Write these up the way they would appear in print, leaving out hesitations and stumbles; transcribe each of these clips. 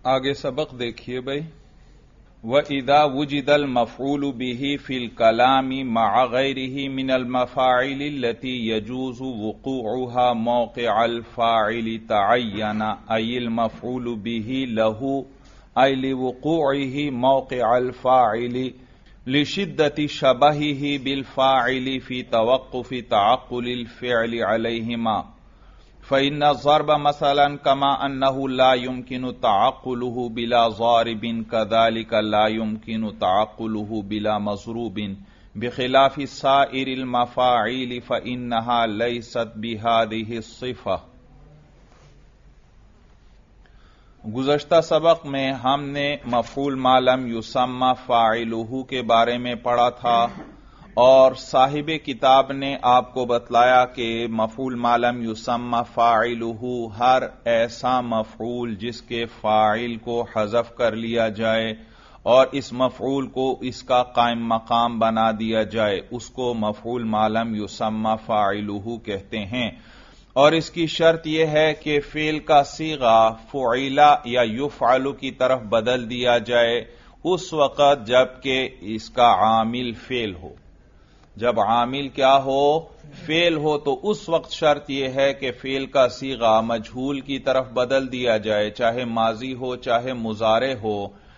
آگے سبق دیکھیے بھائی. وَإِذَا وُجِدَ الْمَفْعُولُ بِهِ فِي الْكَلَامِ مَعَ غَيْرِهِ مِنَ الْمَفَاعِلِ الَّتِي يَجُوزُ وُقُوعُهَا مَوْقِعَ الْفَاعِلِ تَعَيَّنَ أَيِ الْمَفْعُولُ بِهِ لَهُ أَيْ لِوُقُوعِهِ مَوْقِعَ الْفَاعِلِ لِشِدَّةِ شَبَهِهِ بِالْفَاعِلِ فِي تَوَقُّفِ تَعَقُّلِ الْفِعْلِ عَلَيْهِمَا فإن الضرب مثلا كما أنه لا يمكن تعقله بلا ضارب كذلك لا يمكن تعقله بلا مضروب بخلاف سائر المفاعيل فإنها ليست بهذه الصفة. گزشتہ سبق میں ہم نے مفعول ما لم یسمى فاعلہ کے بارے میں پڑھا تھا اور صاحب کتاب نے آپ کو بتلایا کہ مفعول ما لم یسمى فاعلہ ہر ایسا مفعول جس کے فاعل کو حذف کر لیا جائے اور اس مفعول کو اس کا قائم مقام بنا دیا جائے اس کو مفعول ما لم یسمى فاعلہ کہتے ہیں. اور اس کی شرط یہ ہے کہ فعل کا صیغہ فعل یا یفعل کی طرف بدل دیا جائے اس وقت جب کہ اس کا عامل فعل ہو. جب عامل کیا ہو؟ فعل ہو. تو اس وقت شرط یہ ہے کہ فعل کا صیغہ مجہول کی طرف بدل دیا جائے چاہے ماضی ہو چاہے مضارع ہو.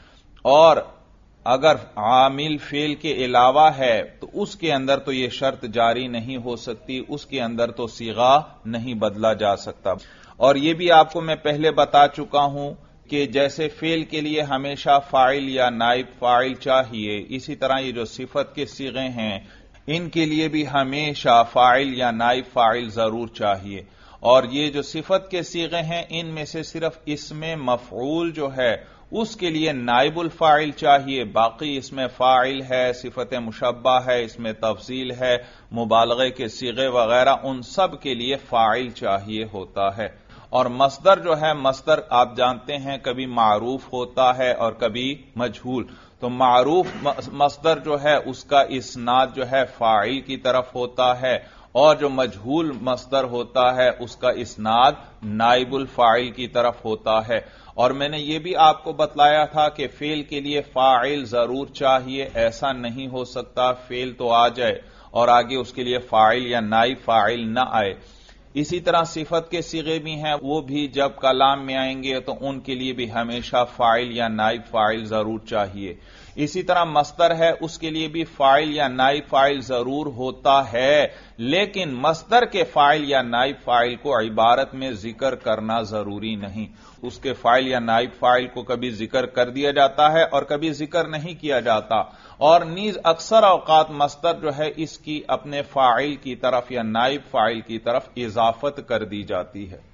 اور اگر عامل فعل کے علاوہ ہے تو اس کے اندر تو یہ شرط جاری نہیں ہو سکتی، اس کے اندر تو صیغہ نہیں بدلا جا سکتا. اور یہ بھی آپ کو میں پہلے بتا چکا ہوں کہ جیسے فعل کے لیے ہمیشہ فاعل یا نائب فاعل چاہیے، اسی طرح یہ جو صفت کے صیغے ہیں ان کے لیے بھی ہمیشہ فاعل یا نائب فاعل ضرور چاہیے. اور یہ جو صفت کے صیغے ہیں ان میں سے صرف اسم مفعول جو ہے اس کے لیے نائب الفاعل چاہیے، باقی اس میں فاعل ہے، صفت مشبہ ہے، اس میں تفضیل ہے، مبالغے کے صیغے وغیرہ ان سب کے لیے فاعل چاہیے ہوتا ہے. اور مصدر جو ہے، مصدر آپ جانتے ہیں کبھی معروف ہوتا ہے اور کبھی مجہول. تو معروف مصدر جو ہے اس کا اسناد جو ہے فاعل کی طرف ہوتا ہے اور جو مجہول مصدر ہوتا ہے اس کا اسناد نائب الفاعل کی طرف ہوتا ہے. اور میں نے یہ بھی آپ کو بتلایا تھا کہ فعل کے لیے فاعل ضرور چاہیے، ایسا نہیں ہو سکتا فعل تو آ جائے اور آگے اس کے لیے فاعل یا نائب فاعل نہ آئے. اسی طرح صفت کے صیغے بھی ہیں، وہ بھی جب کلام میں آئیں گے تو ان کے لیے بھی ہمیشہ فاعل یا نائب فاعل ضرور چاہیے. اسی طرح مصدر ہے، اس کے لیے بھی فاعل یا نائب فاعل ضرور ہوتا ہے، لیکن مصدر کے فاعل یا نائب فاعل کو عبارت میں ذکر کرنا ضروری نہیں. اس کے فاعل یا نائب فاعل کو کبھی ذکر کر دیا جاتا ہے اور کبھی ذکر نہیں کیا جاتا. اور نیز اکثر اوقات مصدر جو ہے اس کی اپنے فاعل کی طرف یا نائب فاعل کی طرف اضافت کر دی جاتی ہے.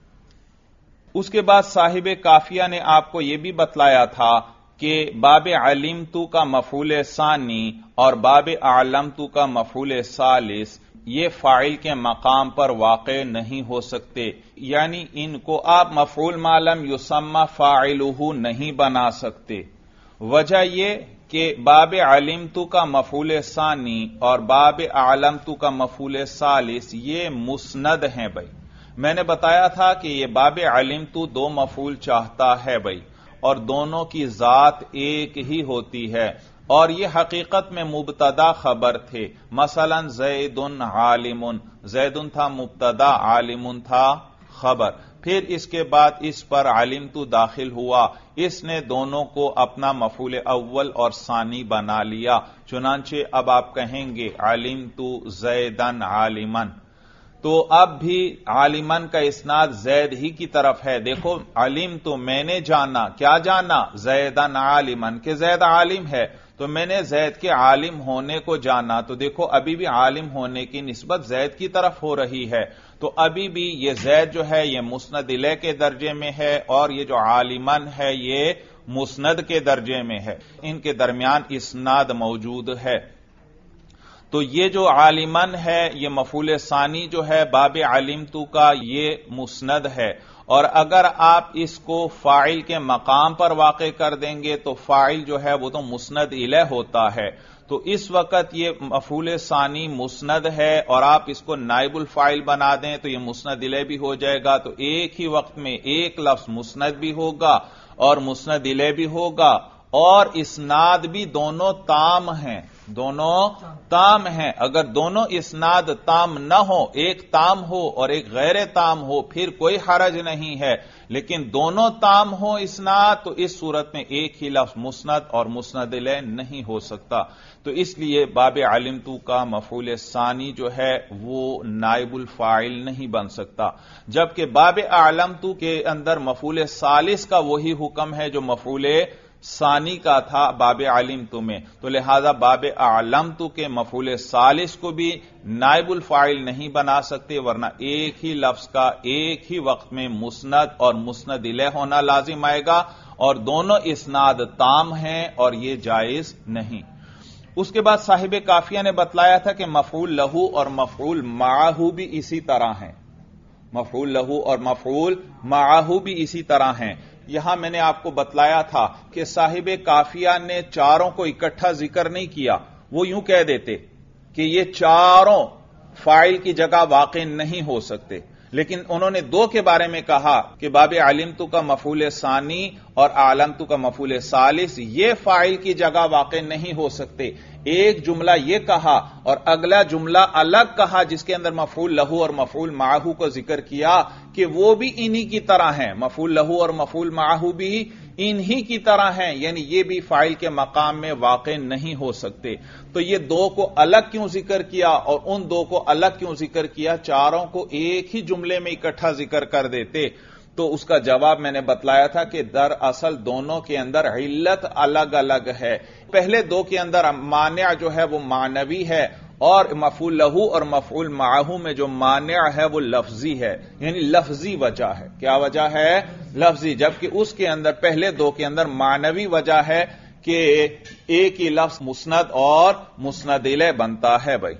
اس کے بعد صاحب کافیہ نے آپ کو یہ بھی بتلایا تھا کہ باب علمتو کا مفعول ثانی اور باب اعلمتو کا مفعول ثالث یہ فاعل کے مقام پر واقع نہیں ہو سکتے، یعنی ان کو آپ مفعول ما لم یسمى فاعلہ نہیں بنا سکتے. وجہ یہ کہ باب علمتو کا مفعول ثانی اور باب اعلمتو کا مفعول ثالث یہ مسند ہیں بھائی. میں نے بتایا تھا کہ یہ باب علمتو دو مفعول چاہتا ہے بھائی اور دونوں کی ذات ایک ہی ہوتی ہے اور یہ حقیقت میں مبتدا خبر تھے. مثلا زید عالم، زید تھا مبتدا، عالم تھا خبر. پھر اس کے بعد اس پر علمتو داخل ہوا، اس نے دونوں کو اپنا مفعول اول اور ثانی بنا لیا. چنانچہ اب آپ کہیں گے علمتو زیدن عالمن، تو اب بھی عالمن کا اسناد زید ہی کی طرف ہے. دیکھو علمتو میں نے جانا، کیا جانا؟ زیدن عالمن، کہ زید عالم ہے تو میں نے زید کے عالم ہونے کو جانا. تو دیکھو ابھی بھی عالم ہونے کی نسبت زید کی طرف ہو رہی ہے، تو ابھی بھی یہ زید جو ہے یہ مسند الیہ کے درجے میں ہے اور یہ جو عالمن ہے یہ مسند کے درجے میں ہے، ان کے درمیان اسناد موجود ہے. تو یہ جو عالمن ہے یہ مفعول ثانی جو ہے باب علمتو کا یہ مسند ہے. اور اگر آپ اس کو فاعل کے مقام پر واقع کر دیں گے تو فاعل جو ہے وہ تو مسند الیہ ہوتا ہے. تو اس وقت یہ مفعول ثانی مسند ہے اور آپ اس کو نائب الفاعل بنا دیں تو یہ مسند الیہ بھی ہو جائے گا. تو ایک ہی وقت میں ایک لفظ مسند بھی ہوگا اور مسند الیہ بھی ہوگا اور اسناد بھی دونوں تام ہیں. دونوں تام ہیں. اگر دونوں اسناد تام نہ ہو، ایک تام ہو اور ایک غیر تام ہو، پھر کوئی حرج نہیں ہے. لیکن دونوں تام ہو اسناد تو اس صورت میں ایک ہی لفظ مسند اور مسند الیہ نہیں ہو سکتا. تو اس لیے باب علمت کا مفعول ثانی جو ہے وہ نائب الفاعل نہیں بن سکتا، جبکہ باب اعلمت کے اندر مفعول ثالث کا وہی حکم ہے جو مفعول ثانی کا تھا باب علمت میں. تو لہذا باب اعلمت کے مفعول ثالث کو بھی نائب الفاعل نہیں بنا سکتے، ورنہ ایک ہی لفظ کا ایک ہی وقت میں مسند اور مسند الیہ ہونا لازم آئے گا اور دونوں اسناد تام ہیں اور یہ جائز نہیں. اس کے بعد صاحب کافیہ نے بتلایا تھا کہ مفعول لہو اور مفعول معہ بھی اسی طرح ہیں. مفعول لہو اور مفعول معہ بھی اسی طرح ہیں. یہاں میں نے آپ کو بتلایا تھا کہ صاحب کافیہ نے چاروں کو اکٹھا ذکر نہیں کیا. وہ یوں کہہ دیتے کہ یہ چاروں فاعل کی جگہ واقع نہیں ہو سکتے، لیکن انہوں نے دو کے بارے میں کہا کہ باب علمت کا مفعول ثانی اور علمت کا مفعول ثالث یہ فاعل کی جگہ واقع نہیں ہو سکتے. ایک جملہ یہ کہا اور اگلا جملہ الگ کہا جس کے اندر مفعول لہو اور مفعول معہ کو ذکر کیا کہ وہ بھی انہی کی طرح ہیں. مفعول لہو اور مفعول معہ بھی انہی کی طرح ہیں، یعنی یہ بھی فاعل کے مقام میں واقع نہیں ہو سکتے. تو یہ دو کو الگ کیوں ذکر کیا اور ان دو کو الگ کیوں ذکر کیا؟ چاروں کو ایک ہی جملے میں اکٹھا ذکر کر دیتے. تو اس کا جواب میں نے بتلایا تھا کہ دراصل دونوں کے اندر علت الگ الگ ہے. پہلے دو کے اندر مانع جو ہے وہ معنوی ہے اور مفعول لہو اور مفعول معہ میں جو مانع ہے وہ لفظی ہے، یعنی لفظی وجہ ہے. کیا وجہ ہے؟ لفظی. جبکہ اس کے اندر پہلے دو کے اندر معنوی وجہ ہے کہ ایک ہی لفظ مسند اور مسند الیہ بنتا ہے بھائی،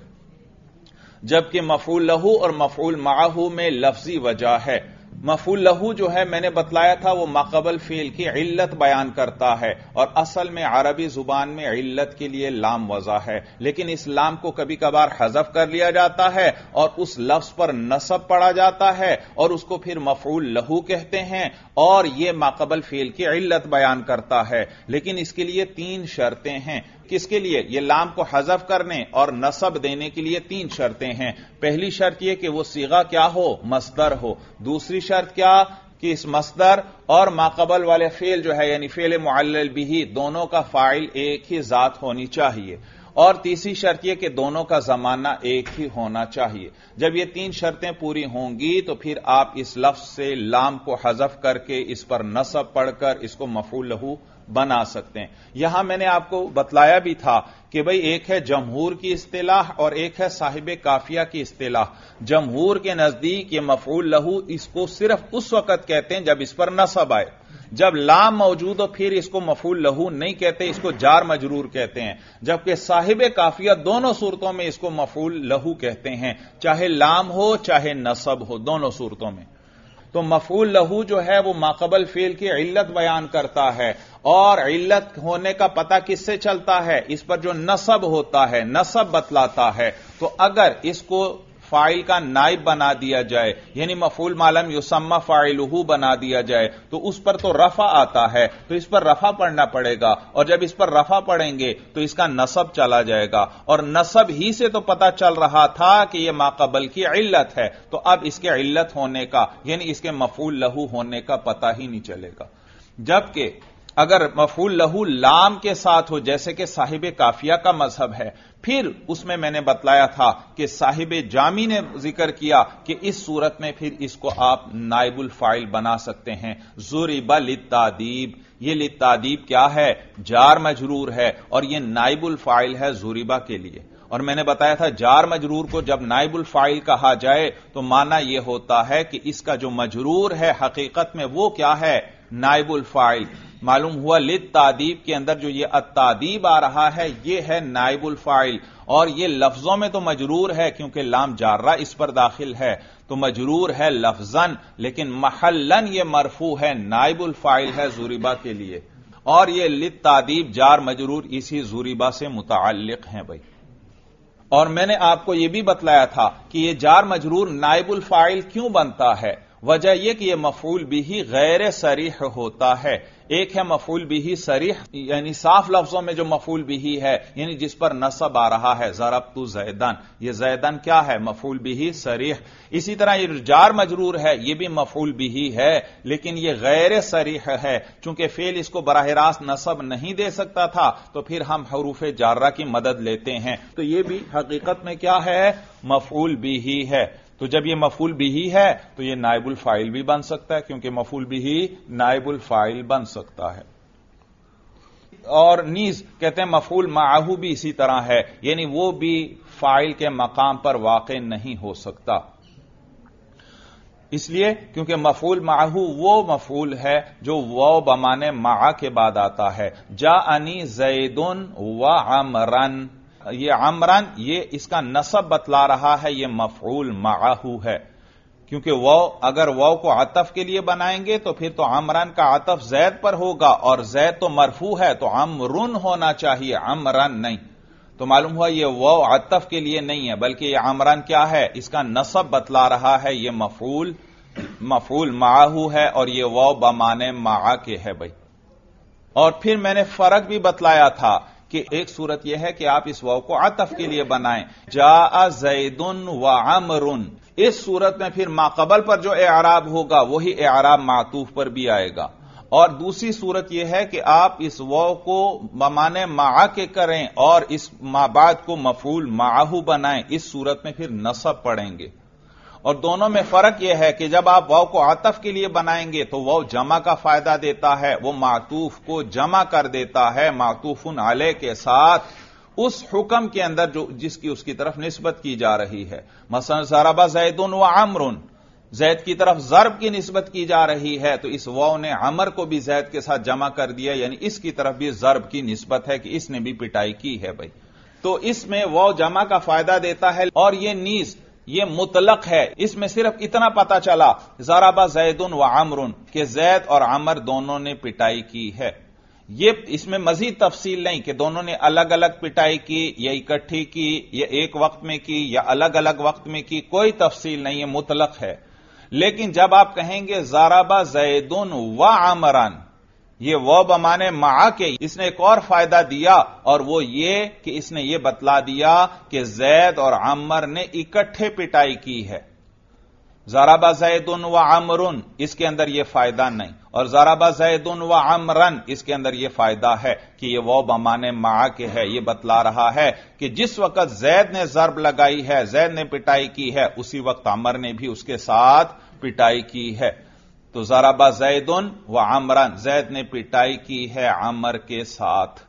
جبکہ مفعول لہو اور مفعول معہ میں لفظی وجہ ہے. مفعول لہو جو ہے میں نے بتلایا تھا وہ ماقبل فعل کی علت بیان کرتا ہے اور اصل میں عربی زبان میں علت کے لیے لام وضع ہے، لیکن اس لام کو کبھی کبھار حذف کر لیا جاتا ہے اور اس لفظ پر نصب پڑا جاتا ہے اور اس کو پھر مفعول لہو کہتے ہیں اور یہ ماقبل فعل کی علت بیان کرتا ہے. لیکن اس کے لیے تین شرطیں ہیں. کس کے لیے؟ یہ لام کو حذف کرنے اور نصب دینے کے لیے تین شرطیں ہیں. پہلی شرط یہ کہ وہ صیغہ کیا ہو؟ مصدر ہو. دوسری شرط کیا کہ اس مصدر اور ماقبل والے فعل جو ہے یعنی فعل معلل بھی دونوں کا فاعل ایک ہی ذات ہونی چاہیے. اور تیسری شرط یہ کہ دونوں کا زمانہ ایک ہی ہونا چاہیے. جب یہ تین شرطیں پوری ہوں گی تو پھر آپ اس لفظ سے لام کو حذف کر کے اس پر نصب پڑھ کر اس کو مفعول لہو بنا سکتے ہیں. یہاں میں نے آپ کو بتلایا بھی تھا کہ بھئی ایک ہے جمہور کی اصطلاح اور ایک ہے صاحب کافیہ کی اصطلاح. جمہور کے نزدیک یہ مفعول لہو اس کو صرف اس وقت کہتے ہیں جب اس پر نصب آئے. جب لام موجود ہو پھر اس کو مفعول لہو نہیں کہتے، اس کو جار مجرور کہتے ہیں. جبکہ صاحب کافیہ دونوں صورتوں میں اس کو مفعول لہو کہتے ہیں، چاہے لام ہو چاہے نصب ہو، دونوں صورتوں میں. تو مفعول لہو جو ہے وہ ماقبل فعل کی علت بیان کرتا ہے اور علت ہونے کا پتہ کس سے چلتا ہے؟ اس پر جو نصب ہوتا ہے، نصب بتلاتا ہے. تو اگر اس کو فاعل کا نائب بنا دیا جائے یعنی مفعول ما لم یسمى فاعلہ بنا دیا جائے تو اس پر تو رفع آتا ہے، تو اس پر رفع پڑھنا پڑے گا اور جب اس پر رفع پڑھیں گے تو اس کا نصب چلا جائے گا اور نصب ہی سے تو پتہ چل رہا تھا کہ یہ ماقبل کی علت ہے. تو اب اس کے علت ہونے کا یعنی اس کے مفعول لہو ہونے کا پتہ ہی نہیں چلے گا. جبکہ اگر مفعول لہو لام کے ساتھ ہو جیسے کہ صاحب کافیہ کا مذہب ہے، پھر اس میں نے بتلایا تھا کہ صاحب جامی نے ذکر کیا کہ اس صورت میں پھر اس کو آپ نائب الفاعل بنا سکتے ہیں. ضرب للتعذیب، یہ للتعذیب کیا ہے؟ جار مجرور ہے اور یہ نائب الفاعل ہے ضربہ کے لیے. اور میں نے بتایا تھا جار مجرور کو جب نائب الفاعل کہا جائے تو معنی یہ ہوتا ہے کہ اس کا جو مجرور ہے حقیقت میں وہ کیا ہے؟ نائب الفاعل. معلوم ہوا للتعذیب کے اندر جو یہ التعذیب آ رہا ہے یہ ہے نائب الفاعل اور یہ لفظوں میں تو مجرور ہے کیونکہ لام جارہ اس پر داخل ہے تو مجرور ہے لفظاً، لیکن محلاً یہ مرفوع ہے، نائب الفاعل ہے ضربہ کے لیے. اور یہ للتعدیب جار مجرور اسی ضریبہ سے متعلق ہیں بھائی. اور میں نے آپ کو یہ بھی بتلایا تھا کہ یہ جار مجرور نائب الفاعل کیوں بنتا ہے. وجہ یہ کہ یہ مفعول بھی غیر صریح ہوتا ہے. ایک ہے مفعول بھی صریح یعنی صاف لفظوں میں جو مفعول بھی ہے یعنی جس پر نصب آ رہا ہے ضربت زیدن، یہ زیدن کیا ہے؟ مفعول بھی صریح. اسی طرح یہ جار مجرور ہے یہ بھی مفعول بھی ہے لیکن یہ غیر صریح ہے چونکہ فعل اس کو براہ راست نصب نہیں دے سکتا تھا تو پھر ہم حروف جارہ کی مدد لیتے ہیں. تو یہ بھی حقیقت میں کیا ہے؟ مفعول بھی ہے. تو جب یہ مفعول بھی ہے تو یہ نائب الفاعل بھی بن سکتا ہے کیونکہ مفعول بھی نائب الفاعل بن سکتا ہے. اور نیز کہتے ہیں مفعول معہ بھی اسی طرح ہے یعنی وہ بھی فاعل کے مقام پر واقع نہیں ہو سکتا. اس لیے کیونکہ مفعول معہ وہ مفعول ہے جو واو بمانے مع کے بعد آتا ہے. جاءنی زید و عمرن، یہ عمرن یہ اس کا نصب بتلا رہا ہے، یہ مفعول معہ ہے کیونکہ واو اگر واو کو عطف کے لیے بنائیں گے تو پھر تو عمرن کا عطف زید پر ہوگا اور زید تو مرفوع ہے تو عمرن ہونا چاہیے، عمرن نہیں. تو معلوم ہوا یہ واو عطف کے لیے نہیں ہے بلکہ یہ عمرن کیا ہے؟ اس کا نصب بتلا رہا ہے، یہ مفعول معہ ہے اور یہ واو بمانے مع کے ہے بھائی. اور پھر میں نے فرق بھی بتلایا تھا کہ ایک صورت یہ ہے کہ آپ اس واو کو عطف کے لیے بنائیں، جاء زید و عمر، اس صورت میں پھر ما قبل پر جو اعراب ہوگا وہی اعراب معطوف پر بھی آئے گا. اور دوسری صورت یہ ہے کہ آپ اس واو کو بمانے مع کے کریں اور اس ما بعد کو مفعول معہ بنائیں، اس صورت میں پھر نصب پڑیں گے. اور دونوں میں فرق یہ ہے کہ جب آپ واو کو عطف کے لیے بنائیں گے تو واو جمع کا فائدہ دیتا ہے، وہ معطوف کو جمع کر دیتا ہے معطوف علیہ کے ساتھ اس حکم کے اندر جو جس کی اس کی طرف نسبت کی جا رہی ہے. مثلا ضرب زید و عمر، زید کی طرف ضرب کی نسبت کی جا رہی ہے تو اس واو نے عمر کو بھی زید کے ساتھ جمع کر دیا یعنی اس کی طرف بھی ضرب کی نسبت ہے کہ اس نے بھی پٹائی کی ہے بھائی. تو اس میں واو جمع کا فائدہ دیتا ہے. اور یہ نیز یہ مطلق ہے، اس میں صرف اتنا پتا چلا ضرب زید و عمر کہ زید اور عمر دونوں نے پٹائی کی ہے. یہ اس میں مزید تفصیل نہیں کہ دونوں نے الگ الگ پٹائی کی یا اکٹھی کی یا ایک وقت میں کی یا الگ الگ وقت میں کی، کوئی تفصیل نہیں، یہ مطلق ہے. لیکن جب آپ کہیں گے ضرب زید و عمرن، یہ وہ بمانے مع کے، اس نے ایک اور فائدہ دیا اور وہ یہ کہ اس نے یہ بتلا دیا کہ زید اور عمر نے اکٹھے پٹائی کی ہے. ضرب زید و عمرن اس کے اندر یہ فائدہ نہیں، اور ضرب زید و عمرن اس کے اندر یہ فائدہ ہے کہ یہ وہ بمانے مع کے ہے. یہ بتلا رہا ہے کہ جس وقت زید نے ضرب لگائی ہے، زید نے پٹائی کی ہے، اسی وقت عمر نے بھی اس کے ساتھ پٹائی کی ہے. تو ضرب زید و عمرن، زید نے پٹائی کی ہے عمر کے ساتھ.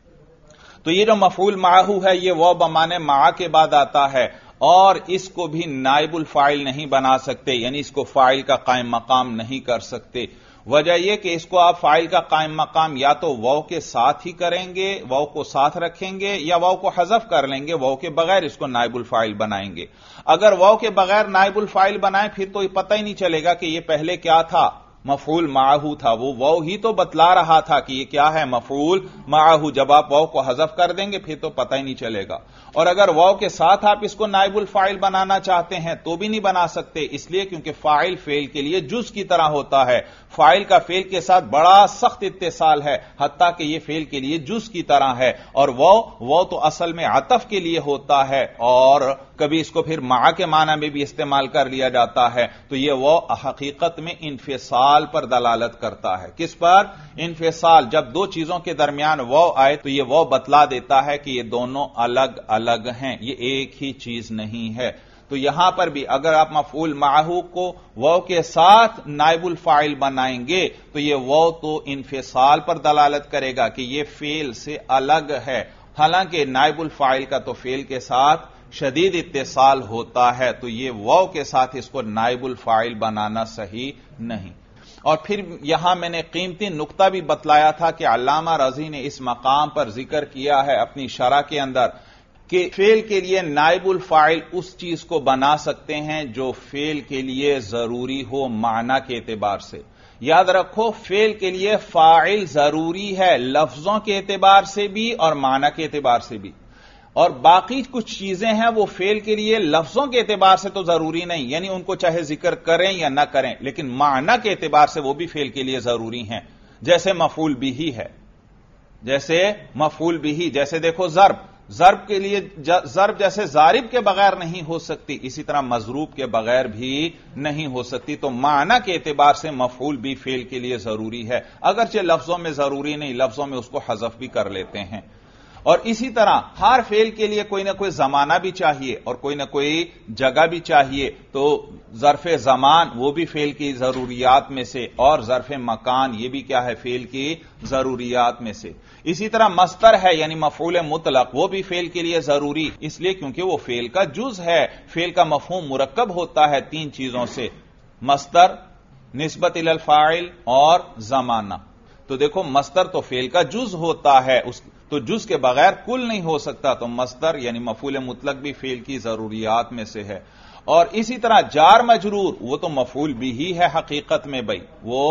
تو یہ جو مفعول معہ ہے یہ وہ بمانے مع کے بعد آتا ہے اور اس کو بھی نائب الفاعل نہیں بنا سکتے یعنی اس کو فاعل کا قائم مقام نہیں کر سکتے. وجہ یہ کہ اس کو آپ فاعل کا قائم مقام یا تو واو کے ساتھ ہی کریں گے، واو کو ساتھ رکھیں گے، یا واو کو حذف کر لیں گے، واو کے بغیر اس کو نائب الفاعل بنائیں گے. اگر واو کے بغیر نائب الفاعل بنائیں پھر تو یہ پتہ ہی نہیں چلے گا کہ یہ پہلے کیا تھا، مفعول معہ تھا. وہ واو ہی تو بتلا رہا تھا کہ یہ کیا ہے، مفعول معہ. جب آپ واو کو حذف کر دیں گے پھر تو پتہ ہی نہیں چلے گا. اور اگر واو کے ساتھ آپ اس کو نائب الفاعل بنانا چاہتے ہیں تو بھی نہیں بنا سکتے، اس لیے کیونکہ فاعل فعل کے لیے جز کی طرح ہوتا ہے. فاعل کا فعل کے ساتھ بڑا سخت اتصال ہے حتیٰ کہ یہ فعل کے لیے جز کی طرح ہے. اور واو تو اصل میں عطف کے لیے ہوتا ہے اور کبھی اس کو پھر مع کے معنی میں بھی استعمال کر لیا جاتا ہے. تو یہ واو حقیقت میں انفصال پر دلالت کرتا ہے. کس پر؟ انفصال. جب دو چیزوں کے درمیان واو آئے تو یہ واو بتلا دیتا ہے کہ یہ دونوں الگ الگ ہیں، یہ ایک ہی چیز نہیں ہے. تو یہاں پر بھی اگر آپ مفعول معہ کو واو کے ساتھ نائب الفاعل بنائیں گے تو یہ واو تو انفصال پر دلالت کرے گا کہ یہ فعل سے الگ ہے، حالانکہ نائب الفاعل کا تو فعل کے ساتھ شدید اتصال ہوتا ہے. تو یہ واو کے ساتھ اس کو نائب الفاعل بنانا صحیح نہیں. اور پھر یہاں میں نے قیمتی نقطہ بھی بتلایا تھا کہ علامہ رازی نے اس مقام پر ذکر کیا ہے اپنی شرح کے اندر کہ فعل کے لیے نائب الفاعل اس چیز کو بنا سکتے ہیں جو فعل کے لیے ضروری ہو معنی کے اعتبار سے. یاد رکھو فعل کے لیے فاعل ضروری ہے لفظوں کے اعتبار سے بھی اور معنی کے اعتبار سے بھی، اور باقی کچھ چیزیں ہیں وہ فعل کے لیے لفظوں کے اعتبار سے تو ضروری نہیں، یعنی ان کو چاہے ذکر کریں یا نہ کریں، لیکن معنی کے اعتبار سے وہ بھی فعل کے لیے ضروری ہیں. جیسے مفعول بھی ہے، جیسے دیکھو ضرب کے لیے ضرب جیسے ضارب کے بغیر نہیں ہو سکتی، اسی طرح مضروب کے بغیر بھی نہیں ہو سکتی. تو معنی کے اعتبار سے مفعول بھی فعل کے لیے ضروری ہے، اگرچہ لفظوں میں ضروری نہیں، لفظوں میں اس کو حذف بھی کر لیتے ہیں. اور اسی طرح ہر فعل کے لیے کوئی نہ کوئی زمانہ بھی چاہیے اور کوئی نہ کوئی جگہ بھی چاہیے، تو ظرف زمان وہ بھی فعل کی ضروریات میں سے، اور ظرف مکان یہ بھی کیا ہے، فعل کی ضروریات میں سے. اسی طرح مصدر ہے یعنی مفعول مطلق، وہ بھی فعل کے لیے ضروری، اس لیے کیونکہ وہ فعل کا جز ہے. فعل کا مفہوم مرکب ہوتا ہے تین چیزوں سے، مصدر، نسبت الی الفاعل اور زمانہ. تو دیکھو مصدر تو فعل کا جز ہوتا ہے، تو جز کے بغیر کل نہیں ہو سکتا، تو مصدر یعنی مفعول مطلق بھی فعل کی ضروریات میں سے ہے. اور اسی طرح جار مجرور وہ تو مفعول بھی ہے حقیقت میں، بھائی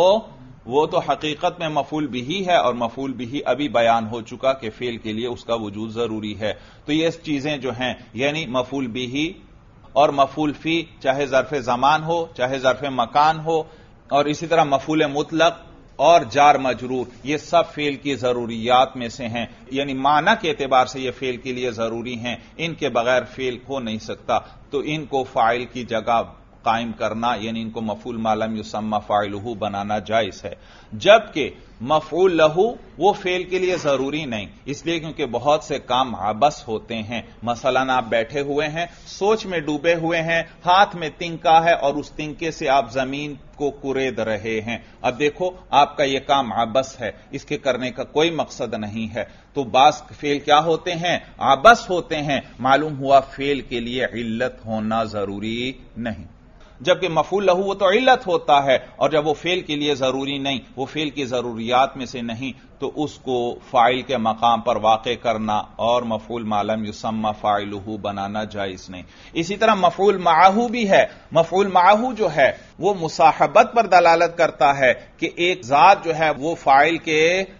وہ تو حقیقت میں مفعول بھی ہے، اور مفعول بھی ابھی بیان ہو چکا کہ فعل کے لیے اس کا وجود ضروری ہے. تو یہ چیزیں جو ہیں یعنی مفعول بھی اور مفعول فی، چاہے ظرف زمان ہو چاہے ظرف مکان ہو، اور اسی طرح مفعول مطلق اور جار مجرور، یہ سب فعل کی ضروریات میں سے ہیں، یعنی معنی کے اعتبار سے یہ فعل کے لیے ضروری ہیں، ان کے بغیر فعل ہو نہیں سکتا. تو ان کو فاعل کی جگہ قائم کرنا یعنی ان کو مفعول ما لم یسمى فاعلہ بنانا جائز ہے. جبکہ مفعول لہو وہ فعل کے لیے ضروری نہیں، اس لیے کیونکہ بہت سے کام عبث ہوتے ہیں. مثلا آپ بیٹھے ہوئے ہیں، سوچ میں ڈوبے ہوئے ہیں، ہاتھ میں تنکا ہے اور اس تنکے سے آپ زمین کو کورید رہے ہیں. اب دیکھو آپ کا یہ کام عبث ہے، اس کے کرنے کا کوئی مقصد نہیں ہے. تو بعض فعل کیا ہوتے ہیں، عبث ہوتے ہیں، معلوم ہوا فعل کے لیے علت ہونا ضروری نہیں. جبکہ مفعول لہو وہ تو علت ہوتا ہے، اور جب وہ فعل کے لیے ضروری نہیں، وہ فعل کی ضروریات میں سے نہیں، تو اس کو فاعل کے مقام پر واقع کرنا اور مفعول ما لم یسمى فاعلہ بنانا جائز نہیں. اسی طرح مفعول معہ بھی ہے. مفعول معہ جو ہے وہ مصاحبت پر دلالت کرتا ہے کہ ایک ذات جو ہے وہ فاعل کے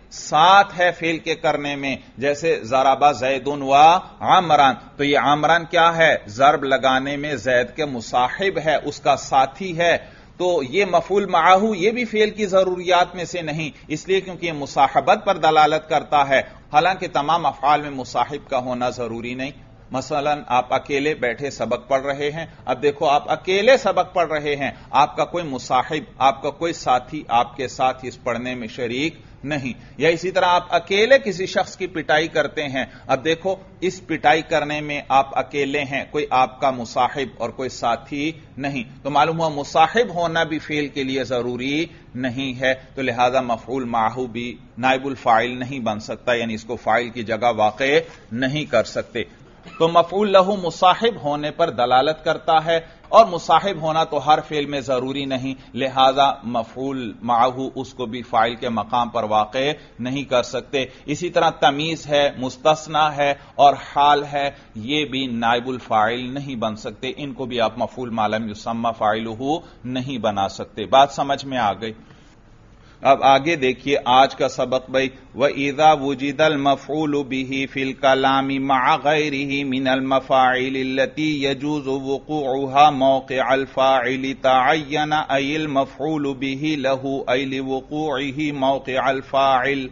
ساتھ ہے فعل کے کرنے میں. جیسے ضرب زید و عمران، تو یہ عمران کیا ہے، ضرب لگانے میں زید کے مصاحب ہے، اس کا ساتھی ہے. تو یہ مفعول معہ یہ بھی فعل کی ضروریات میں سے نہیں، اس لیے کیونکہ یہ مصاحبت پر دلالت کرتا ہے. حالانکہ تمام افعال میں مصاحب کا ہونا ضروری نہیں. مثلا آپ اکیلے بیٹھے سبق پڑھ رہے ہیں، اب دیکھو آپ اکیلے سبق پڑھ رہے ہیں، آپ کا کوئی مصاحب، آپ کا کوئی ساتھی آپ کے ساتھ اس پڑھنے میں شریک نہیں. یا اسی طرح آپ اکیلے کسی شخص کی پٹائی کرتے ہیں، اب دیکھو اس پٹائی کرنے میں آپ اکیلے ہیں، کوئی آپ کا مصاحب اور کوئی ساتھی نہیں. تو معلوم ہوا مصاحب ہونا بھی فعل کے لیے ضروری نہیں ہے. تو لہذا مفعول معہ بھی نائب الفاعل نہیں بن سکتا، یعنی اس کو فاعل کی جگہ واقع نہیں کر سکتے. تو مفعول لہو مصاحب ہونے پر دلالت کرتا ہے، اور مصاحب ہونا تو ہر فعل میں ضروری نہیں، لہذا مفعول معہ اس کو بھی فاعل کے مقام پر واقع نہیں کر سکتے. اسی طرح تمیز ہے، مستثنی ہے اور حال ہے، یہ بھی نائب الفاعل نہیں بن سکتے، ان کو بھی آپ مفعول ما لم یسمى فاعلہ نہیں بنا سکتے. بات سمجھ میں آ گئی؟ اب آگے دیکھیے آج کا سبق بھائی، وَإِذَا وُجِدَ الْمَفْعُولُ بِهِ فِي الْكَلَامِ مَعَ غَيْرِهِ مِنَ الْمَفَاعِلِ الَّتِي يَجُوزُ وُقُوعُهَا مَوْقِعَ الْفَاعِلِ تَعَيَّنَ أَيِ الْمَفْعُولُ بِهِ لَهُ أَيْ لِوُقُوعِهِ مَوْقِعَ الْفَاعِلِ.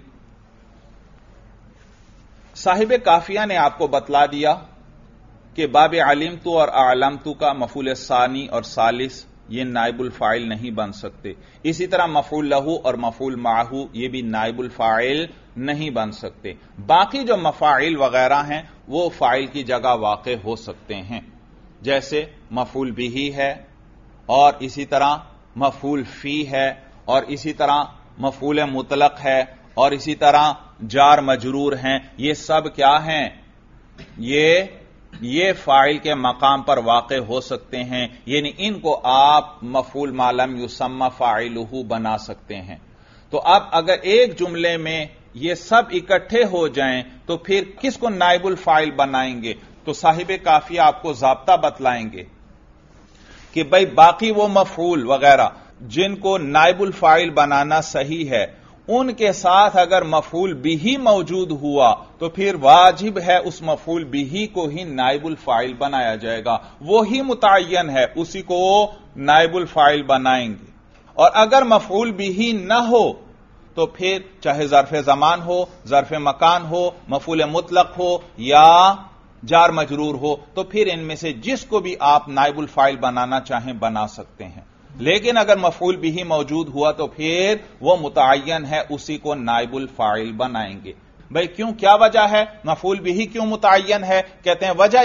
صاحب کافیہ نے آپ کو بتلا دیا کہ باب علمت اور اعلمت کا مفعول ثانی اور ثالث یہ نائب الفاعل نہیں بن سکتے. اسی طرح مفعول لہو اور مفعول معہ یہ بھی نائب الفاعل نہیں بن سکتے. باقی جو مفاعل وغیرہ ہیں وہ فاعل کی جگہ واقع ہو سکتے ہیں، جیسے مفعول بھی ہے، اور اسی طرح مفعول فی ہے، اور اسی طرح مفعول مطلق ہے، اور اسی طرح جار مجرور ہیں. یہ سب کیا ہیں، یہ فاعل کے مقام پر واقع ہو سکتے ہیں، یعنی ان کو آپ مفعول ما لم یسمى فاعلہ بنا سکتے ہیں. تو اب اگر ایک جملے میں یہ سب اکٹھے ہو جائیں تو پھر کس کو نائب الفاعل بنائیں گے؟ تو صاحب کافیہ آپ کو ضابطہ بتلائیں گے کہ بھائی باقی وہ مفعول وغیرہ جن کو نائب الفاعل بنانا صحیح ہے، ان کے ساتھ اگر مفعول بھی موجود ہوا تو پھر واجب ہے اس مفعول بھی کو ہی نائب الفاعل بنایا جائے گا، وہی متعین ہے، اسی کو نائب الفاعل بنائیں گے۔ اور اگر مفعول بھی نہ ہو تو پھر چاہے ظرف زمان ہو، ظرف مکان ہو، مفعول مطلق ہو یا جار مجرور ہو، تو پھر ان میں سے جس کو بھی آپ نائب الفاعل بنانا چاہیں بنا سکتے ہیں۔ لیکن اگر مفعول بھی موجود ہوا تو پھر وہ متعین ہے، اسی کو نائب الفاعل بنائیں گے۔ بھئی کیوں، کیا وجہ ہے مفعول بھی کیوں متعین ہے؟ کہتے ہیں وجہ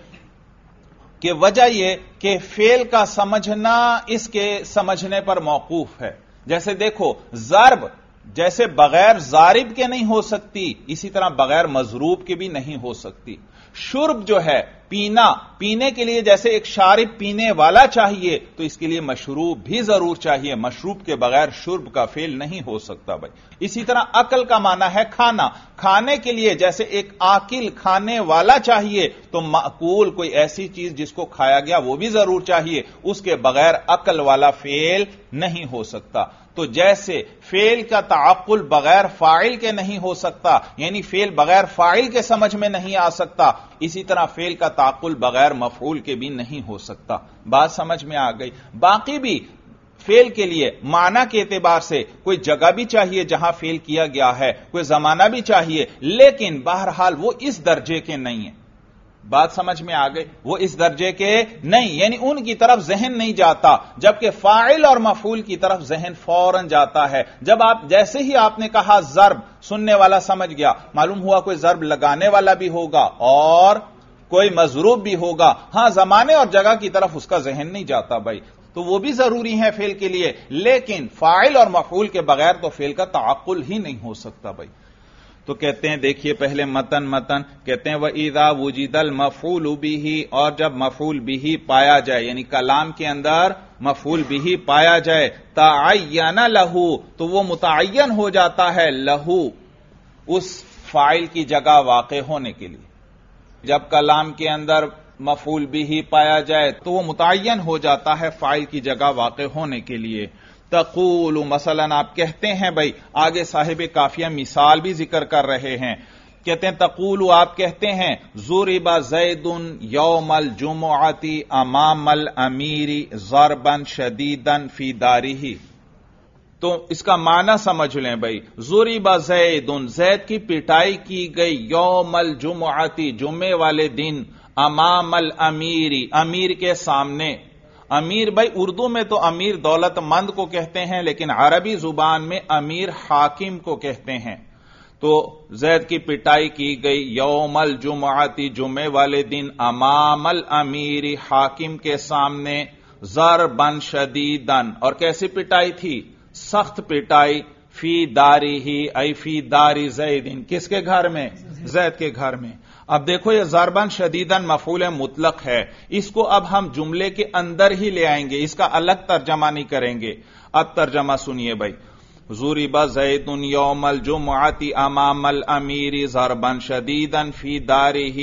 یہ کہ فعل کا سمجھنا اس کے سمجھنے پر موقوف ہے۔ جیسے دیکھو، ضرب جیسے بغیر ضارب کے نہیں ہو سکتی، اسی طرح بغیر مضروب کے بھی نہیں ہو سکتی۔ شرب جو ہے پینا، پینے کے لیے جیسے ایک شارب پینے والا چاہیے تو اس کے لیے مشروب بھی ضرور چاہیے، مشروب کے بغیر شرب کا فعل نہیں ہو سکتا بھائی۔ اسی طرح عقل کا معنی ہے کھانا، کھانے کے لیے جیسے ایک آکل کھانے والا چاہیے تو معقول کوئی ایسی چیز جس کو کھایا گیا وہ بھی ضرور چاہیے، اس کے بغیر عقل والا فعل نہیں ہو سکتا۔ تو جیسے فعل کا تعقل بغیر فاعل کے نہیں ہو سکتا، یعنی فعل بغیر فاعل کے سمجھ میں نہیں آ سکتا، اسی طرح فعل کا تعقل بغیر مفعول کے بھی نہیں ہو سکتا۔ بات سمجھ میں آ گئی؟ باقی بھی فعل کے لیے معنی کے اعتبار سے کوئی جگہ بھی چاہیے جہاں فعل کیا گیا ہے، کوئی زمانہ بھی چاہیے، لیکن بہرحال وہ اس درجے کے نہیں ہیں۔ بات سمجھ میں آ گئی؟ وہ اس درجے کے نہیں، یعنی ان کی طرف ذہن نہیں جاتا، جبکہ فاعل اور مفعول کی طرف ذہن فوراً جاتا ہے۔ جب جیسے ہی آپ نے کہا ضرب، سننے والا سمجھ گیا، معلوم ہوا کوئی ضرب لگانے والا بھی ہوگا اور کوئی مضروب بھی ہوگا، ہاں زمانے اور جگہ کی طرف اس کا ذہن نہیں جاتا بھائی، تو وہ بھی ضروری ہے فعل کے لیے، لیکن فاعل اور مفعول کے بغیر تو فعل کا تعقل ہی نہیں ہو سکتا بھائی۔ تو کہتے ہیں دیکھیے پہلے متن کہتے ہیں وَإِذَا وُجِدَ الْمَفْعُولُ بِهِ، اور جب مفعول به پایا جائے، یعنی کلام کے اندر مفعول به پایا جائے، تَعَيَّنَ لَهُ، تو وہ متعین ہو جاتا ہے لہو، اس فاعل کی جگہ واقع ہونے کے لیے۔ جب کلام کے اندر مفعول به پایا جائے تو وہ متعین ہو جاتا ہے فاعل کی جگہ واقع ہونے کے لیے۔ تقول، مثلا آپ کہتے ہیں بھائی، آگے صاحب کافیہ مثال بھی ذکر کر رہے ہیں، کہتے ہیں تقول آپ کہتے ہیں ضرب زید یوم الجمعۃ امام الامیر ضربا شدیدا فی دارہ، تو اس کا معنی سمجھ لیں بھائی، ضرب زید، زید کی پٹائی کی گئی، یوم الجمعۃ، جمعے والے دن، امام الامیر، امیر کے سامنے۔ امیر بھائی اردو میں تو امیر دولت مند کو کہتے ہیں، لیکن عربی زبان میں امیر حاکم کو کہتے ہیں۔ تو زید کی پٹائی کی گئی یوم الجمعۃ، جمعے والے دن، امام الامیر، حاکم کے سامنے، ضربا شدیدا، اور کیسی پٹائی تھی؟ سخت پٹائی، فی دارہ ای فی دار زید، کس کے گھر میں؟ زید کے گھر میں۔ اب دیکھو یہ ضرباً شدیداً مفعول مطلق ہے، اس کو اب ہم جملے کے اندر ہی لے آئیں گے، اس کا الگ ترجمہ نہیں کریں گے۔ اب ترجمہ سنیے بھائی، ضرب زید یوم الجمعۃ امام الامیر ضربا شدیدا فی دارہ،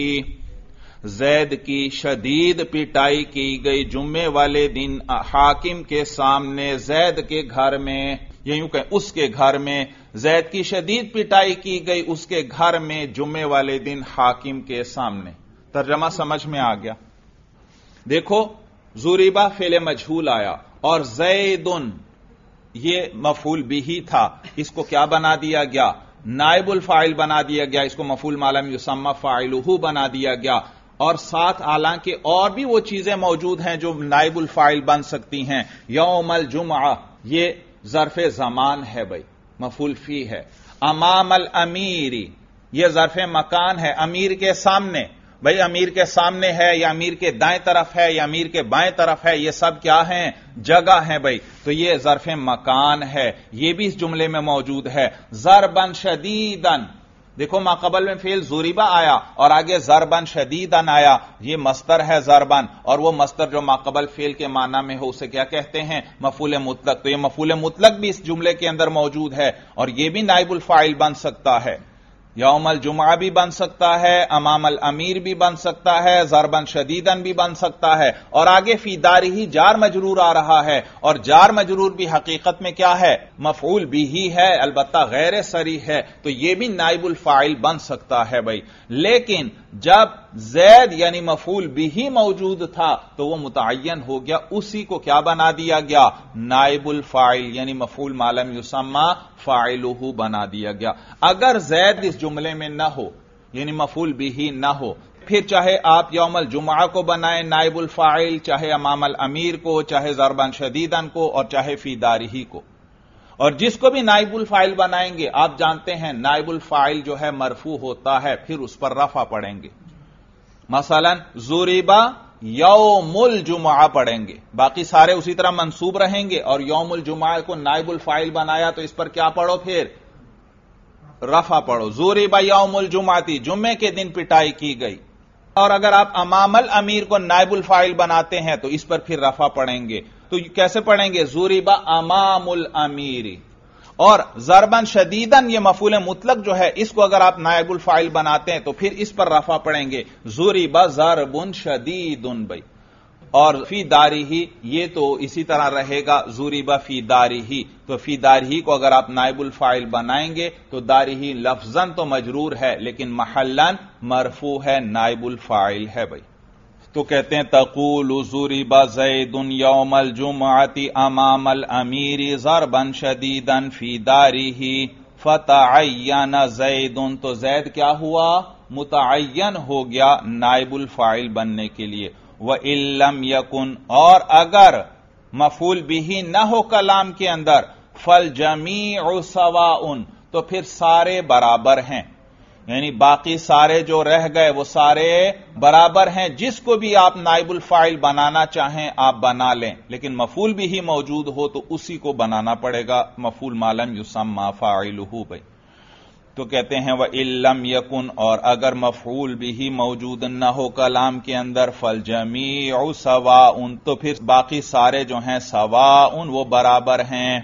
زید کی شدید پٹائی کی گئی جمعے والے دن حاکم کے سامنے، زید کے گھر میں، یا یوں کہیں اس کے گھر میں، زید کی شدید پٹائی کی گئی اس کے گھر میں جمعے والے دن حاکم کے سامنے۔ ترجمہ سمجھ میں آ گیا؟ دیکھو ضربہ فعل مجہول آیا اور زیدن یہ مفعول بھی تھا، اس کو کیا بنا دیا گیا؟ نائب الفاعل بنا دیا گیا، اس کو مفعول ما لم یسمى فاعلہ بنا دیا گیا، اور ساتھ حالانکہ اور بھی وہ چیزیں موجود ہیں جو نائب الفاعل بن سکتی ہیں۔ یوم الجمعہ یہ ظرف زمان ہے بھائی، مفعول فی ہے۔ امام الامیر یہ ظرف مکان ہے، امیر کے سامنے، بھائی امیر کے سامنے ہے یا امیر کے دائیں طرف ہے یا امیر کے بائیں طرف ہے، یہ سب کیا ہیں؟ جگہ ہیں بھائی، تو یہ ظرف مکان ہے، یہ بھی اس جملے میں موجود ہے۔ ضربا شدیدا، دیکھو ما قبل میں فعل ضربہ آیا اور آگے ضربا شدیدا آیا، یہ مصدر ہے ضربا، اور وہ مصدر جو ما قبل فعل کے معنی میں ہو اسے کیا کہتے ہیں؟ مفعول مطلق۔ تو یہ مفعول مطلق بھی اس جملے کے اندر موجود ہے اور یہ بھی نائب الفاعل بن سکتا ہے۔ یوم الجمعہ بھی بن سکتا ہے، امام الامیر بھی بن سکتا ہے، ضربن شدیدن بھی بن سکتا ہے، اور آگے فی داری ہی جار مجرور آ رہا ہے، اور جار مجرور بھی حقیقت میں کیا ہے؟ مفعول بھی ہے، البتہ غیر صریح ہے، تو یہ بھی نائب الفاعل بن سکتا ہے بھائی۔ لیکن جب زید یعنی مفعول بھی موجود تھا تو وہ متعین ہو گیا، اسی کو کیا بنا دیا گیا؟ نائب الفاعل، یعنی مفعول ما لم یسمى فاعلہ بنا دیا گیا۔ اگر زید اس جملے میں نہ ہو، یعنی مفعول بھی نہ ہو، پھر چاہے آپ یوم الجمعہ کو بنائیں نائب الفاعل، چاہے امام الامیر کو، چاہے ضربن شدیدن کو، اور چاہے فی دارہ کو، اور جس کو بھی نائب الفاعل بنائیں گے آپ جانتے ہیں نائب الفاعل جو ہے مرفوع ہوتا ہے، پھر اس پر رفع پڑھیں گے۔ مثلا ضربا یوم الجمعہ پڑھیں گے، باقی سارے اسی طرح منصوب رہیں گے، اور یوم الجمعہ کو نائب الفاعل بنایا تو اس پر کیا پڑھو؟ پھر رفع پڑھو۔ ضربا یوم الجمعہ، جمعے کے دن پٹائی کی گئی۔ اور اگر آپ امام الامیر کو نائب الفاعل بناتے ہیں تو اس پر پھر رفع پڑھیں گے، تو کیسے پڑھیں گے؟ ضربا امام الامیر۔ اور ضربن شدیدن یہ مفعول مطلق جو ہے اس کو اگر آپ نائب الفاعل بناتے ہیں تو پھر اس پر رفع پڑھیں گے، ضربا ضرب شدید بھائی۔ اور فی دارہ یہ تو اسی طرح رہے گا، ضربا فی دارہ، تو فی دارہ کو اگر آپ نائب الفاعل بنائیں گے تو دارہ لفظاً تو مجرور ہے لیکن محلاً مرفوع ہے، نائب الفاعل ہے بھائی۔ تو کہتے ہیں تقول ضرب زید یوم الجمعۃ امام الامیر ضربا شدیدا فی دارہ فتعین زید، تو زید کیا ہوا؟ متعین ہو گیا نائب الفاعل بننے کے لیے۔ وَإِن لَّمْ يَكُنْ، اور اگر مفعول بھی نہ ہو کلام کے اندر، فَالْجَمِيعُ سَوَاءٌ، تو پھر سارے برابر ہیں، یعنی باقی سارے جو رہ گئے وہ سارے برابر ہیں، جس کو بھی آپ نائب الفاعل بنانا چاہیں آپ بنا لیں، لیکن مفعول بھی موجود ہو تو اسی کو بنانا پڑے گا، مفعول ما لم یسمى فاعلہ بھائی۔ تو کہتے ہیں وَإِن لَّمْ يَكُنْ، اور اگر مفعول بھی موجود نہ ہو کلام کے اندر، فَالْجَمِيعُ سَوَاءٌ، تو پھر باقی سارے جو ہیں سواء وہ برابر ہیں۔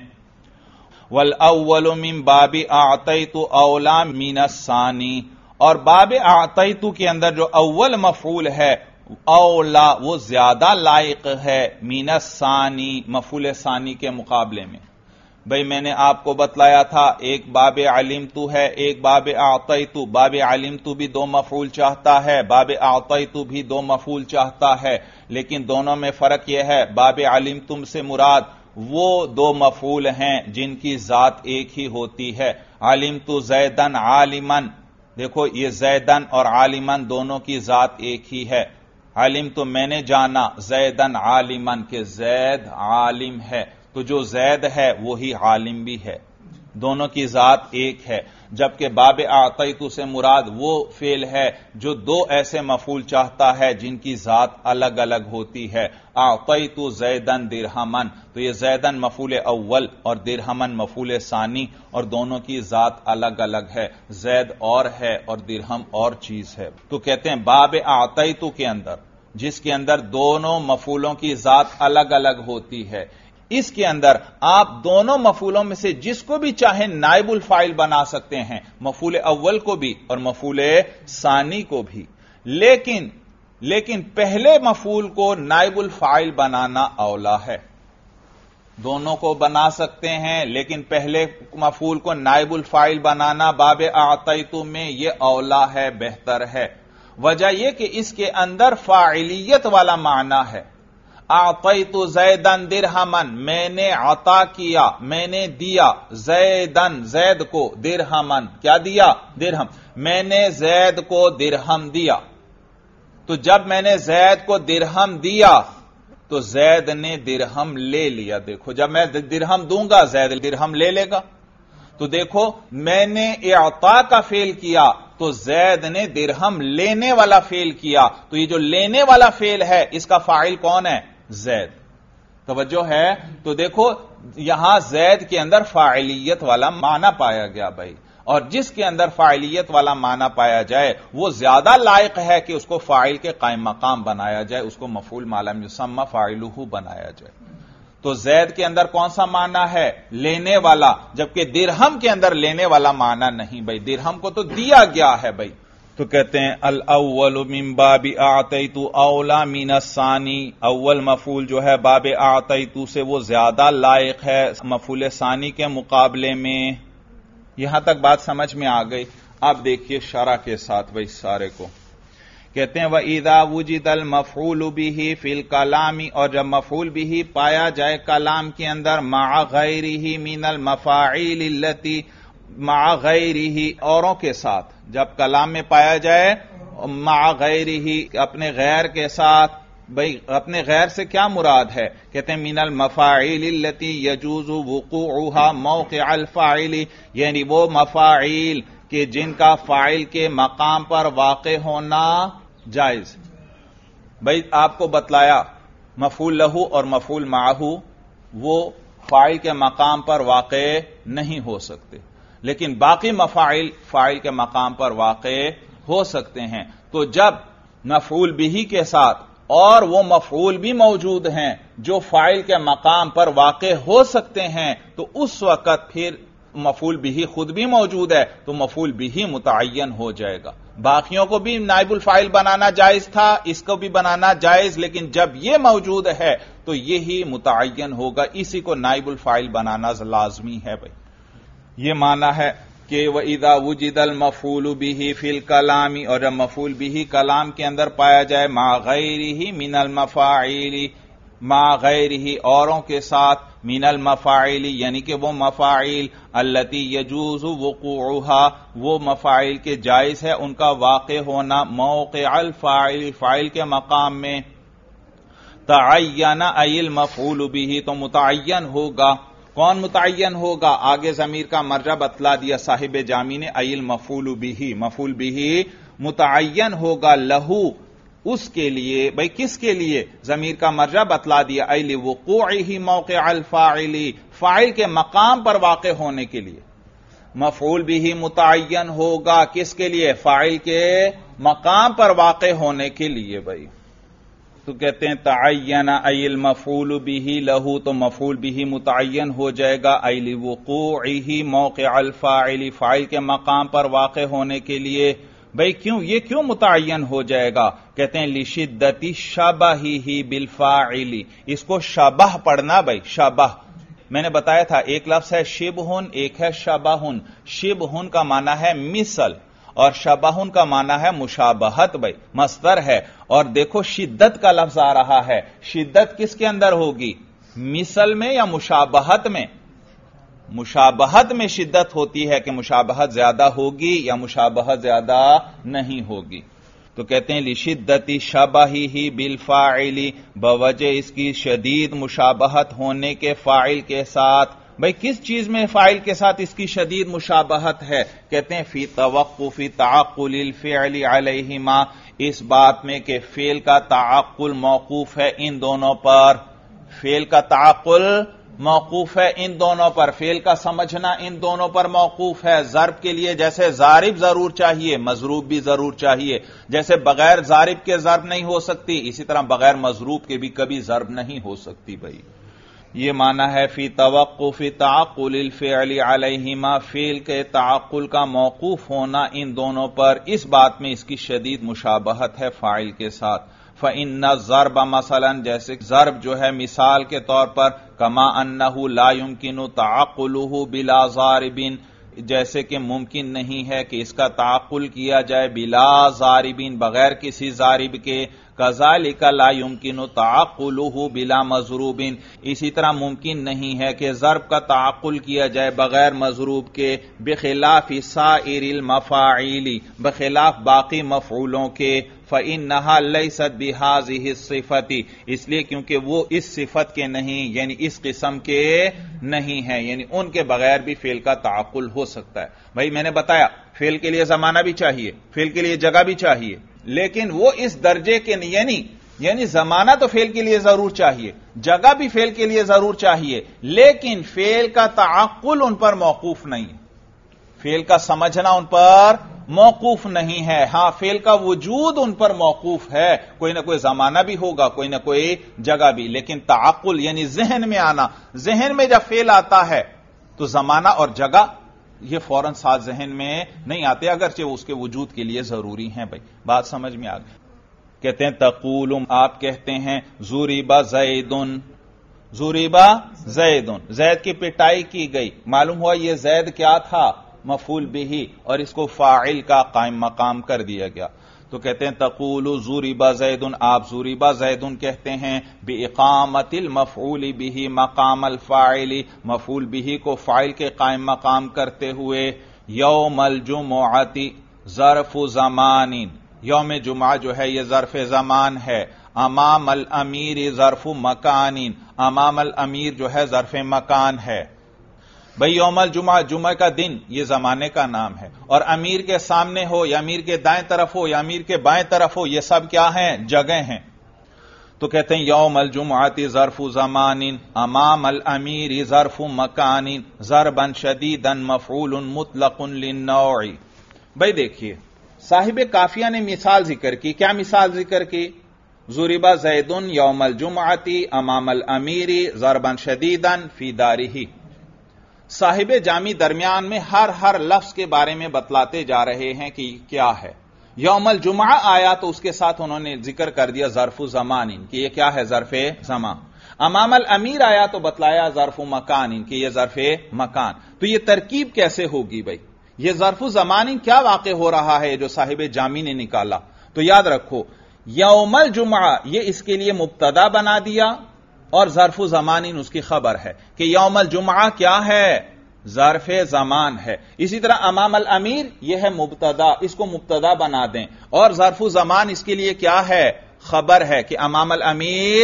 وَالْأَوَّلُ مِن بَابِ أَعْطَيْتُ أَوْلَى مِنَ الثَّانِي، اور باب اعطیت کے اندر جو اول مفعول ہے اولا وہ زیادہ لائق ہے من الثانی، مفعول ثانی کے مقابلے میں۔ بھئی میں نے آپ کو بتلایا تھا ایک باب علمت ہے، ایک باب اعطیت، باب علمت بھی دو مفعول چاہتا ہے، باب اعطیت بھی دو مفعول چاہتا ہے، لیکن دونوں میں فرق یہ ہے باب علمتم سے مراد وہ دو مفعول ہیں جن کی ذات ایک ہی ہوتی ہے۔ علمت زیدن عالمن، دیکھو یہ زیدن اور عالمن دونوں کی ذات ایک ہی ہے۔ علمت میں نے جانا، زیدن عالمن کہ زید عالم ہے، تو جو زید ہے وہی عالم بھی ہے، دونوں کی ذات ایک ہے۔ جبکہ باب اعطیت سے مراد وہ فعل ہے جو دو ایسے مفعول چاہتا ہے جن کی ذات الگ الگ ہوتی ہے۔ اعطیت زیدن درہمن، تو یہ زیدن مفعول اول اور درہمن مفعول ثانی، اور دونوں کی ذات الگ الگ ہے، زید اور ہے اور درہم اور چیز ہے۔ تو کہتے ہیں باب اعطیت کے اندر جس کے اندر دونوں مفعولوں کی ذات الگ الگ ہوتی ہے، اس کے اندر آپ دونوں مفعولوں میں سے جس کو بھی چاہیں نائب الفاعل بنا سکتے ہیں، مفعول اول کو بھی اور مفعول ثانی کو بھی، لیکن پہلے مفعول کو نائب الفاعل بنانا اولا ہے۔ دونوں کو بنا سکتے ہیں لیکن پہلے مفعول کو نائب الفاعل بنانا باب اعطیت میں یہ اولا ہے، بہتر ہے۔ وجہ یہ کہ اس کے اندر فاعلیت والا معنی ہے۔ اعطیت زیدن درہمن، میں نے عطا کیا، میں نے دیا زیدن زید کو، درہمن کیا دیا؟ درہم، میں نے زید کو درہم دیا۔ تو جب میں نے زید کو درہم دیا تو زید نے درہم لے لیا۔ دیکھو جب میں درہم دوں گا زید درہم لے لے گا، تو دیکھو میں نے اعطا کا فعل کیا تو زید نے درہم لینے والا فعل کیا، تو یہ جو لینے والا فعل ہے اس کا فاعل کون ہے؟ زید۔ توجہ ہے؟ تو دیکھو یہاں زید کے اندر فاعلیت والا معنی پایا گیا بھائی، اور جس کے اندر فاعلیت والا معنی پایا جائے وہ زیادہ لائق ہے کہ اس کو فاعل کے قائم مقام بنایا جائے، اس کو مفعول ما لم یسمى فاعلہ بنایا جائے۔ تو زید کے اندر کون سا معنی ہے؟ لینے والا، جبکہ درہم کے اندر لینے والا معنی نہیں بھائی، درہم کو تو دیا گیا ہے بھائی. تو کہتے ہیں الاول من باب اعطیت اولا من الثانی، اول مفعول جو ہے باب اعطیت سے وہ زیادہ لائق ہے مفعول ثانی کے مقابلے میں. یہاں تک بات سمجھ میں آ گئی. اب دیکھیے شرح کے ساتھ بھائی سارے کو. کہتے ہیں وَإِذَا وُجِدَ الْمَفْعُولُ بِهِ فِي الْكَلَامِ، اور جب مفعول به پایا جائے کلام کے اندر مع غیرہ من المفاعیل التي، مع غیرہ اوروں کے ساتھ، جب کلام میں پایا جائے مع غیرہ اپنے غیر کے ساتھ. بھئی اپنے غیر سے کیا مراد ہے؟ کہتے ہیں من المفاعیل التي يجوز وقوعها موقع الفاعل، یعنی وہ مفاعیل کہ جن کا فاعل کے مقام پر واقع ہونا جائز. بھئی آپ کو بتلایا مفعول لہو اور مفعول معہ وہ فاعل کے مقام پر واقع نہیں ہو سکتے، لیکن باقی مفاعل فاعل کے مقام پر واقع ہو سکتے ہیں. تو جب مفعول بھی کے ساتھ اور وہ مفعول بھی موجود ہیں جو فاعل کے مقام پر واقع ہو سکتے ہیں، تو اس وقت پھر مفعول بھی خود بھی موجود ہے تو مفعول بھی متعین ہو جائے گا. باقیوں کو بھی نائب الفاعل بنانا جائز تھا، اس کو بھی بنانا جائز، لیکن جب یہ موجود ہے تو یہی متعین ہوگا، اسی کو نائب الفاعل بنانا لازمی ہے. بھائی یہ معنی ہے کہ وَإِذَا وُجِدَ الْمَفْعُولُ بِهِ فِي الْكَلَامِ، اور جب مفعول بھی کلام کے اندر پایا جائے مع غیرہ من المفاعیل، مع غیرہ اوروں کے ساتھ، من المفاعیل یعنی کہ وہ مفاعیل التی یجوز وقوعها وہ مفاعیل کے جائز ہے ان کا واقع ہونا موقع الفاعل فاعل کے مقام میں. تعین ای المفعول به تو متعین ہوگا. کون متعین ہوگا؟ آگے ضمیر کا مرجع بتلا دیا صاحب جامی نے، ای المفعول به، مفعول به متعین ہوگا لہو اس کے لیے. بھئی کس کے لیے؟ ضمیر کا مرجع بتلا دیا، ای لوقوعہ موقع الفاعل فاعل کے مقام پر واقع ہونے کے لیے. مفعول بھی متعین ہوگا کس کے لیے؟ فاعل کے مقام پر واقع ہونے کے لیے. بھئی تو کہتے ہیں تعین ای المفعول به لہو، تو مفعول بھی متعین ہو جائے گا ای لوقوعہ موقع الفاعل فاعل کے مقام پر واقع ہونے کے لیے. بھئی کیوں یہ کیوں متعین ہو جائے گا؟ کہتے ہیں لشدت شبہہ بالفاعل، اس کو شبہ پڑھنا. بھئی شبہ میں نے بتایا تھا ایک لفظ ہے شبہن، ایک ہے شبہن. شبہن کا معنی ہے مثل اور شبہن کا معنی ہے مشابہت. بھئی مصدر ہے، اور دیکھو شدت کا لفظ آ رہا ہے، شدت کس کے اندر ہوگی؟ مثل میں یا مشابہت میں؟ مشابہت میں شدت ہوتی ہے کہ مشابہت زیادہ ہوگی یا مشابہت زیادہ نہیں ہوگی. تو کہتے ہیں لشدت شبہہ بالفاعل، بوجہ اس کی شدید مشابہت ہونے کے فاعل کے ساتھ. بھئی کس چیز میں فاعل کے ساتھ اس کی شدید مشابہت ہے؟ کہتے ہیں فی توقف تعقل الفعل علیہما، اس بات میں کہ فعل کا تعقل موقوف ہے ان دونوں پر. فعل کا تعقل موقوف ہے ان دونوں پر، فعل کا سمجھنا ان دونوں پر موقوف ہے. ضرب کے لیے جیسے ضارب ضرور چاہیے، مضروب بھی ضرور چاہیے. جیسے بغیر ضارب کے ضرب نہیں ہو سکتی، اسی طرح بغیر مضروب کے بھی کبھی ضرب نہیں ہو سکتی. بھائی یہ معنی ہے فی توقف تعقل الفعل علیہما، فعل کے تعقل کا موقوف ہونا ان دونوں پر، اس بات میں اس کی شدید مشابہت ہے فاعل کے ساتھ. فإن الضرب مثلا، جیسے ضرب جو ہے مثال کے طور پر، کما انہ لا يمکن تعقلہ بلا ضارب، جیسے کہ ممکن نہیں ہے کہ اس کا تعقل کیا جائے بلا ضارب بغیر کسی ضارب کے. کذالک لا يمکن تعقلہ بلا مضروب، اسی طرح ممکن نہیں ہے کہ ضرب کا تعقل کیا جائے بغیر مضروب کے. بخلاف سائر المفاعیل، بخلاف باقی مفعولوں کے. فإنها ليست بهذه الصفة، اس لیے کیونکہ وہ اس صفت کے نہیں، یعنی اس قسم کے نہیں ہیں، یعنی ان کے بغیر بھی فعل کا تعقل ہو سکتا ہے. بھائی میں نے بتایا فعل کے لیے زمانہ بھی چاہیے، فعل کے لیے جگہ بھی چاہیے، لیکن وہ اس درجے کے نہیں، یعنی زمانہ تو فعل کے لیے ضرور چاہیے، جگہ بھی فعل کے لیے ضرور چاہیے، لیکن فعل کا تعقل ان پر موقوف نہیں، فعل کا سمجھنا ان پر موقوف نہیں ہے. ہاں فعل کا وجود ان پر موقوف ہے, کوئی نہ کوئی زمانہ بھی ہوگا, کوئی نہ کوئی جگہ بھی, لیکن تعقل یعنی ذہن میں آنا, ذہن میں جب فعل آتا ہے تو زمانہ اور جگہ یہ فوراً ساتھ ذہن میں نہیں آتے, اگرچہ وہ اس کے وجود کے لیے ضروری ہیں. بھائی بات سمجھ میں آ گئی. کہتے ہیں تقول, آپ کہتے ہیں ضرب زید, ضرب زید, زید کی پٹائی کی گئی. معلوم ہوا یہ زید کیا تھا؟ مفعول بہ, اور اس کو فاعل کا قائم مقام کر دیا گیا. تو کہتے ہیں تقول ضرب زید, آپ ضرب زید کہتے ہیں باقامت المفعول بہ مقام الفاعل, مفعول بہ کو فاعل کے قائم مقام کرتے ہوئے. یوم الجمعۃ ظرف زمان, یوم جمعہ جو ہے یہ ظرف زمان ہے. امام الامیر ظرف مکان, امام الامیر جو ہے ظرف مکان ہے. بھئی یوم الجمعہ, جمعہ کا دن یہ زمانے کا نام ہے, اور امیر کے سامنے ہو یا امیر کے دائیں طرف ہو یا امیر کے بائیں طرف ہو, یہ سب کیا ہیں؟ جگہ ہیں. تو کہتے ہیں یوم الجمعۃ ظرف زمان امام الامیر ظرف مکان ضربا شدیدا مفعول مطلق للنوع. بھئی دیکھیے صاحب قافیہ نے مثال ذکر کی. کیا مثال ذکر کی؟ ضرب زید یوم الجمعۃ امام الامیر ضربا شدیدا فی دارہ. صاحب جامی درمیان میں ہر لفظ کے بارے میں بتلاتے جا رہے ہیں کہ کیا ہے. یوم الجمعہ آیا تو اس کے ساتھ انہوں نے ذکر کر دیا ظرف زمان کہ یہ کیا ہے؟ ظرف زمان. امام الامیر آیا تو بتلایا ظرف مکان کہ یہ ظرف مکان. تو یہ ترکیب کیسے ہوگی بھائی؟ یہ ظرف زمان کیا واقع ہو رہا ہے جو صاحب جامی نے نکالا؟ تو یاد رکھو یوم الجمعہ یہ اس کے لیے مبتدا بنا دیا, اور ظرف زمان اس کی خبر ہے کہ یوم الجمعہ کیا ہے؟ ظرف زمان ہے. اسی طرح امام الامیر یہ ہے مبتدا, اس کو مبتدا بنا دیں, اور ظرف زمان اس کے لیے کیا ہے؟ خبر ہے کہ امام الامیر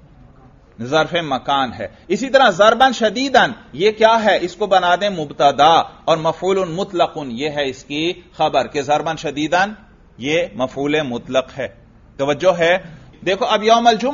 ظرف مکان ہے. اسی طرح ضربا شدیدا یہ کیا ہے؟ اس کو بنا دیں مبتدا, اور مفعول مطلق یہ ہے اس کی خبر کہ ضربا شدیدا یہ مفعول مطلق ہے. توجہ ہے. دیکھو اب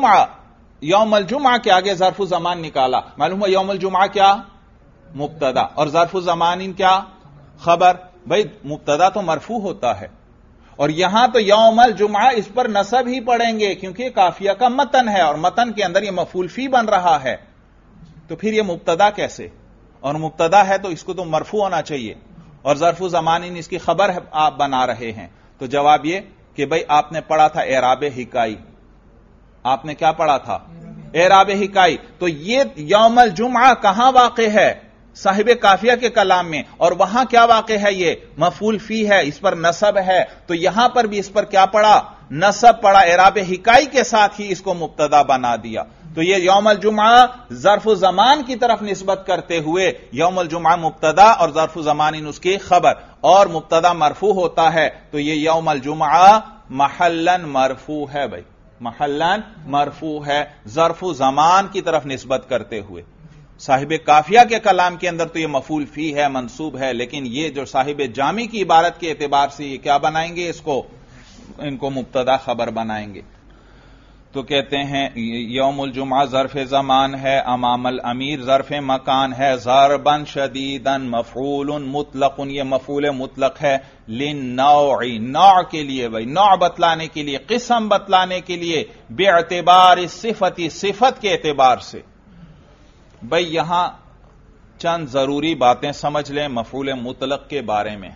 یوم الجمعہ کے آگے ظرف زمان نکالا, معلوم ہے یوم الجمعہ کیا؟ مبتدا, اور ظرف زمان کیا؟ خبر. بھئی مبتدا تو مرفوع ہوتا ہے, اور یہاں تو یوم الجمعہ اس پر نصب ہی پڑیں گے کیونکہ قافیہ کا متن ہے, اور متن کے اندر یہ مفعول فی بن رہا ہے. تو پھر یہ مبتدا کیسے؟ اور مبتدا ہے تو اس کو تو مرفوع ہونا چاہیے, اور ظرف زمان اس کی خبر آپ بنا رہے ہیں. تو جواب یہ کہ بھئی آپ نے پڑھا تھا اعراب حکائی. آپ نے کیا پڑھا تھا؟ اعراب حکائی. تو یہ یوم الجمعہ کہاں واقع ہے؟ صاحب قافیہ کے کلام میں, اور وہاں کیا واقع ہے؟ یہ مفعول فی ہے, اس پر نصب ہے. تو یہاں پر بھی اس پر کیا پڑا؟ نصب پڑا. اعراب حکائی کے ساتھ ہی اس کو مبتدا بنا دیا. تو یہ یوم الجمعہ ظرف زمان کی طرف نسبت کرتے ہوئے یوم الجمعہ مبتدا اور ظرف زمان اس کی خبر, اور مبتدا مرفوع ہوتا ہے تو یہ یوم الجمعہ محلن مرفوع ہے. بھائی محلن مرفوع ہے ظرف زمان کی طرف نسبت کرتے ہوئے. صاحب قافیہ کے کلام کے اندر تو یہ مفعول فی ہے, منصوب ہے, لیکن یہ جو صاحب جامی کی عبارت کے اعتبار سے یہ کیا بنائیں گے؟ ان کو مبتدا خبر بنائیں گے. تو کہتے ہیں یوم الجمعہ ظرف زمان ہے, امام الامیر ظرف مکان ہے, ضربا شدیدا مفعول مطلق, یہ مفعول مطلق ہے, للنوع, نوع کے لیے, بھائی نوع بتلانے کے لیے, قسم بتلانے کے لیے, باعتبار صفتی, صفت کے اعتبار سے. بھئی یہاں چند ضروری باتیں سمجھ لیں مفعول مطلق کے بارے میں.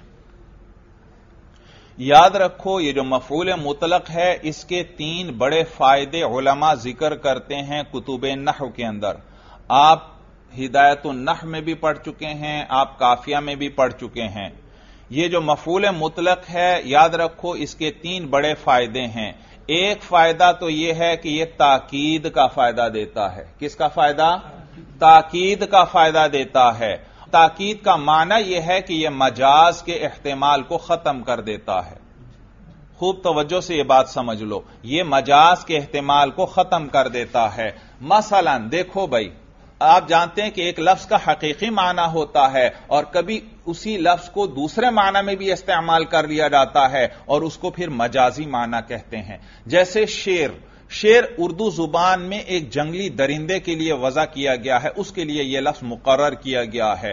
یاد رکھو یہ جو مفعول مطلق ہے اس کے 3 بڑے فائدے علماء ذکر کرتے ہیں کتب نحو کے اندر. آپ ہدایت النحو میں بھی پڑھ چکے ہیں, آپ قافیہ میں بھی پڑھ چکے ہیں. یہ جو مفعول مطلق ہے یاد رکھو اس کے 3 بڑے فائدے ہیں. ایک فائدہ تو یہ ہے کہ یہ تاکید کا فائدہ دیتا ہے. کس کا فائدہ؟ تاکید کا فائدہ دیتا ہے. تاکید کا معنی یہ ہے کہ یہ مجاز کے احتمال کو ختم کر دیتا ہے. خوب توجہ سے یہ بات سمجھ لو, یہ مجاز کے احتمال کو ختم کر دیتا ہے. مثلا دیکھو بھائی, آپ جانتے ہیں کہ ایک لفظ کا حقیقی معنی ہوتا ہے اور کبھی اسی لفظ کو دوسرے معنی میں بھی استعمال کر لیا جاتا ہے اور اس کو پھر مجازی معنی کہتے ہیں. جیسے شیر اردو زبان میں ایک جنگلی درندے کے لیے وضع کیا گیا ہے, اس کے لیے یہ لفظ مقرر کیا گیا ہے.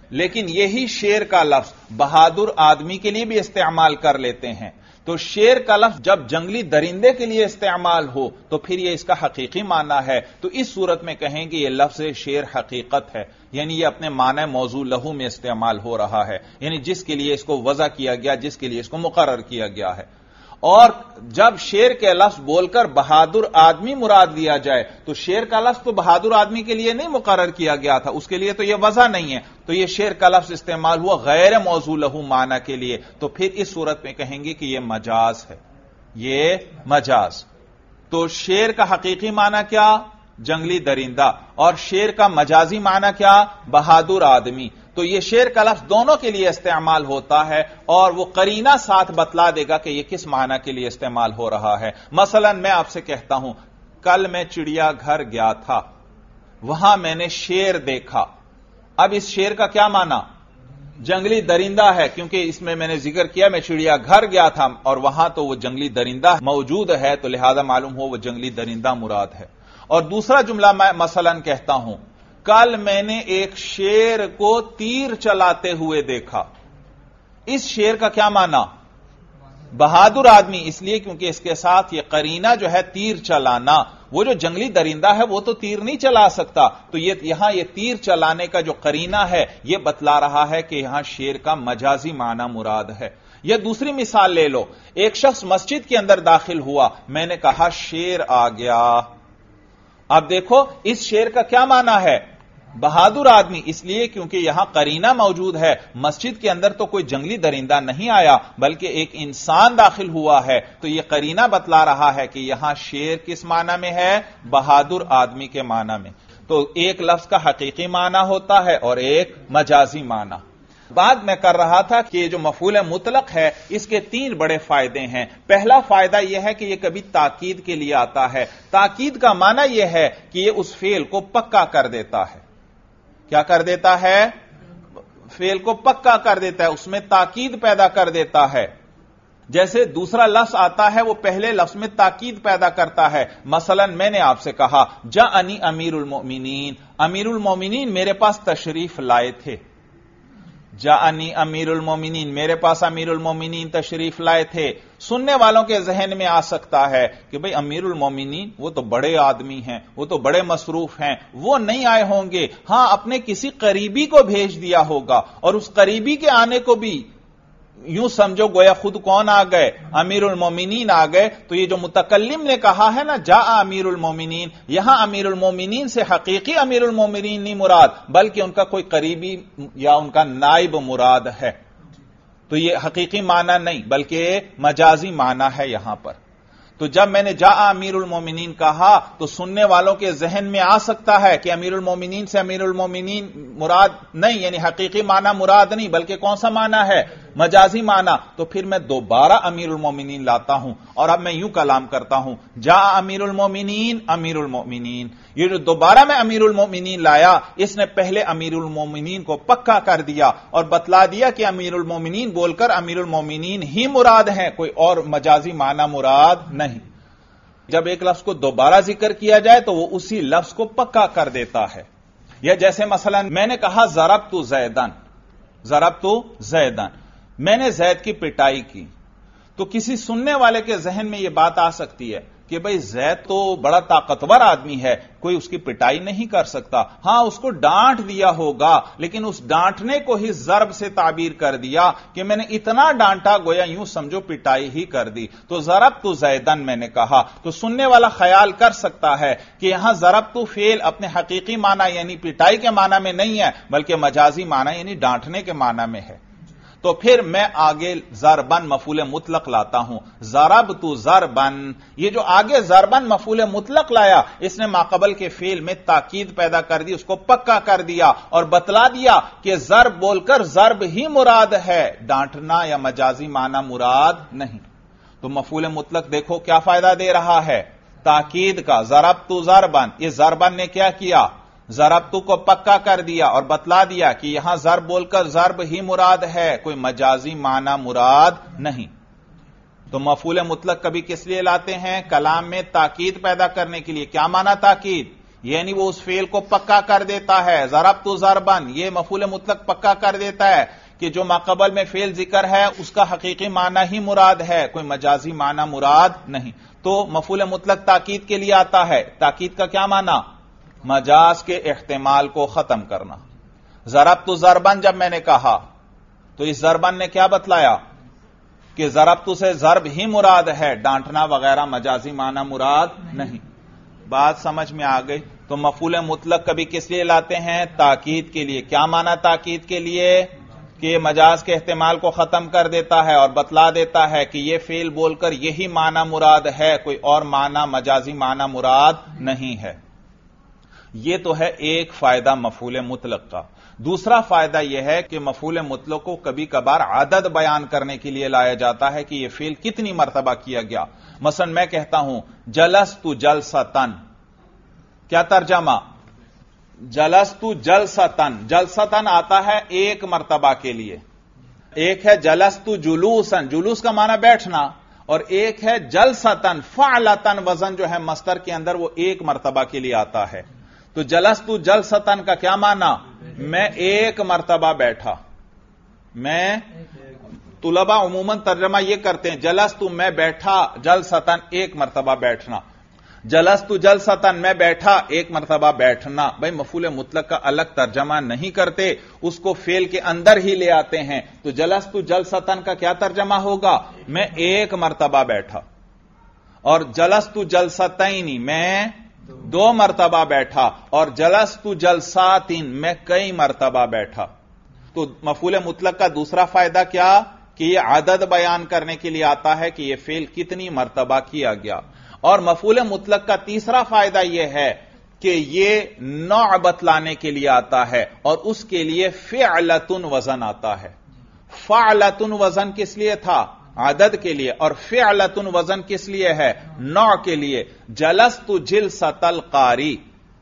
لیکن یہی شیر کا لفظ بہادر آدمی کے لیے بھی استعمال کر لیتے ہیں. تو شیر کا لفظ جب جنگلی درندے کے لیے استعمال ہو تو پھر یہ اس کا حقیقی معنی ہے. تو اس صورت میں کہیں گے یہ لفظ شیر حقیقت ہے، یعنی یہ اپنے معنی موضوع لہو میں استعمال ہو رہا ہے، یعنی جس کے لیے اس کو وضع کیا گیا، جس کے لیے اس کو مقرر کیا گیا ہے. اور جب شیر کے لفظ بول کر بہادر آدمی مراد لیا جائے تو شیر کا لفظ تو بہادر آدمی کے لیے نہیں مقرر کیا گیا تھا، اس کے لیے تو یہ وضع نہیں ہے، تو یہ شیر کا لفظ استعمال ہوا غیر موضوع لہو معنی کے لیے. تو پھر اس صورت میں کہیں گے کہ یہ مجاز ہے، یہ مجاز. تو شیر کا حقیقی معنی کیا؟ جنگلی درندہ، اور شیر کا مجازی معنی کیا؟ بہادر آدمی. تو یہ شیر کا لفظ دونوں کے لیے استعمال ہوتا ہے اور وہ قرینہ ساتھ بتلا دے گا کہ یہ کس معنی کے لیے استعمال ہو رہا ہے. مثلا میں آپ سے کہتا ہوں کل میں چڑیا گھر گیا تھا، وہاں میں نے شیر دیکھا. اب اس شیر کا کیا معنی؟ جنگلی درندہ ہے، کیونکہ اس میں نے ذکر کیا میں چڑیا گھر گیا تھا اور وہاں تو وہ جنگلی درندہ موجود ہے، تو لہذا معلوم ہو وہ جنگلی درندہ مراد ہے. اور دوسرا جملہ میں مثلا کہتا ہوں کل میں نے ایک شیر کو تیر چلاتے ہوئے دیکھا. اس شیر کا کیا معنی؟ بہادر آدمی، اس لیے کیونکہ اس کے ساتھ یہ قرینہ جو ہے تیر چلانا، وہ جو جنگلی درندہ ہے وہ تو تیر نہیں چلا سکتا، تو یہاں یہ تیر چلانے کا جو قرینہ ہے یہ بتلا رہا ہے کہ یہاں شیر کا مجازی معنی مراد ہے. یا دوسری مثال لے لو، ایک شخص مسجد کے اندر داخل ہوا، میں نے کہا شیر آ گیا. اب دیکھو اس شیر کا کیا معنی ہے؟ بہادر آدمی، اس لیے کیونکہ یہاں قرینہ موجود ہے، مسجد کے اندر تو کوئی جنگلی درندہ نہیں آیا بلکہ ایک انسان داخل ہوا ہے، تو یہ قرینہ بتلا رہا ہے کہ یہاں شیر کس معنی میں ہے؟ بہادر آدمی کے معنی میں. تو ایک لفظ کا حقیقی معنی ہوتا ہے اور ایک مجازی معنی. بعد میں کر رہا تھا کہ یہ جو مفعول مطلق ہے اس کے 3 بڑے فائدے ہیں. پہلا فائدہ یہ ہے کہ یہ کبھی تاکید کے لیے آتا ہے. تاکید کا معنی یہ ہے کہ یہ اس فعل کو پکا کر دیتا ہے. کیا کر دیتا ہے؟ فعل کو پکا کر دیتا ہے، اس میں تاکید پیدا کر دیتا ہے. جیسے دوسرا لفظ آتا ہے وہ پہلے لفظ میں تاکید پیدا کرتا ہے. مثلا میں نے آپ سے کہا جاءنی امیر المؤمنین، امیر المؤمنین میرے پاس تشریف لائے تھے. جاءنی امیر المومنین، میرے پاس امیر المومنین تشریف لائے تھے. سننے والوں کے ذہن میں آ سکتا ہے کہ بھئی امیر المومنین وہ تو بڑے آدمی ہیں، وہ تو بڑے مصروف ہیں، وہ نہیں آئے ہوں گے. ہاں اپنے کسی قریبی کو بھیج دیا ہوگا، اور اس قریبی کے آنے کو بھی یوں سمجھو گویا خود کون آ گئے؟ امیر المومنین آ گئے. تو یہ جو متکلم نے کہا ہے نا جاء امیر المومنین، یہاں امیر المومنین سے حقیقی امیر المومنین نہیں مراد بلکہ ان کا کوئی قریبی یا ان کا نائب مراد ہے. تو یہ حقیقی معنی نہیں بلکہ مجازی معنی ہے یہاں پر. تو جب میں نے جاء امیر المومنین کہا تو سننے والوں کے ذہن میں آ سکتا ہے کہ امیر المومنین سے امیر المومنین مراد نہیں، یعنی حقیقی معنی مراد نہیں بلکہ کون سا معنی ہے؟ مجازی معنی. تو پھر میں دوبارہ امیر المومنین لاتا ہوں اور اب میں یوں کلام کرتا ہوں جاء امیر المومنین امیر المومنین. یہ جو دوبارہ میں امیر المومنین لایا اس نے پہلے امیر المومنین کو پکا کر دیا اور بتلا دیا کہ امیر المومنین بول کر امیر المومنین ہی مراد ہیں، کوئی اور مجازی معنی مراد نہیں. جب ایک لفظ کو دوبارہ ذکر کیا جائے تو وہ اسی لفظ کو پکا کر دیتا ہے. یا جیسے مثلا میں نے کہا ضربت زیدن، ضربت زیدن، میں نے زید کی پٹائی کی. تو کسی سننے والے کے ذہن میں یہ بات آ سکتی ہے کہ بھئی زید تو بڑا طاقتور آدمی ہے، کوئی اس کی پٹائی نہیں کر سکتا. ہاں اس کو ڈانٹ دیا ہوگا لیکن اس ڈانٹنے کو ہی ضرب سے تعبیر کر دیا کہ میں نے اتنا ڈانٹا گویا یوں سمجھو پٹائی ہی کر دی. تو ضربت زیدن میں نے کہا تو سننے والا خیال کر سکتا ہے کہ یہاں ضربت فعل اپنے حقیقی معنی یعنی پٹائی کے معنی میں نہیں ہے بلکہ مجازی معنی یعنی ڈانٹنے کے معنی میں ہے. تو پھر میں آگے ضربن مفعول مطلق لاتا ہوں. ضربت ضربن، یہ جو آگے ضربن مفعول مطلق لایا اس نے ماقبل کے فعل میں تاکید پیدا کر دی، اس کو پکا کر دیا اور بتلا دیا کہ ضرب بول کر ضرب ہی مراد ہے، ڈانٹنا یا مجازی معنی مراد نہیں. تو مفعول مطلق دیکھو کیا فائدہ دے رہا ہے؟ تاکید کا. ضربت ضربن، یہ ضربن نے کیا کیا؟ ضربت کو پکا کر دیا اور بتلا دیا کہ یہاں ضرب بول کر ضرب ہی مراد ہے، کوئی مجازی معنی مراد نہیں. تو مفعول مطلق کبھی کس لیے لاتے ہیں؟ کلام میں تاکید پیدا کرنے کے لیے. کیا معنی تاکید؟ یعنی وہ اس فعل کو پکا کر دیتا ہے. ضربت ضربن یہ مفعول مطلق پکا کر دیتا ہے کہ جو ماقبل میں فعل ذکر ہے اس کا حقیقی معنی ہی مراد ہے, کوئی مجازی معنی مراد نہیں. تو مفعول مطلق تاکید کے لیے آتا ہے. تاکید کا کیا معنی؟ مجاز کے احتمال کو ختم کرنا. ضربت ضربن جب میں نے کہا تو اس ضربن نے کیا بتلایا کہ ضربت سے ضرب ہی مراد ہے, ڈانٹنا وغیرہ مجازی معنی مراد نہیں. بات سمجھ میں آ گئی؟ تو مفعول مطلق کبھی کس لیے لاتے ہیں؟ تاکید کے لیے. کیا معنی تاکید کے لیے؟ کہ مجاز کے احتمال کو ختم کر دیتا ہے اور بتلا دیتا ہے کہ یہ فعل بول کر یہی معنی مراد ہے, کوئی اور معنی مجازی معنی مراد نہیں ہے. یہ تو ہے ایک فائدہ مفعول مطلق کا. دوسرا فائدہ یہ ہے کہ مفعول مطلق کو کبھی کبھار عدد بیان کرنے کے لیے لایا جاتا ہے کہ یہ فعل کتنی مرتبہ کیا گیا. مثلا میں کہتا ہوں جلست جلستن, کیا ترجمہ؟ جلست جلستن. جلستن آتا ہے ایک مرتبہ کے لیے. ایک ہے جلست جلوسن, جلوس کا معنی بیٹھنا, اور ایک ہے جلستن فعلتن, وزن جو ہے مصدر کے اندر وہ ایک مرتبہ کے لیے آتا ہے. تو جلست جلستن کا کیا معنی؟ میں ایک مرتبہ بیٹھا. میں طلبہ عموماً ترجمہ یہ کرتے ہیں جلست میں بیٹھا, جلستن ایک مرتبہ بیٹھنا. جلست جلستن میں بیٹھا ایک مرتبہ بیٹھنا. بھائی مفعول مطلق کا الگ ترجمہ نہیں کرتے, اس کو فعل کے اندر ہی لے آتے ہیں. تو جلست جلستن کا کیا ترجمہ ہوگا؟ میں ایک مرتبہ بیٹھا. اور جلست جلستین میں دو مرتبہ بیٹھا. اور جلست جلساتین میں کئی مرتبہ بیٹھا. تو مفعول مطلق کا دوسرا فائدہ کیا کہ یہ عدد بیان کرنے کے لیے آتا ہے کہ یہ فعل کتنی مرتبہ کیا گیا. اور مفعول مطلق کا تیسرا فائدہ یہ ہے کہ یہ نوع بتلانے کے لیے آتا ہے, اور اس کے لیے فعلتن وزن آتا ہے. فعلتن وزن کس لیے تھا؟ عدد کے لیے. اور فعلتن وزن کس لیے ہے؟ نوع کے لیے. جلست جلست القاری,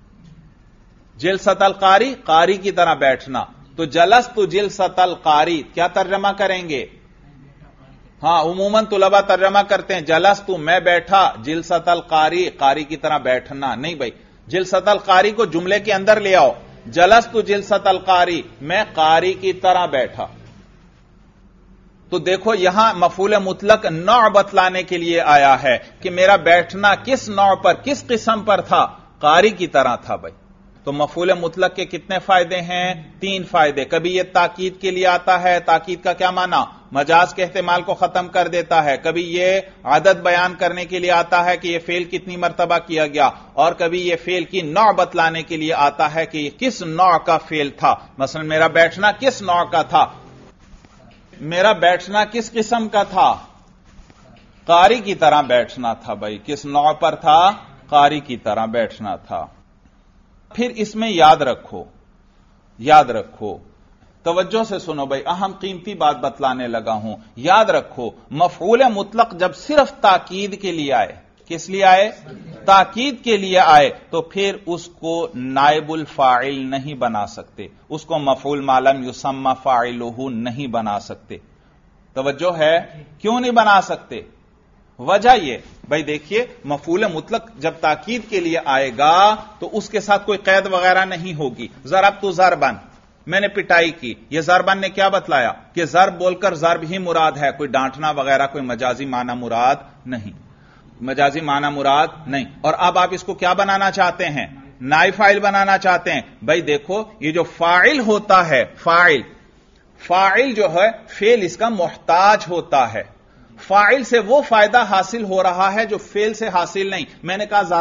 جلست القاری قاری کی طرح بیٹھنا. تو جلست جلست القاری کیا ترجمہ کریں گے؟ ہاں عموماً طلبہ ترجمہ کرتے ہیں جلست میں بیٹھا, جلست القاری قاری کی طرح بیٹھنا. نہیں بھائی, جلست القاری کو جملے کے اندر لے آؤ. جلست جلست القاری میں قاری کی طرح بیٹھا. تو دیکھو یہاں مفعول مطلق نوع بتلانے کے لیے آیا ہے کہ میرا بیٹھنا کس نوع پر, کس قسم پر تھا؟ قاری کی طرح تھا. بھائی تو مفعول مطلق کے کتنے فائدے ہیں؟ تین فائدے. کبھی یہ تاکید کے لیے آتا ہے, تاکید کا کیا معنی؟ مجاز کے احتمال کو ختم کر دیتا ہے. کبھی یہ عدد بیان کرنے کے لیے آتا ہے کہ یہ فعل کتنی مرتبہ کیا گیا. اور کبھی یہ فعل کی نوع بتلانے کے لیے آتا ہے کہ یہ کس نوع کا فعل تھا. مثلا میرا بیٹھنا کس نوع کا تھا؟ میرا بیٹھنا کس قسم کا تھا؟ قاری کی طرح بیٹھنا تھا. بھائی کس نوع پر تھا؟ قاری کی طرح بیٹھنا تھا. پھر اس میں یاد رکھو, توجہ سے سنو بھائی, اہم قیمتی بات بتلانے لگا ہوں. یاد رکھو مفعول مطلق جب صرف تاکید کے لیے آئے, کس لیے آئے؟ تاکید کے لیے آئے, تو پھر اس کو نائب الفاعل نہیں بنا سکتے, اس کو مفعول ما لم یسمى فاعلہ نہیں بنا سکتے. توجہ ہے؟ کیوں نہیں بنا سکتے؟ وجہ یہ بھائی دیکھیے مفعول مطلق جب تاکید کے لیے آئے گا تو اس کے ساتھ کوئی قید وغیرہ نہیں ہوگی. ضربت ضربن, میں نے پٹائی کی. یہ ضربن نے کیا بتلایا کہ ضرب بول کر ضرب ہی مراد ہے, کوئی ڈانٹنا وغیرہ کوئی مجازی معنی مراد نہیں, مجازی معنی مراد نہیں. اور اب آپ اس کو کیا بنانا چاہتے ہیں؟ نائب فاعل بنانا چاہتے ہیں. بھائی دیکھو یہ جو فاعل ہوتا ہے, فاعل جو ہے فعل اس کا محتاج ہوتا ہے. فاعل سے وہ فائدہ حاصل ہو رہا ہے جو فعل سے حاصل نہیں. میں نے کہا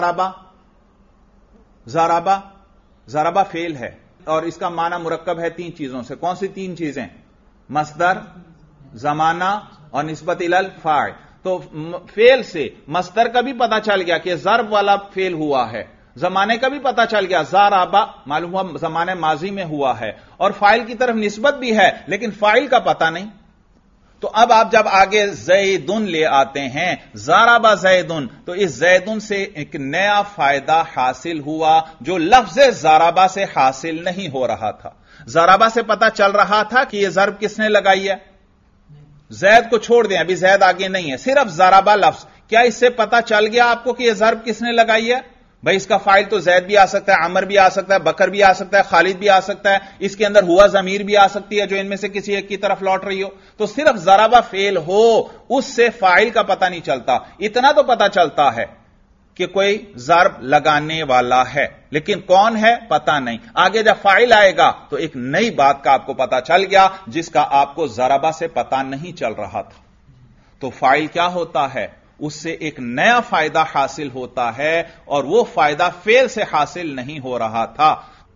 ضربہ فعل ہے اور اس کا معنی مرکب ہے تین چیزوں سے. کون سی تین چیزیں؟ مصدر, زمانہ اور نسبت الی الفاعل. تو فعل سے مصدر کا بھی پتہ چل گیا کہ ضرب والا فعل ہوا ہے, زمانے کا بھی پتہ چل گیا ضربہ معلوم ہوا زمانے ماضی میں ہوا ہے, اور فاعل کی طرف نسبت بھی ہے لیکن فاعل کا پتہ نہیں. تو اب آپ جب آگے زیدن لے آتے ہیں, ضربہ زیدن, تو اس زیدن سے ایک نیا فائدہ حاصل ہوا جو لفظ ضربہ سے حاصل نہیں ہو رہا تھا. ضربہ سے پتہ چل رہا تھا کہ یہ ضرب کس نے لگائی ہے, زید کو چھوڑ دیں, ابھی زید آگے نہیں ہے, صرف ضربہ لفظ. کیا اس سے پتہ چل گیا آپ کو کہ یہ ضرب کس نے لگائی ہے؟ بھائی اس کا فاعل تو زید بھی آ سکتا ہے، عمر بھی آ سکتا ہے، بکر بھی آ سکتا ہے، خالد بھی آ سکتا ہے، اس کے اندر ہوا ضمیر بھی آ سکتی ہے جو ان میں سے کسی ایک کی طرف لوٹ رہی ہو. تو صرف ضربہ فعل ہو اس سے فاعل کا پتہ نہیں چلتا. اتنا تو پتہ چلتا ہے کہ کوئی ضرب لگانے والا ہے، لیکن کون ہے پتہ نہیں. آگے جب فاعل آئے گا تو ایک نئی بات کا آپ کو پتہ چل گیا جس کا آپ کو ضربہ سے پتہ نہیں چل رہا تھا. تو فاعل کیا ہوتا ہے؟ اس سے ایک نیا فائدہ حاصل ہوتا ہے اور وہ فائدہ فعل سے حاصل نہیں ہو رہا تھا.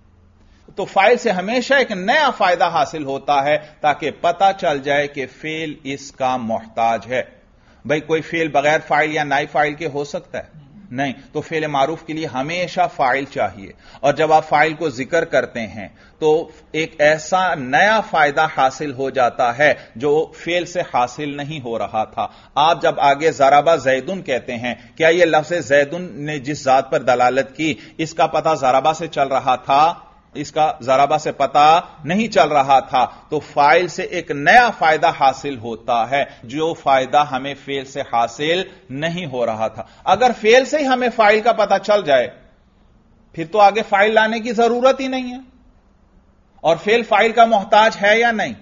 تو فاعل سے ہمیشہ ایک نیا فائدہ حاصل ہوتا ہے تاکہ پتہ چل جائے کہ فعل اس کا محتاج ہے. بھئی کوئی فعل بغیر فاعل یا نائب فاعل کے ہو سکتا ہے؟ نہیں. تو فعل معروف کے لیے ہمیشہ فاعل چاہیے، اور جب آپ فاعل کو ذکر کرتے ہیں تو ایک ایسا نیا فائدہ حاصل ہو جاتا ہے جو فعل سے حاصل نہیں ہو رہا تھا. آپ جب آگے ضربہ زیدن کہتے ہیں، کیا یہ لفظ زیدن نے جس ذات پر دلالت کی اس کا پتہ ضربہ سے چل رہا تھا؟ اس کا ضربہ سے پتہ نہیں چل رہا تھا. تو فاعل سے ایک نیا فائدہ حاصل ہوتا ہے جو فائدہ ہمیں فعل سے حاصل نہیں ہو رہا تھا. اگر فعل سے ہی ہمیں فاعل کا پتہ چل جائے پھر تو آگے فاعل لانے کی ضرورت ہی نہیں ہے. اور فعل فاعل کا محتاج ہے یا نہیں؟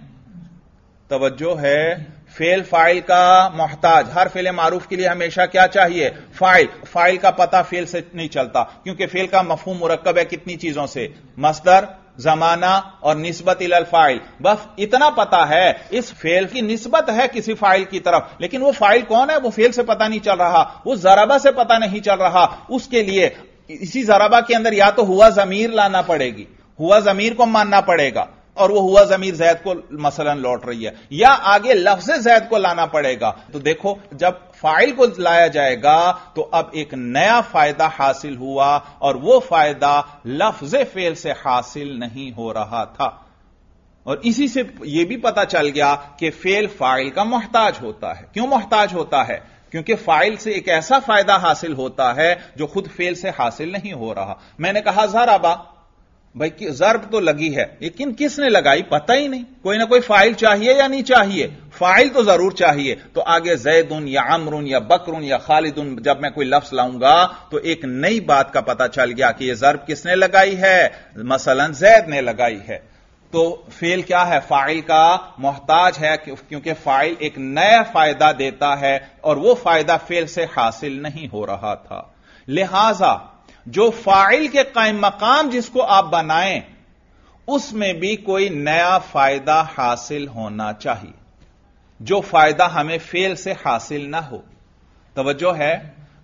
توجہ ہے، فعل فاعل کا محتاج. ہر فعل معروف کے لیے ہمیشہ کیا چاہیے؟ فاعل. فاعل کا پتہ فعل سے نہیں چلتا کیونکہ فعل کا مفہوم مرکب ہے کتنی چیزوں سے؟ مصدر، زمانہ اور نسبت الی الفاعل. بس اتنا پتہ ہے اس فعل کی نسبت ہے کسی فاعل کی طرف، لیکن وہ فاعل کون ہے وہ فعل سے پتہ نہیں چل رہا، وہ ضربہ سے پتہ نہیں چل رہا. اس کے لیے اسی ضربہ کے اندر یا تو ہوا ضمیر لانا پڑے گی، ہوا ضمیر کو ماننا پڑے گا اور وہ ہوا ضمیر زید کو مثلا لوٹ رہی ہے، یا آگے لفظ زید کو لانا پڑے گا. تو دیکھو جب فاعل کو لایا جائے گا تو اب ایک نیا فائدہ حاصل ہوا اور وہ فائدہ لفظ فعل سے حاصل نہیں ہو رہا تھا. اور اسی سے یہ بھی پتا چل گیا کہ فعل فاعل کا محتاج ہوتا ہے. کیوں محتاج ہوتا ہے؟ کیونکہ فاعل سے ایک ایسا فائدہ حاصل ہوتا ہے جو خود فعل سے حاصل نہیں ہو رہا. میں نے کہا ضربہ، بھائی ضرب تو لگی ہے لیکن کس نے لگائی پتہ ہی نہیں. کوئی نہ کوئی فاعل چاہیے یا نہیں چاہیے؟ فاعل تو ضرور چاہیے. تو آگے زیدن یا عمرن یا بکرن یا خالدن جب میں کوئی لفظ لاؤں گا تو ایک نئی بات کا پتہ چل گیا کہ یہ ضرب کس نے لگائی ہے؟ مثلا زید نے لگائی ہے. تو فعل کیا ہے؟ فاعل کا محتاج ہے کیونکہ فاعل ایک نیا فائدہ دیتا ہے اور وہ فائدہ فعل سے حاصل نہیں ہو رہا تھا. لہذا جو فاعل کے قائم مقام جس کو آپ بنائیں اس میں بھی کوئی نیا فائدہ حاصل ہونا چاہیے، جو فائدہ ہمیں فعل سے حاصل نہ ہو. توجہ ہے،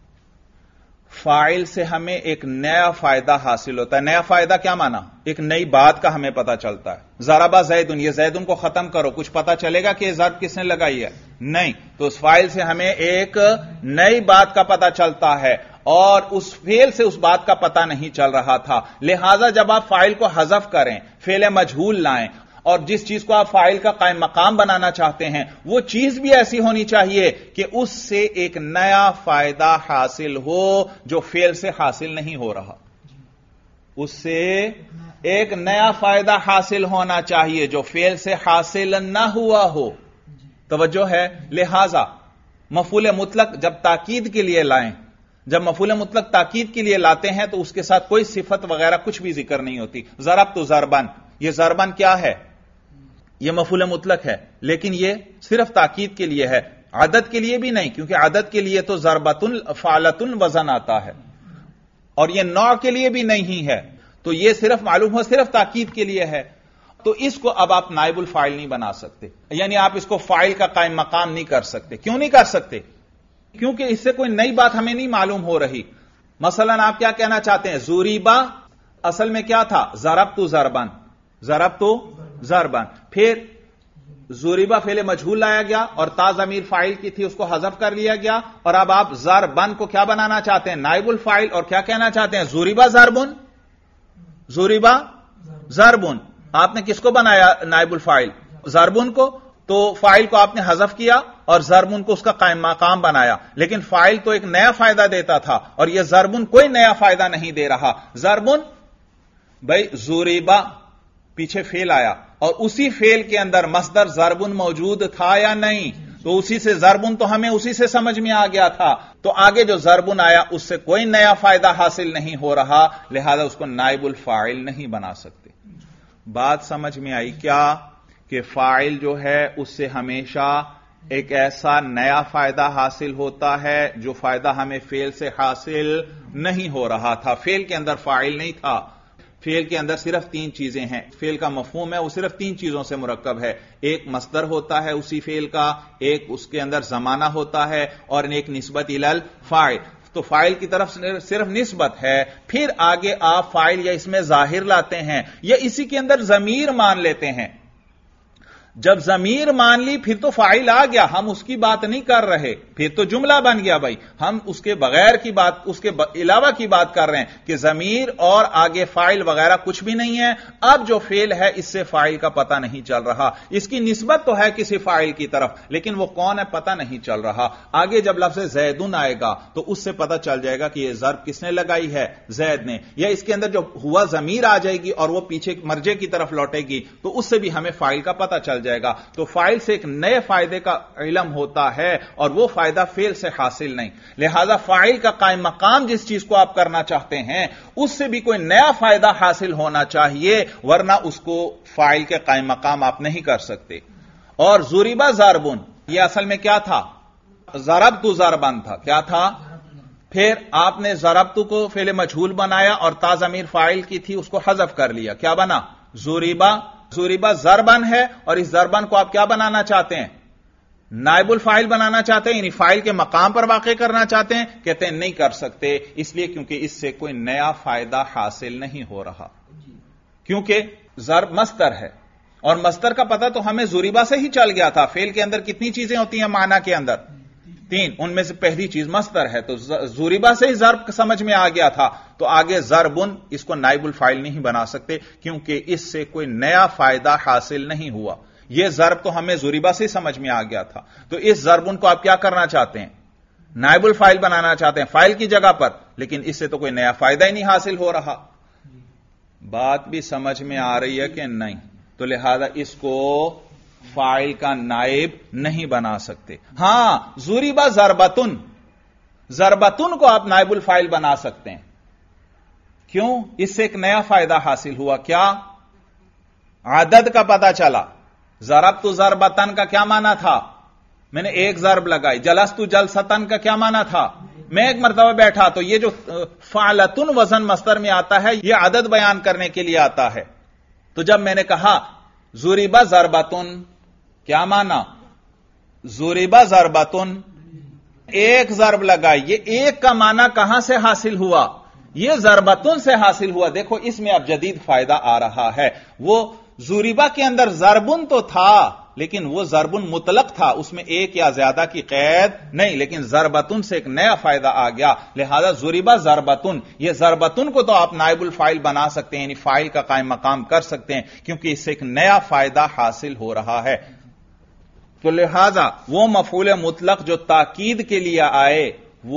فاعل سے ہمیں ایک نیا فائدہ حاصل ہوتا ہے. نیا فائدہ کیا مانا؟ ایک نئی بات کا ہمیں پتا چلتا ہے. ضربہ زیدن، یہ زیدن کو ختم کرو، کچھ پتا چلے گا کہ یہ ضرب کس نے لگائی ہے؟ نہیں. تو اس فاعل سے ہمیں ایک نئی بات کا پتا چلتا ہے اور اس فعل سے اس بات کا پتہ نہیں چل رہا تھا. لہذا جب آپ فاعل کو حذف کریں، فعل مجہول لائیں اور جس چیز کو آپ فاعل کا قائم مقام بنانا چاہتے ہیں وہ چیز بھی ایسی ہونی چاہیے کہ اس سے ایک نیا فائدہ حاصل ہو جو فعل سے حاصل نہیں ہو رہا. اس سے ایک نیا فائدہ حاصل ہونا چاہیے جو فعل سے حاصل نہ ہوا ہو. توجہ ہے. لہذا مفعول مطلق جب تاکید کے لیے لائیں، جب مفعول مطلق تاکید کے لیے لاتے ہیں تو اس کے ساتھ کوئی صفت وغیرہ کچھ بھی ذکر نہیں ہوتی. ضرب تو ضربن، یہ ضربن کیا ہے؟ یہ مفعول مطلق ہے لیکن یہ صرف تاکید کے لیے ہے، عدد کے لیے بھی نہیں، کیونکہ عدد کے لیے تو ضربتن فعلتن وزن آتا ہے اور یہ نوع کے لیے بھی نہیں ہے. تو یہ صرف معلوم ہو صرف تاکید کے لیے ہے. تو اس کو اب آپ نائب الفاعل نہیں بنا سکتے، یعنی آپ اس کو فاعل کا قائم مقام نہیں کر سکتے. کیوں نہیں کر سکتے؟ کیونکہ اس سے کوئی نئی بات ہمیں نہیں معلوم ہو رہی. مثلا آپ کیا کہنا چاہتے ہیں؟ زوریبا اصل میں کیا تھا؟ ضربت ضربن، ضربت ضربن. پھر زوریبا فعل مجہول لایا گیا اور تا ضمیر فاعل کی تھی اس کو حذف کر لیا گیا اور اب آپ ضربن کو کیا بنانا چاہتے ہیں؟ نائب الفاعل. اور کیا کہنا چاہتے ہیں؟ زوریبا ضربن، زوریبا ضربن. آپ نے کس کو بنایا نائب الفاعل؟ ضربن کو. تو فاعل کو آپ نے حذف کیا اور ضربن کو اس کا قائم مقام بنایا، لیکن فاعل تو ایک نیا فائدہ دیتا تھا اور یہ ضربن کوئی نیا فائدہ نہیں دے رہا. ضربن بھائی زوریبا پیچھے فعل آیا اور اسی فعل کے اندر مصدر ضربن موجود تھا یا نہیں؟ تو اسی سے ضربن تو ہمیں اسی سے سمجھ میں آ گیا تھا. تو آگے جو ضربن آیا اس سے کوئی نیا فائدہ حاصل نہیں ہو رہا، لہذا اس کو نائب الفاعل نہیں بنا سکتے۔ بات سمجھ میں آئی کیا؟ کہ فاعل جو ہے اس سے ہمیشہ ایک ایسا نیا فائدہ حاصل ہوتا ہے جو فائدہ ہمیں فعل سے حاصل نہیں ہو رہا تھا۔ فعل کے اندر فاعل نہیں تھا، فعل کے اندر صرف 3 چیزیں ہیں، فعل کا مفہوم ہے وہ صرف 3 چیزوں سے مرکب ہے، ایک مصدر ہوتا ہے اسی فعل کا، ایک اس کے اندر زمانہ ہوتا ہے، اور ایک نسبت الی الفاعل۔ تو فاعل کی طرف صرف نسبت ہے، پھر آگے آپ فاعل یا اس میں ظاہر لاتے ہیں یا اسی کے اندر ضمیر مان لیتے ہیں۔ جب ضمیر مان لی پھر تو فاعل آ گیا، ہم اس کی بات نہیں کر رہے، پھر تو جملہ بن گیا بھائی، ہم اس کے بغیر کی بات، اس کے علاوہ کی بات کر رہے ہیں کہ ضمیر اور آگے فاعل وغیرہ کچھ بھی نہیں ہے۔ اب جو فعل ہے اس سے فاعل کا پتہ نہیں چل رہا، اس کی نسبت تو ہے کسی فاعل کی طرف لیکن وہ کون ہے پتہ نہیں چل رہا۔ آگے جب لفظ زیدن آئے گا تو اس سے پتہ چل جائے گا کہ یہ ضرب کس نے لگائی ہے، زید نے، یا اس کے اندر جو ہوا ضمیر آ جائے گی اور وہ پیچھے مرجع کی طرف لوٹے گی تو اس سے بھی ہمیں فاعل کا پتہ چل جائے گا۔ تو فاعل سے ایک نئے فائدے کا علم ہوتا ہے اور وہ فائدہ فعل سے حاصل نہیں، لہذا فاعل کا قائم مقام جس چیز کو آپ کرنا چاہتے ہیں اس سے بھی کوئی نیا فائدہ حاصل ہونا چاہیے، ورنہ اس کو فاعل کے قائم مقام آپ نہیں کر سکتے۔ اور ضرب ضربن یہ اصل میں کیا تھا؟ ضربت ضربن تھا، کیا تھا؟ پھر آپ نے ضربت کو فعل مجہول بنایا اور تا ضمیر فاعل کی تھی اس کو حذف کر لیا، کیا بنا؟ ضربا ضربن ہے، اور اس ضربن کو آپ کیا بنانا چاہتے ہیں؟ نائب الفاعل بنانا چاہتے ہیں، یعنی فاعل کے مقام پر واقع کرنا چاہتے ہیں، کہتے ہیں نہیں کر سکتے، اس لیے کیونکہ اس سے کوئی نیا فائدہ حاصل نہیں ہو رہا، کیونکہ ضرب مصدر ہے اور مصدر کا پتہ تو ہمیں ضربا سے ہی چل گیا تھا۔ فعل کے اندر کتنی چیزیں ہوتی ہیں معنی کے اندر؟ 3، ان میں سے پہلی چیز مصدر ہے، تو ضربا سے ہی ضرب سمجھ میں آ گیا تھا، تو آگے ضربن اس کو نائب الفاعل نہیں بنا سکتے کیونکہ اس سے کوئی نیا فائدہ حاصل نہیں ہوا۔ یہ ضرب تو ہمیں ضربا سے سمجھ میں آ گیا تھا، تو اس ضربن کو آپ کیا کرنا چاہتے ہیں؟ نائب الفاعل بنانا چاہتے ہیں فاعل کی جگہ پر، لیکن اس سے تو کوئی نیا فائدہ ہی نہیں حاصل ہو رہا۔ بات بھی سمجھ میں آ رہی ہے کہ نہیں؟ تو لہذا اس کو فاعل کا نائب نہیں بنا سکتے۔ ہاں ضرب ضربتن، ضربتن کو آپ نائب الفاعل بنا سکتے ہیں، کیوں؟ اس سے ایک نیا فائدہ حاصل ہوا، کیا؟ عدد کا پتہ چلا۔ ضربت ضربتن کا کیا معنی تھا؟ میں نے ایک ضرب لگائی۔ جلست جلستن کا کیا معنی تھا؟ میں ایک مرتبہ بیٹھا۔ تو یہ جو فعلتن وزن مصدر میں آتا ہے یہ عدد بیان کرنے کے لیے آتا ہے۔ تو جب میں نے کہا ضرب ضربتن، کیا معنی؟ ضرب ضربتن، ایک ضرب لگائی۔ یہ ایک کا معنی کہاں سے حاصل ہوا؟ یہ ضربتن سے حاصل ہوا۔ دیکھو اس میں اب جدید فائدہ آ رہا ہے۔ وہ ضربہ کے اندر ضربن تو تھا لیکن وہ ضربن مطلق تھا، اس میں ایک یا زیادہ کی قید نہیں، لیکن ضربتن سے ایک نیا فائدہ آ گیا، لہذا ضرب ضربتن، یہ ضربتن کو تو آپ نائب الفاعل بنا سکتے ہیں، یعنی فاعل کا قائم مقام کر سکتے ہیں کیونکہ اس سے ایک نیا فائدہ حاصل ہو رہا ہے۔ تو لہذا وہ مفعول مطلق جو تاکید کے لیے آئے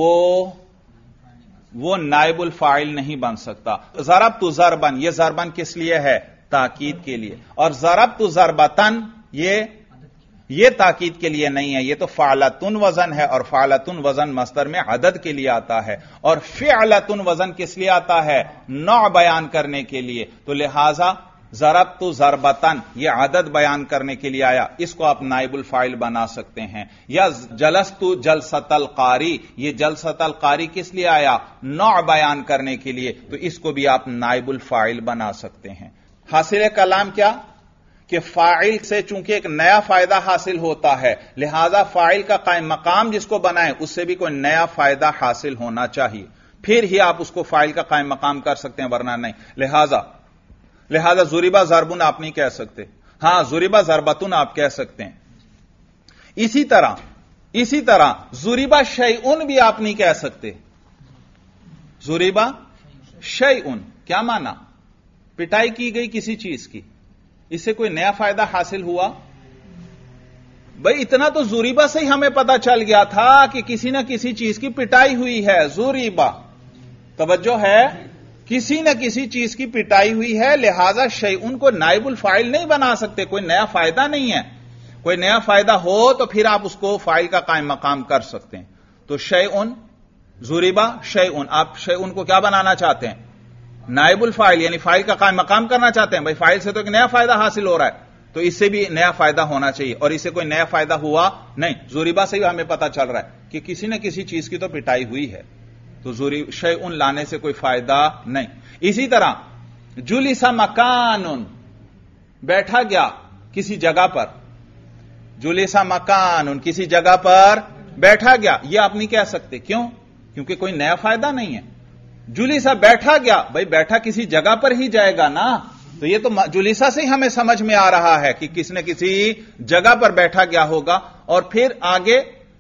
وہ نائب الفاعل نہیں بن سکتا۔ ضربت ضربن، یہ ضربن کس لیے ہے؟ تاکید کے لیے، اور ضربت ضربتن یہ تاکید کے لیے نہیں ہے، یہ تو فعلتن وزن ہے، اور فعلتن وزن مصدر میں عدد کے لیے آتا ہے، اور فعلتن وزن کس لیے آتا ہے؟ نوع بیان کرنے کے لیے۔ تو لہذا ضربت ضربتن یہ عدد بیان کرنے کے لیے آیا، اس کو آپ نائب الفاعل بنا سکتے ہیں۔ یا جلست جلست القاری، یہ جلست القاری کس لیے آیا؟ نوع بیان کرنے کے لیے، تو اس کو بھی آپ نائب الفاعل بنا سکتے ہیں۔ حاصل کلام کیا؟ کہ فاعل سے چونکہ ایک نیا فائدہ حاصل ہوتا ہے، لہذا فاعل کا قائم مقام جس کو بنائیں اس سے بھی کوئی نیا فائدہ حاصل ہونا چاہیے، پھر ہی آپ اس کو فاعل کا قائم مقام کر سکتے ہیں، ورنہ نہیں۔ لہذا ضرب ضربن آپ نہیں کہہ سکتے، ہاں ضرب ضربتن آپ کہہ سکتے ہیں۔ اسی طرح ضرب شیئن بھی آپ نہیں کہہ سکتے۔ ضرب شیئن کیا معنی؟ پٹائی کی گئی کسی چیز کی، اس سے کوئی نیا فائدہ حاصل ہوا؟ بھئی اتنا تو ضربہ سے ہی ہمیں پتا چل گیا تھا کہ کسی نہ کسی چیز کی پٹائی ہوئی ہے۔ ضربہ، توجہ ہے، کسی نہ کسی چیز کی پٹائی ہوئی ہے، لہذا شیئن کو نائب الفاعل نہیں بنا سکتے، کوئی نیا فائدہ نہیں ہے۔ کوئی نیا فائدہ ہو تو پھر آپ اس کو فاعل کا قائم مقام کر سکتے ہیں۔ تو شیئن ज़ुरिबा शैउन, आप शैउन को क्या बनाना चाहते हैं? नाइबुल फाइल, यानी फाइल का कायम मकाम करना चाहते हैं। भाई फाइल से तो एक नया फायदा हासिल हो रहा है, तो इससे भी नया फायदा होना चाहिए, और इससे कोई नया फायदा हुआ नहीं। ज़ुरिबा से भी हमें पता चल रहा है कि किसी न किसी चीज की तो पिटाई हुई है, तो शैउन लाने से कोई फायदा नहीं। इसी तरह जुलिसा मकानुन, बैठा गया किसी जगह पर, जुलिसा मकानुन, किसी जगह पर बैठा गया, यह आप नहीं कह सकते। क्यों? क्योंकि कोई नया फायदा नहीं है। जुलिसा बैठा गया, भाई बैठा किसी जगह पर ही जाएगा ना, तो यह तो जुलिसा से ही हमें समझ में आ रहा है कि किसी न किसी जगह पर बैठा गया होगा। और फिर आगे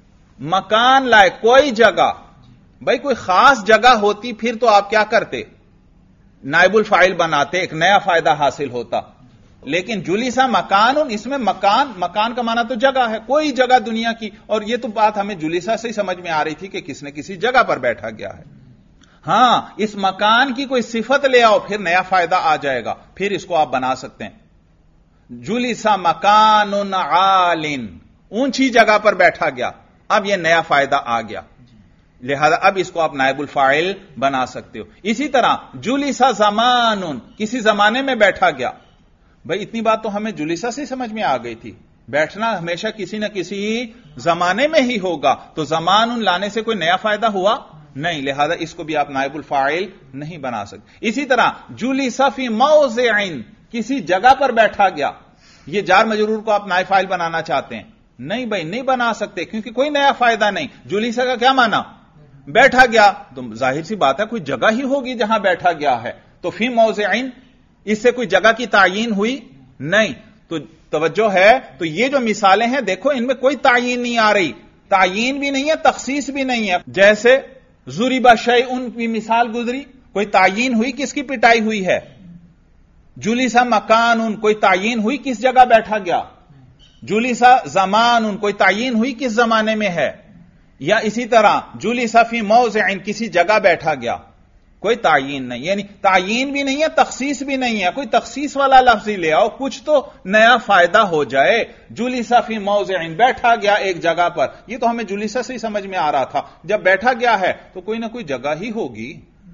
मकान लाए, कोई जगह, भाई कोई खास जगह होती फिर तो आप क्या करते? नाइबुल फाइल बनाते, एक नया फायदा हासिल होता। लेकिन जुलिसा मकानुन, इसमें मकान, मकान का माना तो जगह है, कोई जगह दुनिया की, और यह तो बात हमें जुलिसा से ही समझ में आ रही थी कि किसी न किसी जगह पर बैठा गया है। हां, इस मकान की कोई सिफत ले आओ, फिर नया फायदा आ जाएगा, फिर इसको आप बना सकते हैं। जुलिसा मकानुन आलिन, ऊंची जगह पर बैठा गया, अब यह नया फायदा आ गया, लिहाजा अब इसको आप नाइबुल फाइल बना सकते हो। इसी तरह जुलिसा जमानुन, किसी जमाने में बैठा गया, भाई इतनी बात तो हमें जुलिसा से समझ में आ गई थी, बैठना हमेशा किसी न किसी जमाने में ही होगा, तो जमानुन लाने से कोई नया फायदा हुआ नहीं, लिहाजा इसको भी आप नाइबुल फाइल नहीं बना सकते। इसी तरह जुलिसा फी मौज़िइन, किसी जगह पर बैठा गया, यह जार मजरूर को आप नाइब फाइल बनाना चाहते हैं? नहीं भाई, नहीं बना सकते, क्योंकि कोई नया फायदा नहीं। जुलिसा का क्या माना? बैठा गया, तो जाहिर सी बात है कोई जगह ही होगी जहां बैठा गया है, तो फी मौज़िइन, इससे कोई जगह की तायीन हुई नहीं। तो तवज्जो है, तो ये जो मिसालें हैं देखो, इनमें कोई तायीन नहीं आ रही, तायीन भी नहीं है, तखसीस भी नहीं है। जैसे ज़ुरिबा शैउन की मिसाल गुजरी, कोई तायीन हुई किसकी पिटाई हुई है? जुलिसा मकानुन, कोई तायीन हुई किस जगह बैठा गया? जुलिसा ज़मानुन, कोई तायीन हुई किस जमाने में है? या इसी तरह जुलिसा फी मौज़िइन, किसी जगह बैठा गया, कोई तायीन नहीं, यानी तायीन भी नहीं है, तखसीस भी नहीं है। कोई तखसीस वाला लफ्ज़ ही ले आओ, कुछ तो नया फायदा हो जाए। जुलिसा फी मौज़िइन, बैठा गया एक जगह पर, यह तो हमें जुलिसा से ही समझ में आ रहा था, जब बैठा गया है तो कोई ना कोई जगह ही होगी।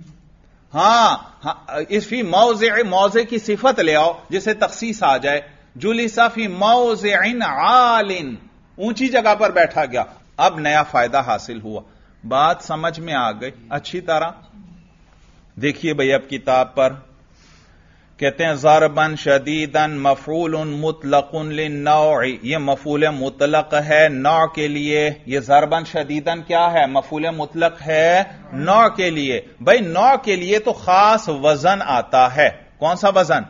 हां, इस फी मौज़े की सिफत ले आओ जिसे तखसीस आ जाए। जुलिसा फी मौज़िइन आलिन, ऊंची जगह पर बैठा गया, अब नया फायदा हासिल हुआ। बात समझ में आ गई अच्छी तरह? देखिए भाई, अब किताब पर कहते हैं ज़रबन शदीदन मफ़ऊलुन मुतलक़ुन लिन्नौइ, यह मफ़ऊल मुतलक है नौ के लिए। यह ज़रबन शदीदन क्या है? मफ़ऊल मुतलक है नौ के लिए। भाई नौ के लिए तो खास वजन आता है, कौन सा वजन?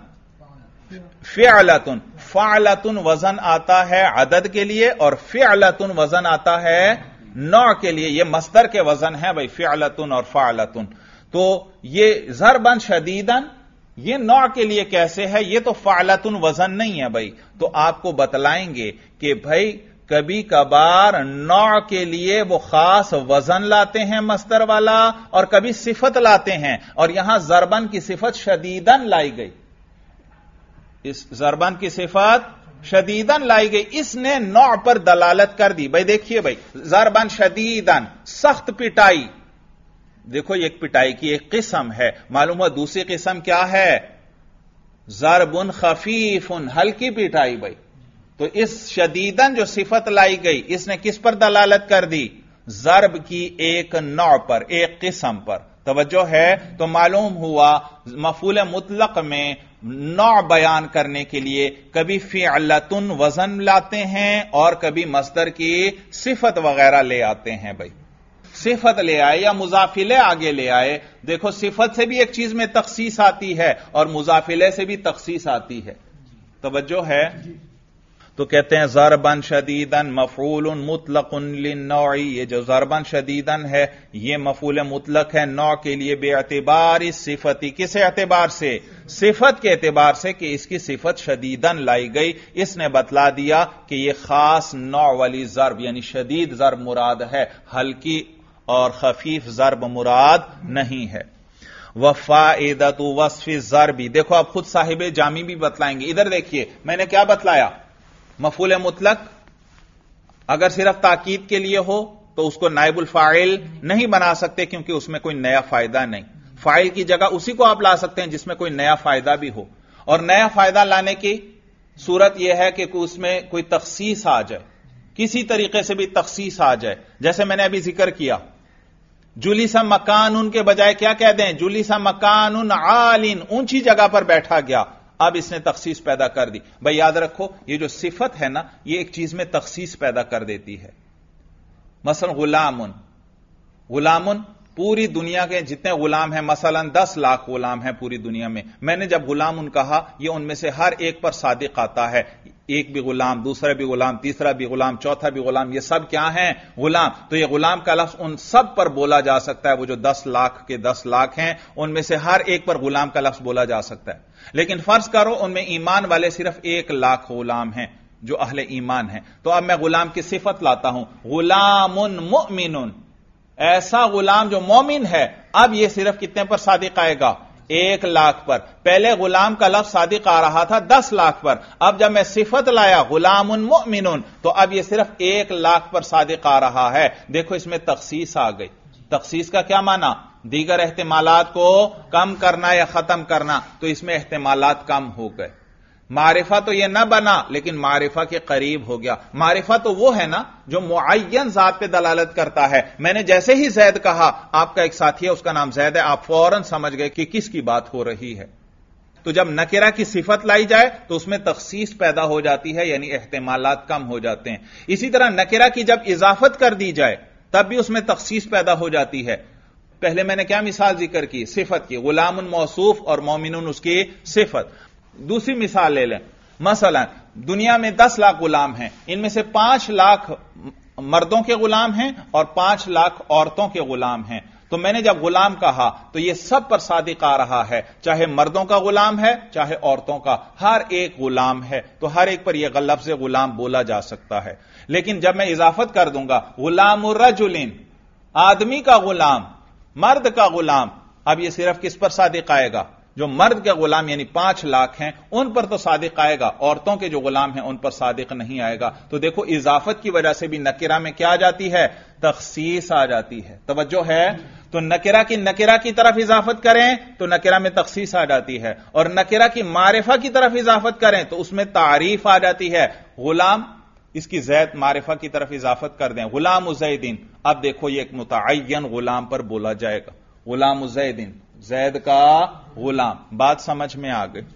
फ़िअलतुन, फ़अलतुन वजन आता है अदद के लिए, और फ़िअलतुन वजन आता है नौ के लिए। यह मस्दर के वजन है भाई, फ़िअलतुन और फ़अलतुन। तो ये ज़रबन शदीदन, ये नौ के लिए कैसे है? ये तो फ़अलतुन वजन नहीं है भाई। तो आपको बतलाएंगे कि भाई कभी कभार नौ के लिए वो खास वजन लाते हैं मस्दर वाला, और कभी सिफत लाते हैं, और यहां ज़रबन की सिफत शदीदन लाई गई, इस ज़रबन की सिफत शदीदन लाई गई, इसने नौ पर दलालत कर दी। भाई देखिए भाई, ज़रबन शदीदन, सख्त पिटाई। देखो ये एक पिटाई की एक किस्म है, मालूम हुआ दूसरी किस्म क्या है? ज़रबुन खफीफुन, हल्की पिटाई। भाई तो इस शदीदन जो सिफत लाई गई, इसने किस पर दलालत कर दी? ज़रब की एक नौ पर, एक किस्म पर। तवज्जो है? तो मालूम हुआ मफ़ऊल मुतलक में नौ बयान करने के लिए कभी फ़िअलतुन वजन लाते हैं, और कभी मस्दर की सिफत वगैरह ले आते हैं। भाई सिफत ले आए या मुजाफिले आगे ले आए, देखो सिफत से भी एक चीज में तखसीस आती है, और मुजाफिले से भी तखसीस आती है। तवज्जो है? तो कहते हैं ज़रबन शदीदन मफ़ऊलुन मुतलक़ुन लिन्नौइ, ये जो ज़रबन शदीदन है ये मफ़ऊल मुतलक है नौ के लिए, बेअतिबार सिफती, किस एतबार से? सिफत के एतबार से कि इसकी सिफत शदीदन लाई गई। इसने बतला दिया कि यह खास नौ वाली ज़रब यानी शदीद ज़रब मुराद है, हल्की और खफीफ ज़रब मुराद नहीं है। वफ़ाइदतु वस्फ़ि ज़रबी, देखो आप खुद साहिब जामी भी बतलाएंगे। इधर देखिए, मैंने क्या बतलाया? मफ़ऊल मुतलक अगर सिर्फ ताकीद के लिए हो تو اس کو نائب الفاعل نہیں بنا سکتے کیونکہ اس میں کوئی نیا فائدہ نہیں. فاعل کی جگہ اسی کو آپ لا سکتے ہیں جس میں کوئی نیا فائدہ بھی ہو. اور نیا فائدہ لانے کی صورت یہ ہے کہ اس میں کوئی تخصیص آ جائے, کسی طریقے سے بھی تخصیص آ جائے. جیسے میں نے ابھی ذکر کیا, جلیسا مکان کے بجائے کیا کہہ دیں, جلیسا مکان عالٍ, اونچی جگہ پر بیٹھا گیا. اب اس نے تخصیص پیدا کر دی. بھائی یاد رکھو, یہ جو صفت ہے نا, یہ ایک چیز میں تخصیص پیدا کر دیتی ہے. مثلا غلام, پوری دنیا کے جتنے غلام ہیں, مثلا 10 لاکھ غلام ہیں پوری دنیا میں نے جب غلام کہا, یہ ان میں سے ہر ایک پر صادق آتا ہے. ایک بھی غلام, دوسرا بھی غلام, تیسرا بھی غلام, چوتھا بھی غلام, یہ سب کیا ہیں, غلام. تو یہ غلام کا لفظ ان سب پر بولا جا سکتا ہے. وہ جو 10 لاکھ کے 10 لاکھ ہیں, ان میں سے ہر ایک پر غلام کا لفظ بولا جا سکتا ہے. لیکن فرض کرو ان میں ایمان والے صرف 1 لاکھ غلام ہیں جو اہل ایمان ہیں. تو اب میں غلام کی صفت لاتا ہوں, غلام مؤمن, ایسا غلام جو مومن ہے. اب یہ صرف کتنے پر صادق آئے گا, 1 لاکھ پر. پہلے غلام کا لفظ صادق آ رہا تھا 10 لاکھ پر. اب جب میں صفت لایا غلام مؤمن, تو اب یہ صرف 1 لاکھ پر صادق آ رہا ہے. دیکھو اس میں تخصیص آ گئی. تخصیص کا کیا معنی, دیگر احتمالات کو کم کرنا یا ختم کرنا. تو اس میں احتمالات کم ہو گئے. معرفہ تو یہ نہ بنا لیکن معرفہ کے قریب ہو گیا. معرفہ تو وہ ہے نا جو معین ذات پہ دلالت کرتا ہے. میں نے جیسے ہی زید کہا, آپ کا ایک ساتھی ہے اس کا نام زید ہے, آپ فوراً سمجھ گئے کہ کس کی بات ہو رہی ہے. تو جب نکرہ کی صفت لائی جائے تو اس میں تخصیص پیدا ہو جاتی ہے, یعنی احتمالات کم ہو جاتے ہیں. اسی طرح نکرہ کی جب اضافت کر دی جائے تب بھی اس میں تخصیص پیدا ہو جاتی ہے. پہلے میں نے کیا مثال ذکر کی, صفت کی, غلام موصوف اور مومن اس کی صفت. دوسری مثال لے لیں, مثلا دنیا میں 10 لاکھ غلام ہیں, ان میں سے 5 لاکھ مردوں کے غلام ہیں اور 5 لاکھ عورتوں کے غلام ہیں. تو میں نے جب غلام کہا تو یہ سب پر صادق آ رہا ہے, چاہے مردوں کا غلام ہے چاہے عورتوں کا, ہر ایک غلام ہے. تو ہر ایک پر یہ لفظ غلام بولا جا سکتا ہے. لیکن جب میں اضافت کر دوں گا, غلام الرجل, آدمی کا غلام, مرد کا غلام, اب یہ صرف کس پر صادق آئے گا, جو مرد کے غلام یعنی 5 لاکھ ہیں ان پر تو صادق آئے گا, عورتوں کے جو غلام ہیں ان پر صادق نہیں آئے گا. تو دیکھو اضافت کی وجہ سے بھی نکرہ میں کیا آ جاتی ہے, تخصیص آ جاتی ہے. توجہ ہے. تو نکرہ کی طرف اضافت کریں تو نکرہ میں تخصیص آ جاتی ہے, اور نکرہ کی معرفہ کی طرف اضافت کریں تو اس میں تعریف آ جاتی ہے. غلام, اس کی زید معرفہ کی طرف اضافت کر دیں, غلام زیدین. اب دیکھو یہ ایک متعین غلام پر بولا جائے گا, غلام زیدین, زید کا غلام. بات سمجھ میں آ گئی.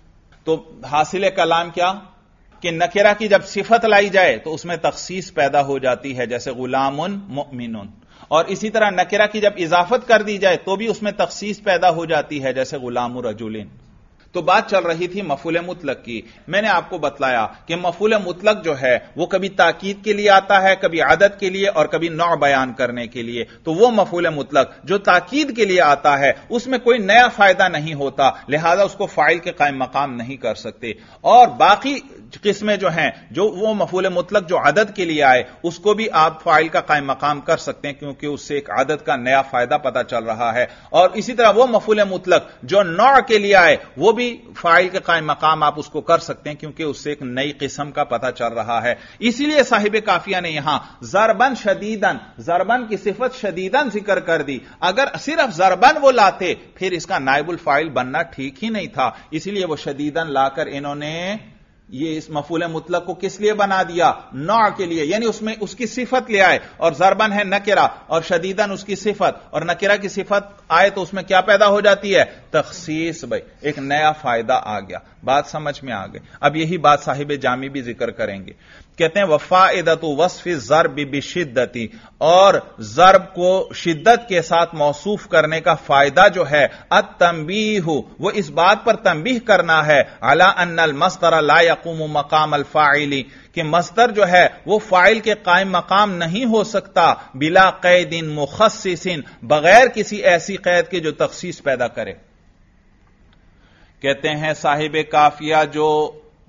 تو حاصل کلام کیا کہ نکرہ کی جب صفت لائی جائے تو اس میں تخصیص پیدا ہو جاتی ہے, جیسے غلام مؤمن. اور اسی طرح نکرہ کی جب اضافت کر دی جائے تو بھی اس میں تخصیص پیدا ہو جاتی ہے, جیسے غلام رجلین. تو بات چل رہی تھی مفعول مطلق کی. میں نے آپ کو بتلایا کہ مفعول مطلق جو ہے وہ کبھی تاکید کے لیے آتا ہے, کبھی عدد کے لیے, اور کبھی نوع بیان کرنے کے لیے. تو وہ مفعول مطلق جو تاکید کے لیے آتا ہے اس میں کوئی نیا فائدہ نہیں ہوتا, لہذا اس کو فاعل کے قائم مقام نہیں کر سکتے. اور باقی قسمیں جو ہیں, جو وہ مفعول مطلق جو عدد کے لیے آئے اس کو بھی آپ فاعل کا قائم مقام کر سکتے ہیں, کیونکہ اس سے ایک عدد کا نیا فائدہ پتہ چل رہا ہے. اور اسی طرح وہ مفعول مطلق جو نوع کے لیے آئے وہ بھی فاعل کے قائم مقام آپ اس کو کر سکتے ہیں, کیونکہ اس سے ایک نئی قسم کا پتہ چل رہا ہے. اسی لیے صاحب کافیہ نے یہاں ضربن شدیدن, ضربن کی صفت شدیدن ذکر کر دی. اگر صرف ضربن وہ لاتے پھر اس کا نائب الفاعل بننا ٹھیک ہی نہیں تھا. اسی لیے وہ شدیدن لا کر انہوں نے یہ اس مفعول مطلق کو کس لیے بنا دیا, نوع کے لیے, یعنی اس میں اس کی صفت لے آئے. اور ضربن ہے نکرہ اور شدیدن اس کی صفت, اور نکرہ کی صفت آئے تو اس میں کیا پیدا ہو جاتی ہے, تخصیص. بھائی ایک نیا فائدہ آ گیا. بات سمجھ میں آ گئی. اب یہی بات صاحب جامی بھی ذکر کریں گے. کہتے ہیں وفائدۃ وصف الضرب بشدۃ, اور ضرب کو شدت کے ساتھ موصوف کرنے کا فائدہ جو ہے, التنبیہ, وہ اس بات پر تنبیہ کرنا ہے, علی ان المصدر لا یقوم مقام الفاعل, کہ مصدر جو ہے وہ فاعل کے قائم مقام نہیں ہو سکتا, بلا قید مخصص, بغیر کسی ایسی قید کے جو تخصیص پیدا کرے. کہتے ہیں صاحب کافیہ جو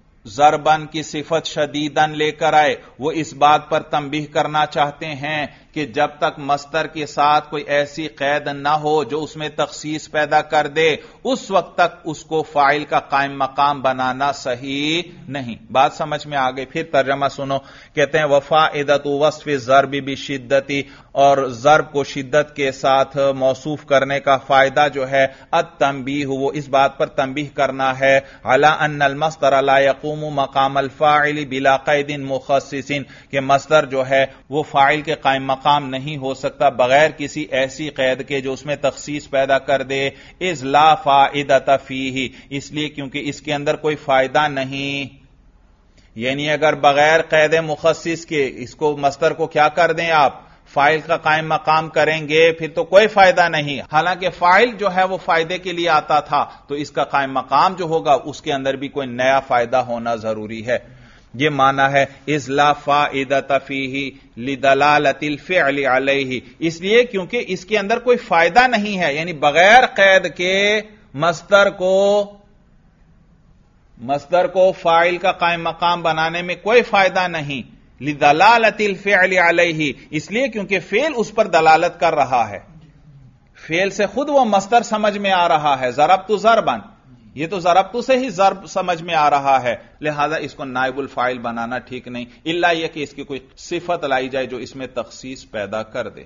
ضربن کی صفت شدیدن لے کر آئے وہ اس بات پر تنبیہ کرنا چاہتے ہیں کہ جب تک مصدر کے ساتھ کوئی ایسی قید نہ ہو جو اس میں تخصیص پیدا کر دے اس وقت تک اس کو فاعل کا قائم مقام بنانا صحیح نہیں. بات سمجھ میں آ گئی؟ پھر ترجمہ سنو. کہتے ہیں وفائدۃ وصف الضرب بالشدۃ، اور ضرب کو شدت کے ساتھ موصوف کرنے کا فائدہ جو ہے التنبیہ، وہ اس بات پر تنبیہ کرنا ہے علی ان المصدر لا يقوم مقام الفاعل بلا قید مخصص، کہ مصدر جو ہے وہ فاعل کے قائم مقام نہیں ہو سکتا بغیر کسی ایسی قید کے جو اس میں تخصیص پیدا کر دے. اذ لا فائدۃ فیہ، اس لیے کیونکہ اس کے اندر کوئی فائدہ نہیں. یعنی اگر بغیر قید مخصص کے اس کو مصدر کو کیا کر دیں آپ، فاعل کا قائم مقام کریں گے، پھر تو کوئی فائدہ نہیں. حالانکہ فاعل جو ہے وہ فائدے کے لیے آتا تھا، تو اس کا قائم مقام جو ہوگا اس کے اندر بھی کوئی نیا فائدہ ہونا ضروری ہے. یہ معنی ہے اذ لا فائدۃ فیہ لدلالۃ الفعل علیہ، اس لیے کیونکہ اس کے اندر کوئی فائدہ نہیں ہے. یعنی بغیر قید کے مصدر کو فاعل کا قائم مقام بنانے میں کوئی فائدہ نہیں. لدلالۃ الفعل علیہ، اس لیے کیونکہ فعل اس پر دلالت کر رہا ہے، فعل سے خود وہ مصدر سمجھ میں آ رہا ہے. ضربت ضربا، یہ تو ضربت سے ہی ضرب سمجھ میں آ رہا ہے، لہذا اس کو نائب الفاعل بنانا ٹھیک نہیں، الا یہ کہ اس کی کوئی صفت لائی جائے جو اس میں تخصیص پیدا کر دے.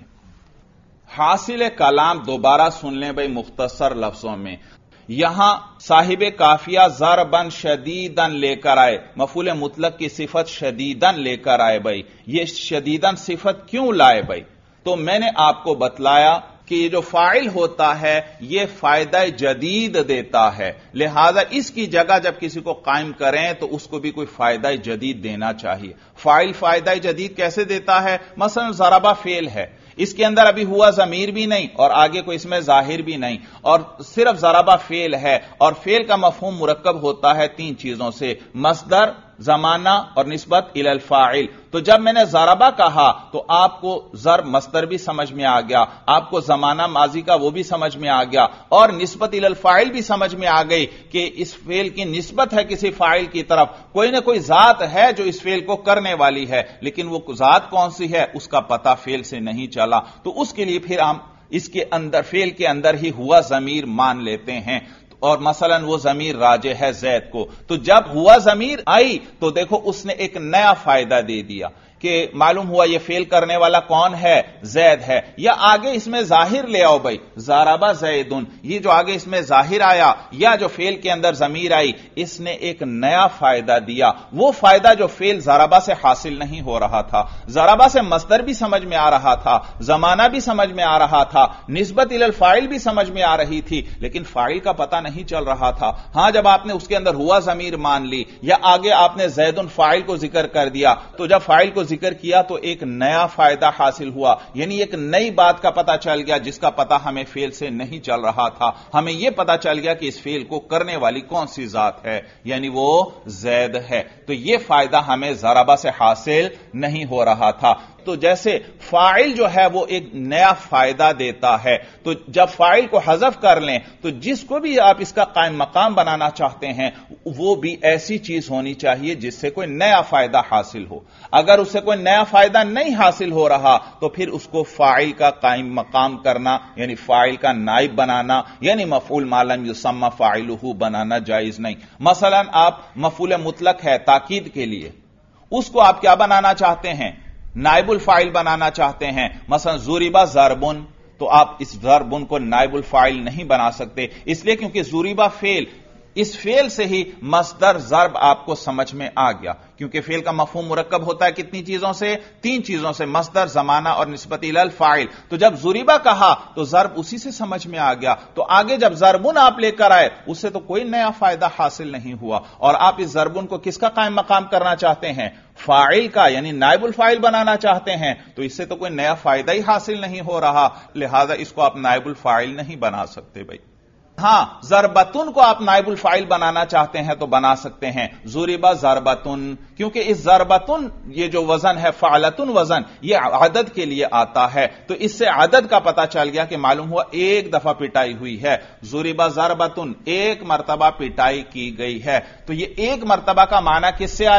حاصل کلام دوبارہ سن لیں بھائی مختصر لفظوں میں. یہاں صاحب کافیہ ضربن شدیدن لے کر آئے، مفعول مطلق کی صفت شدیدن لے کر آئے. بھائی یہ شدیدن صفت کیوں لائے بھائی؟ تو میں نے آپ کو بتلایا کہ یہ جو فاعل ہوتا ہے یہ فائدہ جدید دیتا ہے، لہذا اس کی جگہ جب کسی کو قائم کریں تو اس کو بھی کوئی فائدہ جدید دینا چاہیے. فاعل فائدہ جدید کیسے دیتا ہے؟ مثلا ضربہ فعل ہے، اس کے اندر ابھی ہوا ضمیر بھی نہیں اور آگے کوئی اس میں ظاہر بھی نہیں، اور صرف ضربہ فعل ہے، اور فعل کا مفہوم مرکب ہوتا ہے تین چیزوں سے، مصدر، زمانہ اور نسبت الی الفاعل. تو جب میں نے ضربہ کہا تو آپ کو ضرب مصدر بھی سمجھ میں آ گیا، آپ کو زمانہ ماضی کا وہ بھی سمجھ میں آ گیا، اور نسبت الی الفاعل بھی سمجھ میں آ گئی کہ اس فعل کی نسبت ہے کسی فاعل کی طرف، کوئی نہ کوئی ذات ہے جو اس فعل کو کرنے والی ہے، لیکن وہ ذات کون سی ہے اس کا پتہ فعل سے نہیں چلا. تو اس کے لیے پھر ہم اس کے اندر فعل کے اندر ہی ہوا ضمیر مان لیتے ہیں، اور مثلا وہ ضمیر راجع ہے زید کو. تو جب ہوا ضمیر آئی تو دیکھو اس نے ایک نیا فائدہ دے دیا کہ معلوم ہوا یہ فعل کرنے والا کون ہے، زید ہے. یا آگے اس میں ظاہر لے آؤ بھائی، ضربہ زیدن، یہ جو آگے اس میں ظاہر آیا یا جو فعل کے اندر ضمیر آئی، اس نے ایک نیا فائدہ دیا، وہ فائدہ جو فعل ضربہ سے حاصل نہیں ہو رہا تھا. ضربہ سے مصدر بھی سمجھ میں آ رہا تھا، زمانہ بھی سمجھ میں آ رہا تھا، نسبت الی الفاعل بھی سمجھ میں آ رہی تھی، لیکن فاعل کا پتہ نہیں چل رہا تھا. ہاں جب آپ نے اس کے اندر ہوا ضمیر مان لی یا آگے آپ نے زیدن فاعل کو ذکر کر دیا، تو جب فاعل کو ذکر کیا تو ایک نیا فائدہ حاصل ہوا، یعنی ایک نئی بات کا پتہ چل گیا جس کا پتہ ہمیں فعل سے نہیں چل رہا تھا. ہمیں یہ پتہ چل گیا کہ اس فعل کو کرنے والی کون سی ذات ہے، یعنی وہ زید ہے. تو یہ فائدہ ہمیں ضربہ سے حاصل نہیں ہو رہا تھا. تو جیسے فاعل جو ہے وہ ایک نیا فائدہ دیتا ہے، تو جب فاعل کو حذف کر لیں تو جس کو بھی آپ اس کا قائم مقام بنانا چاہتے ہیں وہ بھی ایسی چیز ہونی چاہیے جس سے کوئی نیا فائدہ حاصل ہو. اگر اس سے کوئی نیا فائدہ نہیں حاصل ہو رہا تو پھر اس کو فاعل کا قائم مقام کرنا، یعنی فاعل کا نائب بنانا، یعنی مفعول ما لم یسمى فاعلہ بنانا جائز نہیں. مثلا آپ مفعول مطلق ہے تاکید کے لیے، اس کو آپ کیا بنانا چاہتے ہیں، نائب الفاعل بنانا چاہتے ہیں. مثلا ضرب ضربن، تو آپ اس ضربن کو نائب الفاعل نہیں بنا سکتے، اس لیے کیونکہ ضرب فعل، اس فعل سے ہی مصدر ضرب آپ کو سمجھ میں آ گیا، کیونکہ فعل کا مفہوم مرکب ہوتا ہے کتنی چیزوں سے، تین چیزوں سے، مصدر، زمانہ اور نسبت الی الفاعل. تو جب ضربہ کہا تو ضرب اسی سے سمجھ میں آ گیا. تو آگے جب ضربن آپ لے کر آئے اس سے تو کوئی نیا فائدہ حاصل نہیں ہوا، اور آپ اس ضربن کو کس کا قائم مقام کرنا چاہتے ہیں، فاعل کا، یعنی نائب الفاعل بنانا چاہتے ہیں. تو اس سے تو کوئی نیا فائدہ ہی حاصل نہیں ہو رہا، لہذا اس کو آپ نائب الفاعل نہیں بنا سکتے بھائی. ہاں ضربتن کو آپ نائب الفاعل بنانا چاہتے ہیں تو بنا سکتے ہیں، ضرب ضربتن، کیونکہ اس ضربتن یہ جو وزن ہے فعلتن وزن، یہ عدد کے لیے آتا ہے. تو اس سے عدد کا پتہ چل گیا کہ معلوم ہوا ایک دفعہ پٹائی ہوئی ہے. ضرب ضربتن، ایک مرتبہ پٹائی کی گئی ہے. تو یہ ایک مرتبہ کا معنی کس سے آیا،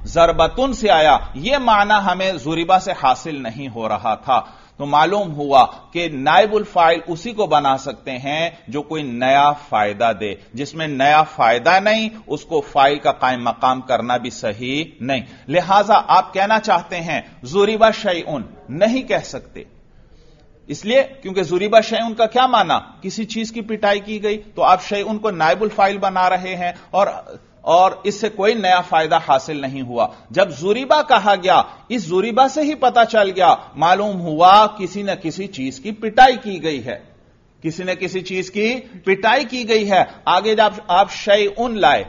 ضربتن سے آیا، یہ معنی ہمیں ضربہ سے حاصل نہیں ہو رہا تھا، تو معلوم ہوا کہ نائب الفاعل اسی کو بنا سکتے ہیں جو کوئی نیا فائدہ دے، جس میں نیا فائدہ نہیں اس کو فاعل کا قائم مقام کرنا بھی صحیح نہیں۔ لہذا آپ کہنا چاہتے ہیں ضرب شیئن، نہیں کہہ سکتے، اس لیے کیونکہ ضرب شیئن کا کیا معنی؟ کسی چیز کی پٹائی کی گئی، تو آپ شیئن کو نائب الفاعل بنا رہے ہیں اور اس سے کوئی نیا فائدہ حاصل نہیں ہوا۔ جب ضربہ کہا گیا، اس ضربہ سے ہی پتا چل گیا، معلوم ہوا کسی نہ کسی چیز کی پٹائی کی گئی ہے، کسی نہ کسی چیز کی پٹائی کی گئی ہے۔ آگے جب آپ شیئن لائے،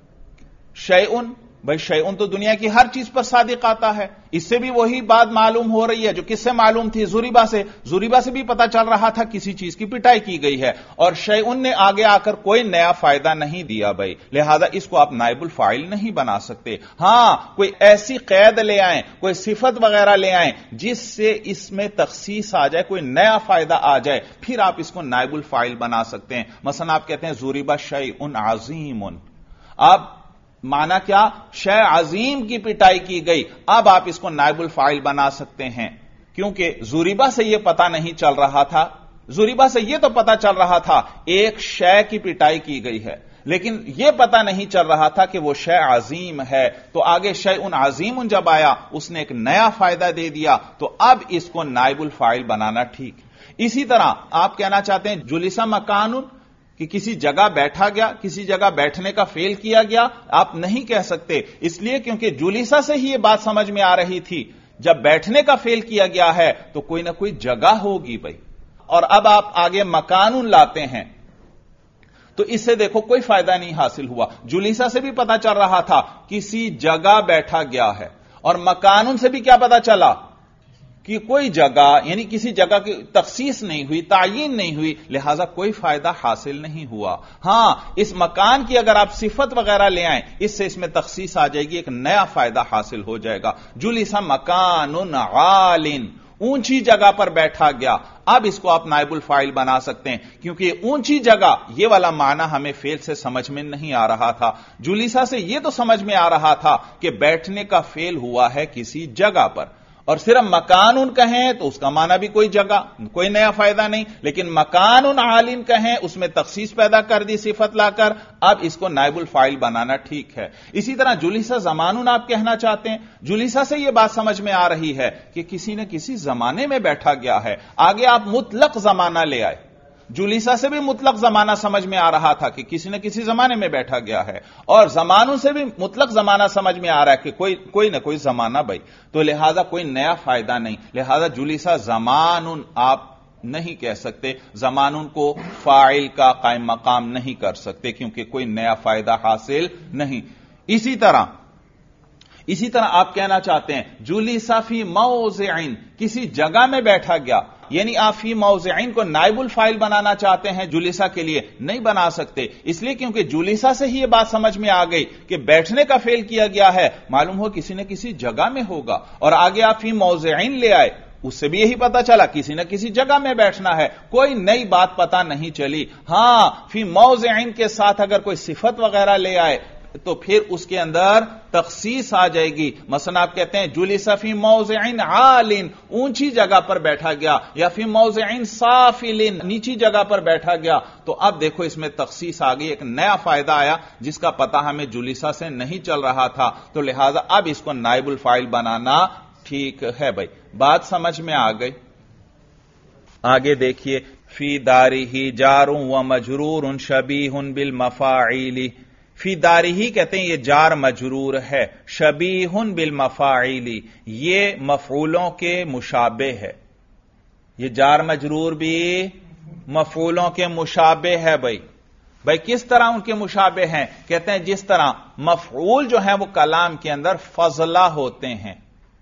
شیئن، بھائی شیئن تو دنیا کی ہر چیز پر صادق آتا ہے، اس سے بھی وہی بات معلوم ہو رہی ہے جو کس سے معلوم تھی؟ ضربہ سے۔ ضربہ سے بھی پتا چل رہا تھا کسی چیز کی پٹائی کی گئی ہے، اور شیئن نے آگے آ کر کوئی نیا فائدہ نہیں دیا بھائی، لہذا اس کو آپ نائب الفاعل نہیں بنا سکتے۔ ہاں کوئی ایسی قید لے آئیں، کوئی صفت وغیرہ لے آئیں جس سے اس میں تخصیص آ جائے، کوئی نیا فائدہ آ جائے، پھر آپ اس کو نائب الفاعل بنا سکتے ہیں۔ مثلا آپ کہتے ہیں ضرب شیئن عظیم، آپ معنی کیا؟ شے عظیم کی پٹائی کی گئی، اب آپ اس کو نائب الفاعل بنا سکتے ہیں، کیونکہ ضربہ سے یہ پتا نہیں چل رہا تھا، ضربہ سے یہ تو پتا چل رہا تھا ایک شے کی پٹائی کی گئی ہے، لیکن یہ پتا نہیں چل رہا تھا کہ وہ شے عظیم ہے، تو آگے شیئن عظیم جب آیا اس نے ایک نیا فائدہ دے دیا، تو اب اس کو نائب الفاعل بنانا ٹھیک۔ اسی طرح آپ کہنا چاہتے ہیں جلس مکان، کہ کسی جگہ بیٹھا گیا، کسی جگہ بیٹھنے کا فعل کیا گیا، آپ نہیں کہہ سکتے، اس لیے کیونکہ جلسہ سے ہی یہ بات سمجھ میں آ رہی تھی، جب بیٹھنے کا فعل کیا گیا ہے تو کوئی نہ کوئی جگہ ہوگی بھائی، اور اب آپ آگے مکان لاتے ہیں تو اس سے دیکھو کوئی فائدہ نہیں حاصل ہوا۔ جلسہ سے بھی پتا چل رہا تھا کسی جگہ بیٹھا گیا ہے، اور مکان سے بھی کیا پتا چلا کہ کوئی جگہ، یعنی کسی جگہ کی تخصیص نہیں ہوئی، تعیین نہیں ہوئی، لہذا کوئی فائدہ حاصل نہیں ہوا۔ ہاں اس مکان کی اگر آپ صفت وغیرہ لے آئیں، اس سے اس میں تخصیص آ جائے گی، ایک نیا فائدہ حاصل ہو جائے گا۔ جلس مکان عال، اونچی جگہ پر بیٹھا گیا، اب اس کو آپ نائب الفاعل بنا سکتے ہیں، کیونکہ اونچی جگہ یہ والا معنی ہمیں فعل سے سمجھ میں نہیں آ رہا تھا، جلسہ سے یہ تو سمجھ میں آ رہا تھا کہ بیٹھنے کا فعل ہوا ہے کسی جگہ پر، اور صرف مکان کہیں تو اس کا معنی بھی کوئی جگہ، کوئی نیا فائدہ نہیں، لیکن مکان عالٍ کہیں اس میں تخصیص پیدا کر دی صفت لا کر، اب اس کو نائب الفاعل بنانا ٹھیک ہے۔ اسی طرح جلسہ زمان آپ کہنا چاہتے ہیں، جلسہ سے یہ بات سمجھ میں آ رہی ہے کہ کسی نہ کسی زمانے میں بیٹھا گیا ہے، آگے آپ مطلق زمانہ لے آئے، جلسہ سے بھی مطلق زمانہ سمجھ میں آ رہا تھا کہ کسی نہ کسی زمانے میں بیٹھا گیا ہے، اور زمانوں سے بھی مطلق زمانہ سمجھ میں آ رہا ہے کہ کوئی نہ کوئی زمانہ بھائی، تو لہذا کوئی نیا فائدہ نہیں، لہذا جلسہ زمان آپ نہیں کہہ سکتے، زمان کو فاعل کا قائم مقام نہیں کر سکتے کیونکہ کوئی نیا فائدہ حاصل نہیں۔ اسی طرح آپ کہنا چاہتے ہیں جلس فی موضع، کسی جگہ میں بیٹھا گیا، یعنی آپ فی موضعین کو نائب الفاعل بنانا چاہتے ہیں جلسہ کے لیے، نہیں بنا سکتے، اس لیے کیونکہ جلسہ سے ہی یہ بات سمجھ میں آ گئی کہ بیٹھنے کا فعل کیا گیا ہے، معلوم ہو کسی نہ کسی جگہ میں ہوگا، اور آگے آپ فی موضعین لے آئے، اس سے بھی یہی پتا چلا کسی نہ کسی جگہ میں بیٹھنا ہے، کوئی نئی بات پتا نہیں چلی۔ ہاں فی موضعین کے ساتھ اگر کوئی صفت وغیرہ لے آئے تو پھر اس کے اندر تخصیص آ جائے گی، مثلا آپ کہتے ہیں جلس فی موضع عال، اونچی جگہ پر بیٹھا گیا، یا فی موضع سافل، نیچی جگہ پر بیٹھا گیا، تو اب دیکھو اس میں تخصیص آ گئی، ایک نیا فائدہ آیا جس کا پتہ ہمیں جلسہ سے نہیں چل رہا تھا، تو لہذا اب اس کو نائب الفاعل بنانا ٹھیک ہے بھائی، بات سمجھ میں آ گئی۔ آگے دیکھیے فی دارہ جار و مجرور شبیہ بالمفاعیل، فی دارہ کہتے ہیں یہ جار مجرور ہے، شبیہ بالمفاعیل یہ مفعولوں کے مشابہ ہے، یہ جار مجرور بھی مفعولوں کے مشابہ ہے بھائی کس طرح ان کے مشابہ ہیں؟ کہتے ہیں جس طرح مفعول جو ہیں وہ کلام کے اندر فضلہ ہوتے ہیں،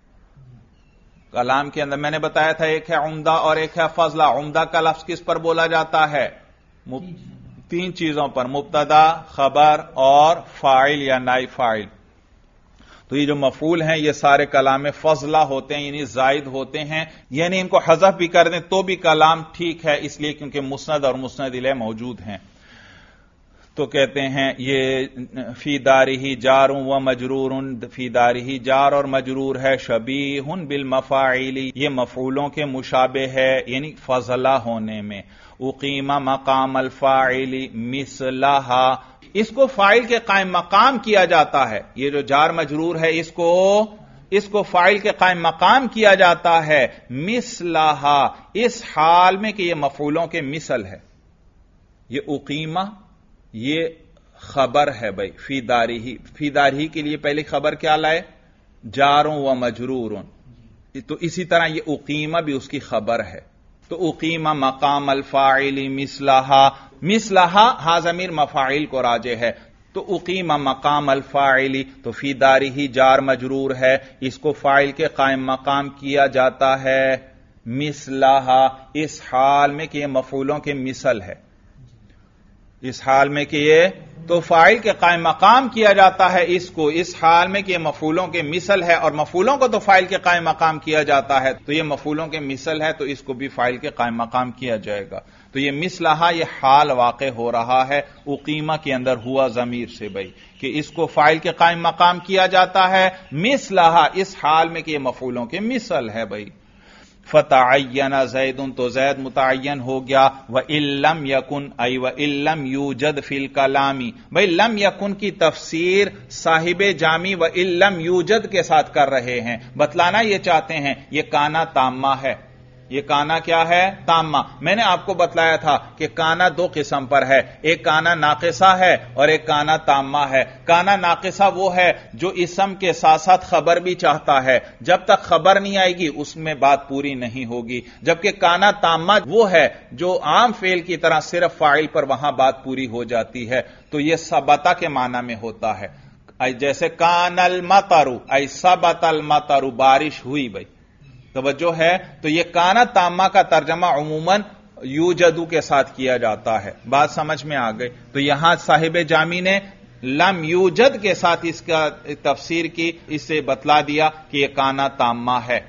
کلام کے اندر میں نے بتایا تھا ایک ہے عمدہ اور ایک ہے فضلہ، عمدہ کا لفظ کس پر بولا جاتا ہے؟ تین چیزوں پر، مبتدا، خبر اور فاعل یا نائب فاعل، تو یہ جو مفعول ہیں یہ سارے کلام میں فضلہ ہوتے ہیں، یعنی زائد ہوتے ہیں، یعنی ان کو حذف بھی کر دیں تو بھی کلام ٹھیک ہے، اس لیے کیونکہ مسند اور مسند الیہ موجود ہیں۔ تو کہتے ہیں یہ فی دارہ جار و مجرور، فی دارہ جار اور مجرور ہے، شبیہ بالمفاعل، یہ مفعولوں کے مشابہ ہے یعنی فضلہ ہونے میں، اقیم مقام الفاعل مثلہا، اس کو فاعل کے قائم مقام کیا جاتا ہے، یہ جو جار مجرور ہے اس کو فاعل کے قائم مقام کیا جاتا ہے، مثلہا، اس حال میں کہ یہ مفعولوں کے مثل ہے۔ یہ اقیمہ یہ خبر ہے بھائی، فی دارہی کے لیے پہلی خبر کیا لائے؟ جاروں و مجرورون، تو اسی طرح یہ اقیمہ بھی اس کی خبر ہے، تو اقیمہ مقام الفاعل مثلہا ہا ضمیر مفاعل کو راجع ہے، تو اقیمہ مقام الفاعل، تو فی دارہی جار مجرور ہے، اس کو فاعل کے قائم مقام کیا جاتا ہے، مثلہا، اس حال میں کہ یہ مفعولوں کے مثل ہے، اس حال میں کہ یہ تو فاعل کے قائم مقام کیا جاتا ہے اس کو، اس حال میں کہ یہ مفعولوں کے مثل ہے، اور مفعولوں کو تو فاعل کے قائم مقام کیا جاتا ہے، تو یہ مفعولوں کے مثل ہے تو اس کو بھی فاعل کے قائم مقام کیا جائے گا۔ تو یہ مثلہا یہ حال واقع ہو رہا ہے اقیمہ کے اندر ہوا ضمیر سے بھائی، کہ اس کو فاعل کے قائم مقام کیا جاتا ہے مثلہا، اس حال میں کہ یہ مفعولوں کے مثل ہے بھائی۔ فتعین زید، تو زید متعین ہو گیا، وَإِن لَّمْ يَكُنْ أَيْ وَإِن لَّمْ يُوجَدْ فِي الْكَلَامِ، بھئی لم یکن کی تفسیر صاحب جامی وَإِن لَّمْ يُوجَدْ کے ساتھ کر رہے ہیں، بتلانا یہ چاہتے ہیں یہ کانا تامہ ہے، یہ کانا کیا ہے؟ تامہ۔ میں نے آپ کو بتلایا تھا کہ کانا دو قسم پر ہے، ایک کانا ناقصہ ہے اور ایک کانا تامہ ہے۔ کانا ناقصہ وہ ہے جو اسم کے ساتھ ساتھ خبر بھی چاہتا ہے، جب تک خبر نہیں آئے گی اس میں بات پوری نہیں ہوگی، جبکہ کانا تامہ وہ ہے جو عام فعل کی طرح صرف فاعل پر وہاں بات پوری ہو جاتی ہے، تو یہ ثبتا کے معنی میں ہوتا ہے، جیسے کان المطر، ای ثبت المطر، بارش ہوئی بھائی، توجہ ہے۔ تو یہ کانا تامہ کا ترجمہ عموماً یوجدو کے ساتھ کیا جاتا ہے، بات سمجھ میں آ گئی۔ تو یہاں صاحب جامی نے لم یوجد کے ساتھ اس کا تفسیر کی، اس سے بتلا دیا کہ یہ کانا تامہ ہے،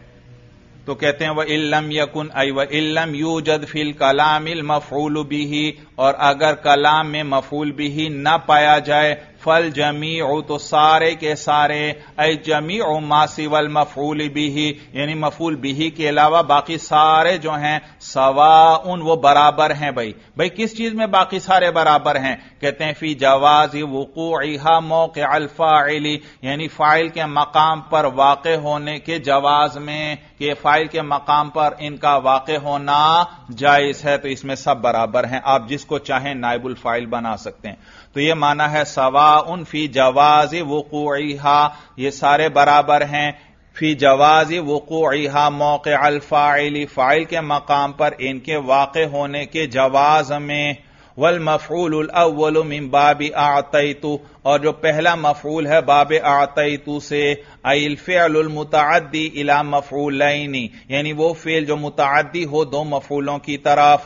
تو کہتے ہیں وَإِن لَّمْ يَكُنْ أَيْ وَإِن لَّمْ يُوجَدْ فِي الْكَلَامِ الْمَفْعُولُ بِهِ، اور اگر کلام میں مفعول بھی نہ پایا جائے، فَالْجَمِيعُ، تو سارے کے سارے، اے جمیع ما سوى المفعول به، یعنی مفعول به کے علاوہ باقی سارے جو ہیں سواء، وہ برابر ہیں بھائی۔ بھائی کس چیز میں باقی سارے برابر ہیں؟ کہتے ہیں فی جواز وقوعها موقع الفاعل، یعنی فاعل کے مقام پر واقع ہونے کے جواز میں، کہ فاعل کے مقام پر ان کا واقع ہونا جائز ہے، تو اس میں سب برابر ہیں، آپ جس کو چاہیں نائب الفاعل بنا سکتے ہیں۔ تو یہ معنی ہے سواء فی جواز وقوعها، یہ سارے برابر ہیں فی جواز وقوعها موقع الفاعل، فاعل کے مقام پر ان کے واقع ہونے کے جواز میں، والمفعول الاول من باب اعطیت، اور جو پہلا مفعول ہے باب اعطیت سے، ای الفعل المتعدی الی مفعولین، یعنی وہ فعل جو متعدی ہو دو مفعولوں کی طرف۔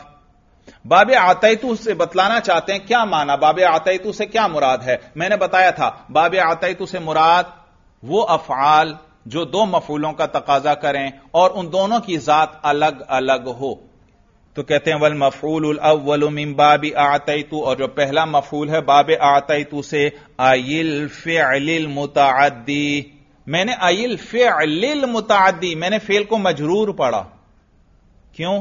باب اعطیتو سے بتلانا چاہتے ہیں کیا معنی، باب اعطیتو سے کیا مراد ہے؟ میں نے بتایا تھا باب اعطیتو سے مراد وہ افعال جو دو مفعولوں کا تقاضا کریں اور ان دونوں کی ذات الگ الگ ہو، تو کہتے ہیں والمفعول الاول من باب اعطیتو، اور جو پہلا مفعول ہے باب اعطیتو سے، ای الفعل المتعدی، میں نے ای الفعل المتعدی، میں نے فعل کو مجرور پڑھا، کیوں؟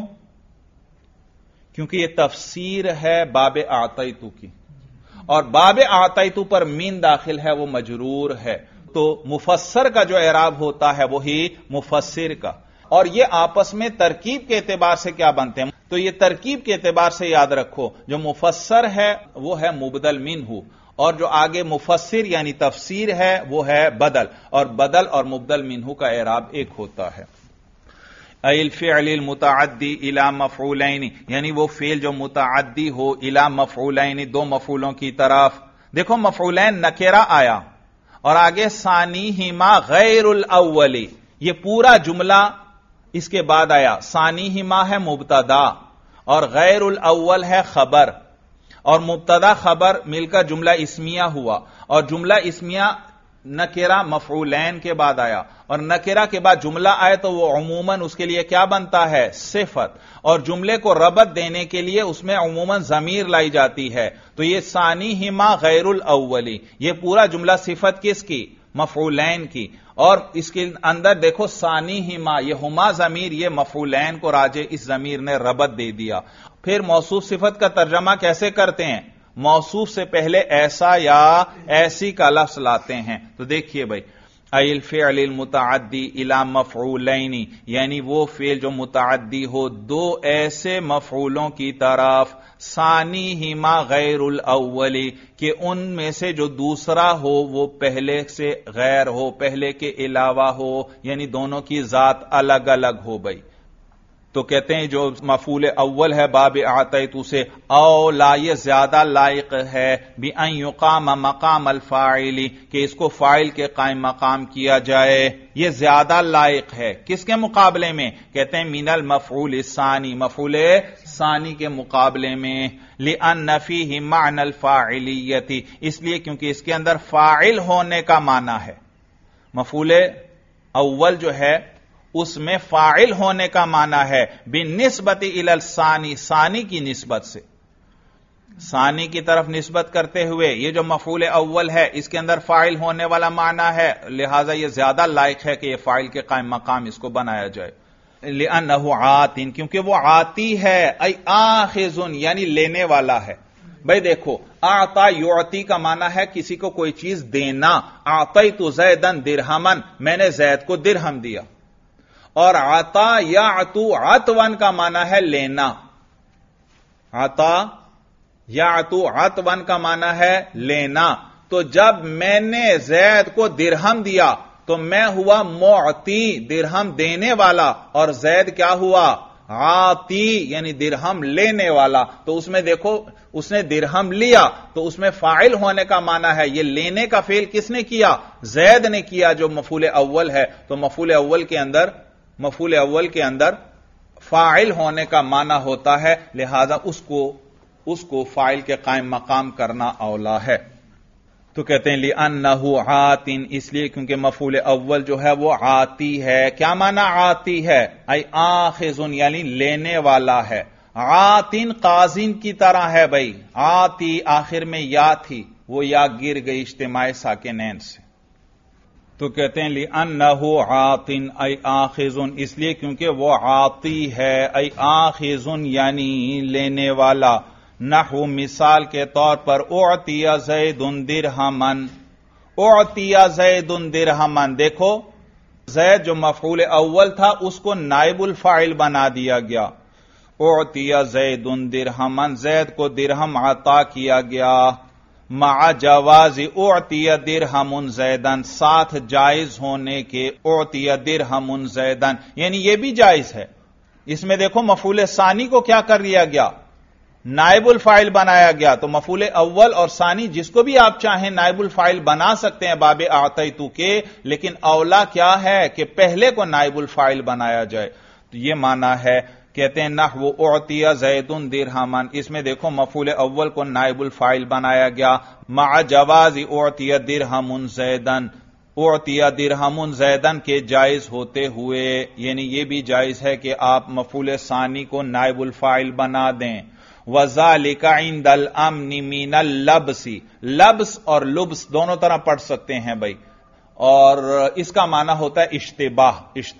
کیونکہ یہ تفسیر ہے باب اعطیتو کی، اور باب اعطیتو پر مین داخل ہے، وہ مجرور ہے، تو مفسر کا جو اعراب ہوتا ہے وہی مفسر کا، اور یہ آپس میں ترکیب کے اعتبار سے کیا بنتے ہیں؟ تو یہ ترکیب کے اعتبار سے یاد رکھو، جو مفسر ہے وہ ہے مبدل منہ، اور جو آگے مفسر یعنی تفسیر ہے وہ ہے بدل، اور بدل اور مبدل منہ کا اعراب ایک ہوتا ہے۔ ای الفعل المتعدی الی مفعولین، یعنی وہ فعل جو متعدی ہو الی مفعولین، دو مفعولوں کی طرف۔ دیکھو مفعولین نکرہ آیا اور آگے ثانیہما غیر الاولی، یہ پورا جملہ اس کے بعد آیا، ثانیہما ہے مبتدا اور غیر الاول ہے خبر، اور مبتدا خبر مل کر جملہ اسمیہ ہوا، اور جملہ اسمیہ نکرہ مفعولین کے بعد آیا اور نکرہ کے بعد جملہ آئے تو وہ عموماً اس کے لیے کیا بنتا ہے؟ صفت. اور جملے کو ربط دینے کے لیے اس میں عموماً ضمیر لائی جاتی ہے. تو یہ ثانیہما غیر الاولی، یہ پورا جملہ صفت کس کی؟ مفعولین کی. اور اس کے اندر دیکھو ثانیہما، یہ ہما ضمیر یہ مفعولین کو راجع اس ضمیر نے ربط دے دیا. پھر موصوف صفت کا ترجمہ کیسے کرتے ہیں؟ موصوف سے پہلے ایسا یا ایسی کا لفظ لاتے ہیں. تو دیکھیے بھائی، الفعل المتعدی الی مفعولین، یعنی وہ فعل جو متعدی ہو دو ایسے مفعولوں کی طرف، ثانیہما غیر الاولی، کہ ان میں سے جو دوسرا ہو وہ پہلے سے غیر ہو، پہلے کے علاوہ ہو، یعنی دونوں کی ذات الگ الگ ہو. بھائی تو کہتے ہیں جو مفعول اول ہے باب اعطیت سے اولا، یہ زیادہ لائق ہے بان یقام مقام الفاعل، کہ اس کو فاعل کے قائم مقام کیا جائے. یہ زیادہ لائق ہے کس کے مقابلے میں؟ کہتے ہیں من المفعول الثانی، مفعول ثانی کے مقابلے میں. لان فیہ معنی الفاعلیت، اس لیے کیونکہ اس کے اندر فاعل ہونے کا معنی ہے. مفعول اول جو ہے اس میں فاعل ہونے کا معنی ہے بالنسبت الی الثانی، ثانی کی نسبت سے، ثانی کی طرف نسبت کرتے ہوئے. یہ جو مفعول اول ہے اس کے اندر فاعل ہونے والا معنی ہے، لہذا یہ زیادہ لائق ہے کہ یہ فاعل کے قائم مقام اس کو بنایا جائے. لأنہ عاط، کیونکہ وہ عاطی ہے، ای آخذ یعنی لینے والا ہے. بھئی دیکھو، اعطا یعطی کا معنی ہے کسی کو کوئی چیز دینا. اعطیت زیدا درہما، میں نے زید کو درہم دیا. اور عطا یعطو عطون کا معنی ہے لینا. عطا یعطو عطون کا معنی ہے لینا. تو جب میں نے زید کو درہم دیا تو میں ہوا معطی، درہم دینے والا، اور زید کیا ہوا؟ عاطی یعنی درہم لینے والا. تو اس میں دیکھو اس نے درہم لیا تو اس میں فاعل ہونے کا معنی ہے. یہ لینے کا فعل کس نے کیا؟ زید نے کیا، جو مفعول اول ہے. تو مفعول اول کے اندر فاعل ہونے کا معنی ہوتا ہے، لہذا اس کو فاعل کے قائم مقام کرنا اولا ہے. تو کہتے ہیں لأنہ عاط، اس لیے کیونکہ مفعول اول جو ہے وہ عاطی ہے. کیا معنی عاطی ہے؟ ای آخذ یعنی لینے والا ہے. عاطن قاضن کی طرح ہے. بھائی عاطی آخر میں یا تھی، وہ یا گر گئی اجتماع ساکنین سے. تو کہتے ہیں لأنہ عاط ای آخذ، اس لیے کیونکہ وہ عاطی ہے، ای آخذ یعنی لینے والا. نحو مثال کے طور پر اعطی زید درہما، اعطی زید درہما. دیکھو زید جو مفعول اول تھا اس کو نائب الفاعل بنا دیا گیا. اعطی زید درہما، زید کو درہم عطا کیا گیا. مع جواز اعطی درہم زیدن، ساتھ جائز ہونے کے اعطی درہم زیدن، یعنی یہ بھی جائز ہے. اس میں دیکھو مفعول ثانی کو کیا کر دیا گیا؟ نائب الفاعل بنایا گیا. تو مفعول اول اور ثانی جس کو بھی آپ چاہیں نائب الفاعل بنا سکتے ہیں باب اعطیتو کے، لیکن اولا کیا ہے کہ پہلے کو نائب الفاعل بنایا جائے. تو یہ معنی ہے. کہتے ہیں نحو اعطی زید درہما، اس میں دیکھو مفعول اول کو نائب الفاعل بنایا گیا. مع جواز اعطی درہم زیدن، اعطی درہم زیدن کے جائز ہوتے ہوئے، یعنی یہ بھی جائز ہے کہ آپ مفعول ثانی کو نائب الفاعل بنا دیں. وَذَلِكَ عِنْدَ الْأَمْنِ مِنَ اللَّبْسِ، لبس اور لبس دونوں طرح پڑھ سکتے ہیں بھائی، اور اس کا معنی ہوتا ہے اشتباہ.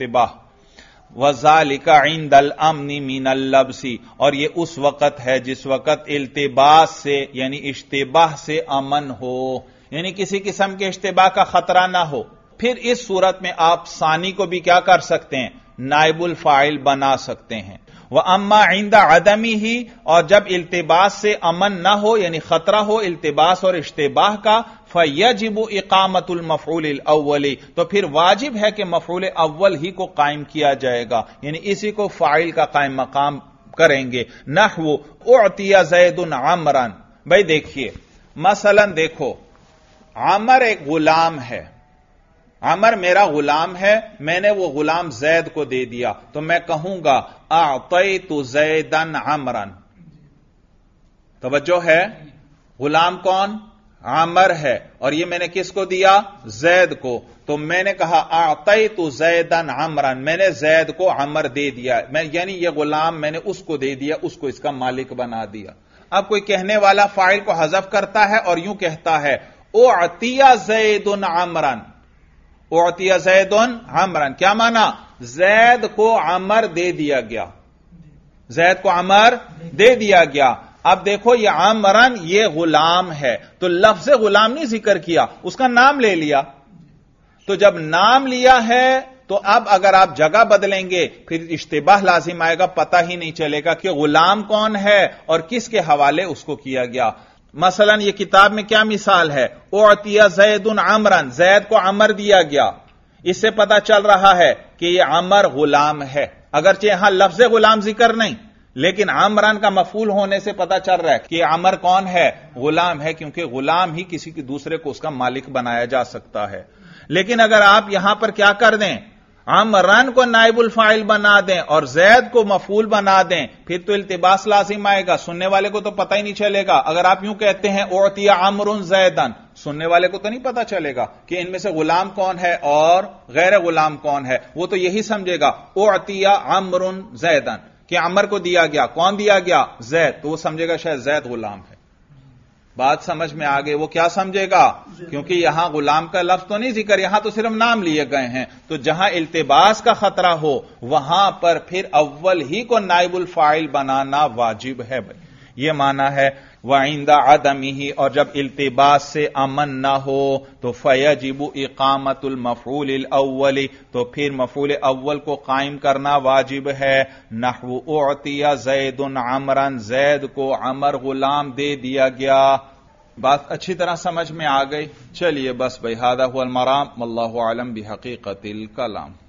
وَذَلِكَ عِنْدَ الْأَمْنِ مِنَ اللَّبْسِ، اور یہ اس وقت ہے جس وقت التباس سے یعنی اشتباہ سے امن ہو، یعنی کسی قسم کے اشتباہ کا خطرہ نہ ہو. پھر اس صورت میں آپ ثانی کو بھی کیا کر سکتے ہیں؟ نائب الفاعل بنا سکتے ہیں. وَأَمَّا عِنْدَ عَدَمِهِ، اور جب التباس سے امن نہ ہو یعنی خطرہ ہو التباس اور اشتباہ کا، فَيَجِبُ إِقَامَةُ الْمَفْعُولِ الْأَوَّلِ، تو پھر واجب ہے کہ مفعول اول ہی کو قائم کیا جائے گا، یعنی اسی کو فاعل کا قائم مقام کریں گے. نحو اعطی زید عمرا. بھائی دیکھیے مثلا دیکھو عمر ایک غلام ہے، عمر میرا غلام ہے، میں نے وہ غلام زید کو دے دیا، تو میں کہوں گا اعطیت زیدا عمرا. توجہ ہے، غلام کون؟ عمر ہے اور یہ میں نے کس کو دیا؟ زید کو. تو میں نے کہا اعطیت زیدن عمرن، میں نے زید کو عمر دے دیا، یعنی یہ غلام میں نے اس کو دے دیا، اس کو اس کا مالک بنا دیا. اب کوئی کہنے والا فاعل کو حذف کرتا ہے اور یوں کہتا ہے اعطی زید عمرن، اعطی زید عمرن، کیا مانا؟ زید کو عمر دے دیا گیا، زید کو عمر دے دیا گیا. اب دیکھو یہ عمرن یہ غلام ہے، تو لفظ غلام نہیں ذکر کیا، اس کا نام لے لیا. تو جب نام لیا ہے تو اب اگر آپ جگہ بدلیں گے پھر اشتباہ لازم آئے گا، پتہ ہی نہیں چلے گا کہ غلام کون ہے اور کس کے حوالے اس کو کیا گیا. مثلا یہ کتاب میں کیا مثال ہے؟ اعطی زید عمرن، زید کو عمر دیا گیا. اس سے پتہ چل رہا ہے کہ یہ عمر غلام ہے، اگرچہ یہاں لفظ غلام ذکر نہیں، لیکن عمران کا مفعول ہونے سے پتہ چل رہا ہے کہ عمر کون ہے؟ غلام ہے، کیونکہ غلام ہی کسی دوسرے کو اس کا مالک بنایا جا سکتا ہے. لیکن اگر آپ یہاں پر کیا کر دیں، عمران کو نائب الفاعل بنا دیں اور زید کو مفعول بنا دیں، پھر تو التباس لازم آئے گا، سننے والے کو تو پتہ ہی نہیں چلے گا. اگر آپ یوں کہتے ہیں اعطی عمرو زیدن، سننے والے کو تو نہیں پتہ چلے گا کہ ان میں سے غلام کون ہے اور غیر غلام کون ہے. وہ تو یہی سمجھے گا اعطی عمرو زیدن کہ عمر کو دیا گیا، کون دیا گیا؟ زید، تو وہ سمجھے گا شاید زید غلام ہے. بات سمجھ میں آگے؟ وہ کیا سمجھے گا؟ کیونکہ یہاں غلام کا لفظ تو نہیں ذکر، یہاں تو صرف نام لیے گئے ہیں. تو جہاں التباس کا خطرہ ہو وہاں پر پھر اول ہی کو نائب الفاعل بنانا واجب ہے. بھائی یہ معنی ہے. وعند عدمہ، اور جب التباس سے امن نہ ہو تو فیجب اقامت المفعول الاول، تو پھر مفعول اول کو قائم کرنا واجب ہے. نحو اعطی زید عمرا، زید کو عمر غلام دے دیا گیا. بات اچھی طرح سمجھ میں آ گئی؟ چلیے بس بھائی، ھذا ھو المرام، واللہ اعلم بحقیقت الکلام.